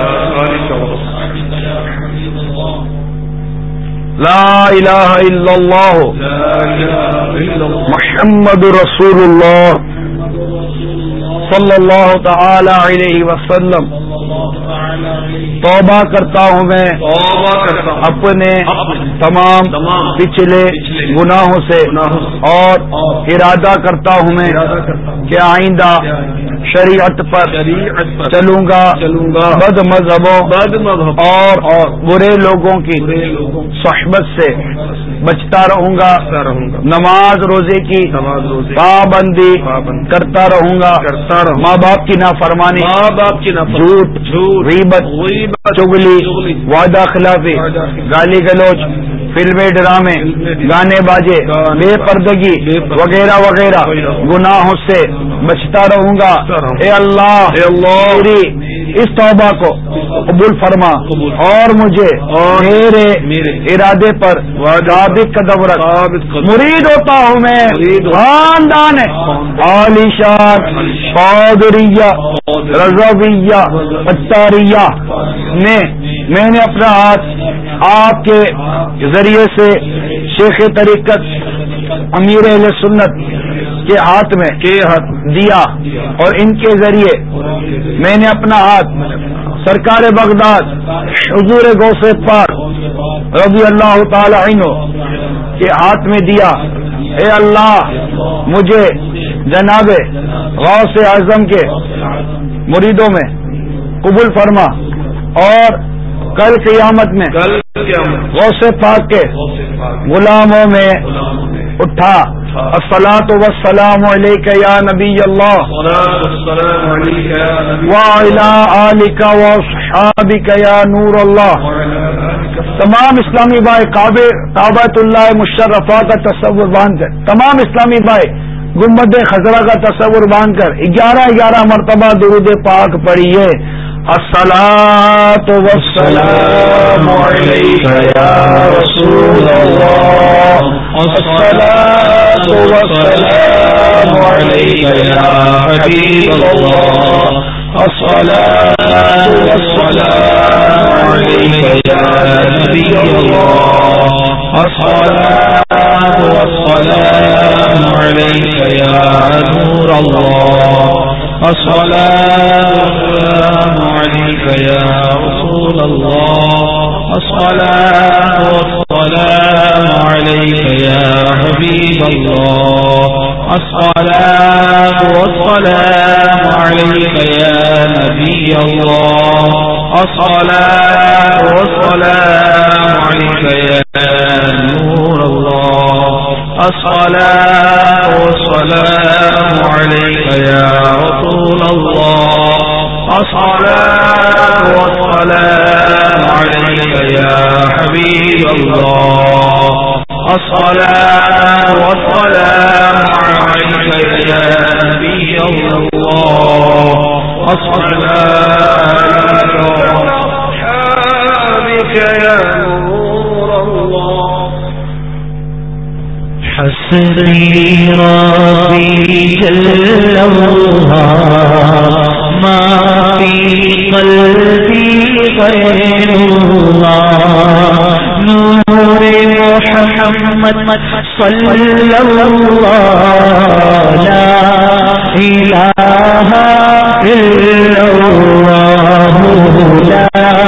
لا الہ الا اللہ محمد رسول اللہ صلی اللہ تعالی علیہ وسلم. توبہ کرتا ہوں میں اپنے تمام پچھلے گناہوں سے اور ارادہ کرتا ہوں میں کہ آئندہ شریعت پر چلوں گا بد مذہبوں اور برے لوگوں کی صحبت سے بچتا رہوں گا. نماز روزے کی پابندی کرتا رہوں گا. ماں باپ کی نافرمانی جھوٹ غیبت چغلی وعدہ خلافی گالی گلوچ فلمیں ڈرامے گانے باجے بے پردگی وغیرہ وغیرہ گناہوں سے بچتا رہوں گا. اے اللہ میری اس توبہ کو قبول فرما اور مجھے میرے ارادے پر ثابت قدم رکھ. مرید ہوتا ہوں میں خاندان عالی شان قادریہ رضویہ اتاریہ میں میں نے اپنا ہاتھ آپ کے ذریعے سے شیخ طریقت امیر اہل سنت کے ہاتھ میں دیا اور ان کے ذریعے میں نے اپنا ہاتھ سرکار بغداد حضور غوث پاک رضی اللہ تعالی عنہ کے ہاتھ میں دیا. اے اللہ مجھے جناب غوث اعظم کے مریدوں میں قبول فرما اور کل قیامت میں غوث پاک کے غلاموں میں اٹھا. الصلاۃ والسلام علیک یا نبی اللہ وعلی آلک واصحابک یا نور اللہ. تمام اسلامی بھائی کعبۃ اللہ مشرفہ کا تصور باندھ کر تمام اسلامی بھائی گنبد خضرا کا تصور باندھ کر گیارہ گیارہ مرتبہ درود پاک پڑھیے. الصلاۃ والسلام علیک یا رسول اللہ الصلاۃ والسلام علیک یا حبیب اللہ الصلاۃ والسلام علیک یا نبی اللہ الصلاۃ والسلام علیک یا نور اللہ الصلاۃ والسلام علیک یا رسول اللہ الصلاۃ والسلام علیک یا حبیب اللہ الصلاۃ والسلام علیک یا نبی اللہ الصلاۃ والسلام علیک یا نور اللہ الصلاۃ والسلام علیک یا رسول اللہ الصلاۃ والسلام علیک یا حبیب اللہ الصلاۃ والسلام علیک یا نبی اللہ الصلاۃ والسلام یا نور اللہ. حسبی ربی جل ما فی قلبی غیر اللہ نور محمد صلی اللہ لا الہ الا اللہ لا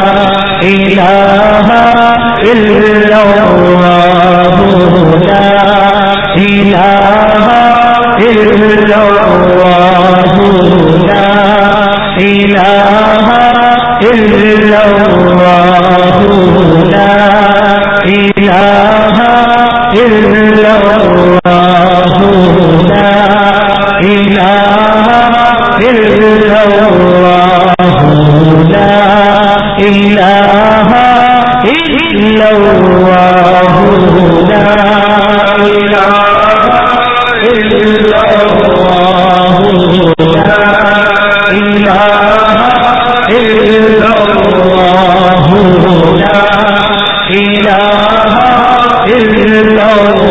الہ الا اللہ لا الہ الا اللہ لا الہ الا اللہ لا الہ الا اللہ لا الہ الا اللہ لا الہ الا اللہ لا الہ الا اللہ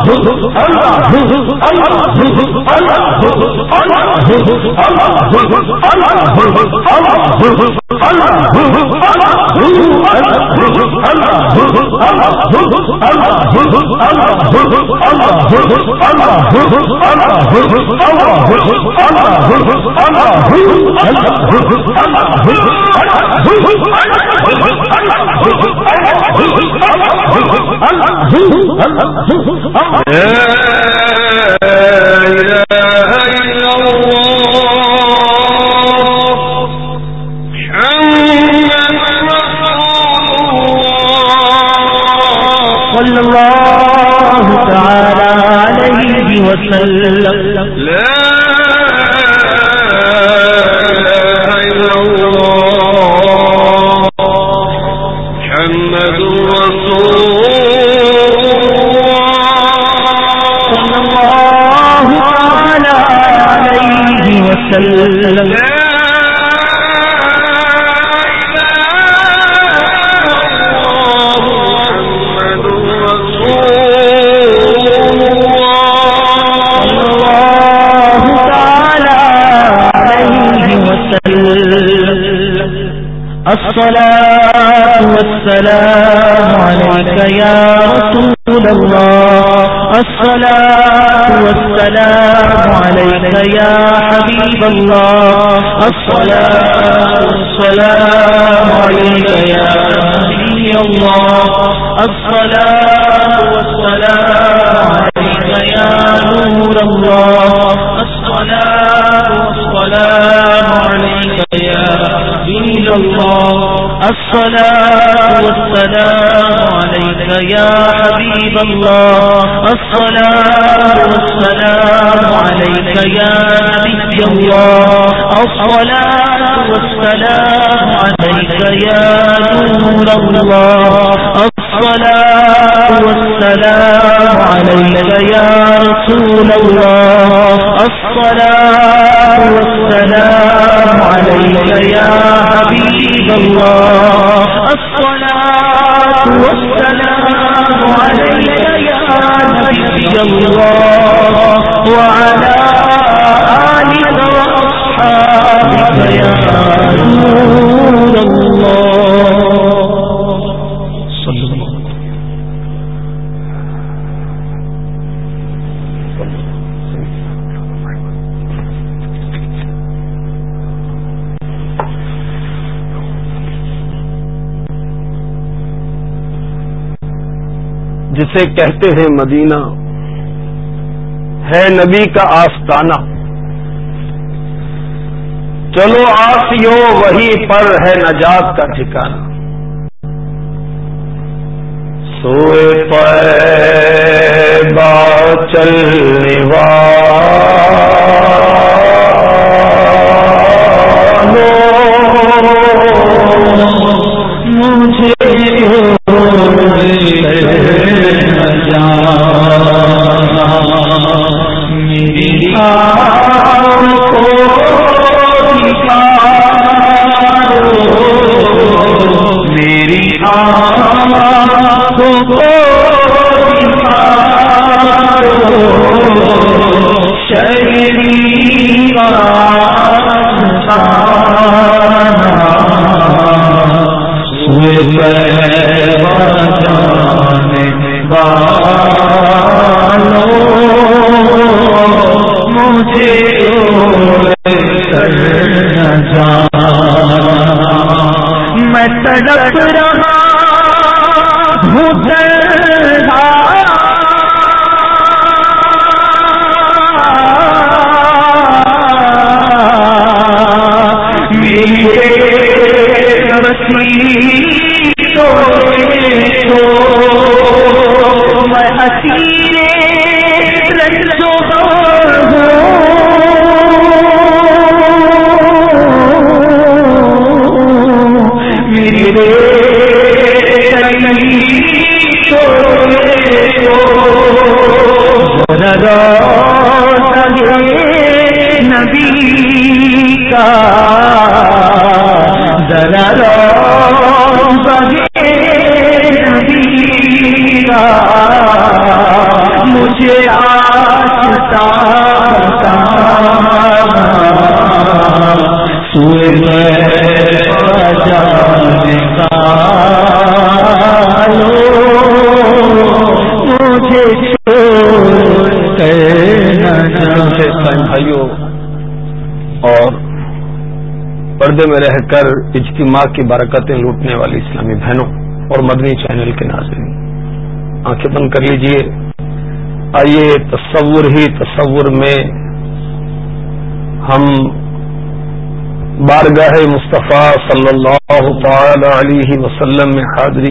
الصلاة والسلام عليك يا رسول الله الصلاة والسلام عليك يا حبيب الله الصلاة والسلام عليك يا نبي الله الصلاة والسلام عليك يا نور الله الصلاة والسلام عليك يا دين الله الصلاة والسلام عليك يا حبيب الله الصلاة والسلام عليك يا نبي الله الصلاة والسلام عليك يا نور الله الصلاة والسلام عليك يا رسول الله الصلاة والسلام عليك يا حبيب الله الصلاة والسلام عليك يا نبي الله وعلى آلك وأصحابك يا نور الله صلى الله عليه وسلم. جسے کہتے ہیں مدینہ ہے نبی کا آستانہ، چلو آسیو وہی پر ہے نجات کا ٹھکانہ، سوئے طیبہ چلنے والوں مجھے میں تڑپ رہا ہوں تنہا میرے وسیلوں کو میں اسیر رنجو نبی کا ذرا روزہ نبی کا مجھے مجھے آشتا سوئے جانے کا لو مجھے بھائیوں اور پردے میں رہ کر اجتماع کی برکتیں لوٹنے والی اسلامی بہنوں اور مدنی چینل کے ناظرین، آنکھیں بند کر لیجئے. آئیے تصور ہی تصور میں ہم بارگاہ مصطفیٰ صلی اللہ تعالی علیہ وسلم میں حاضری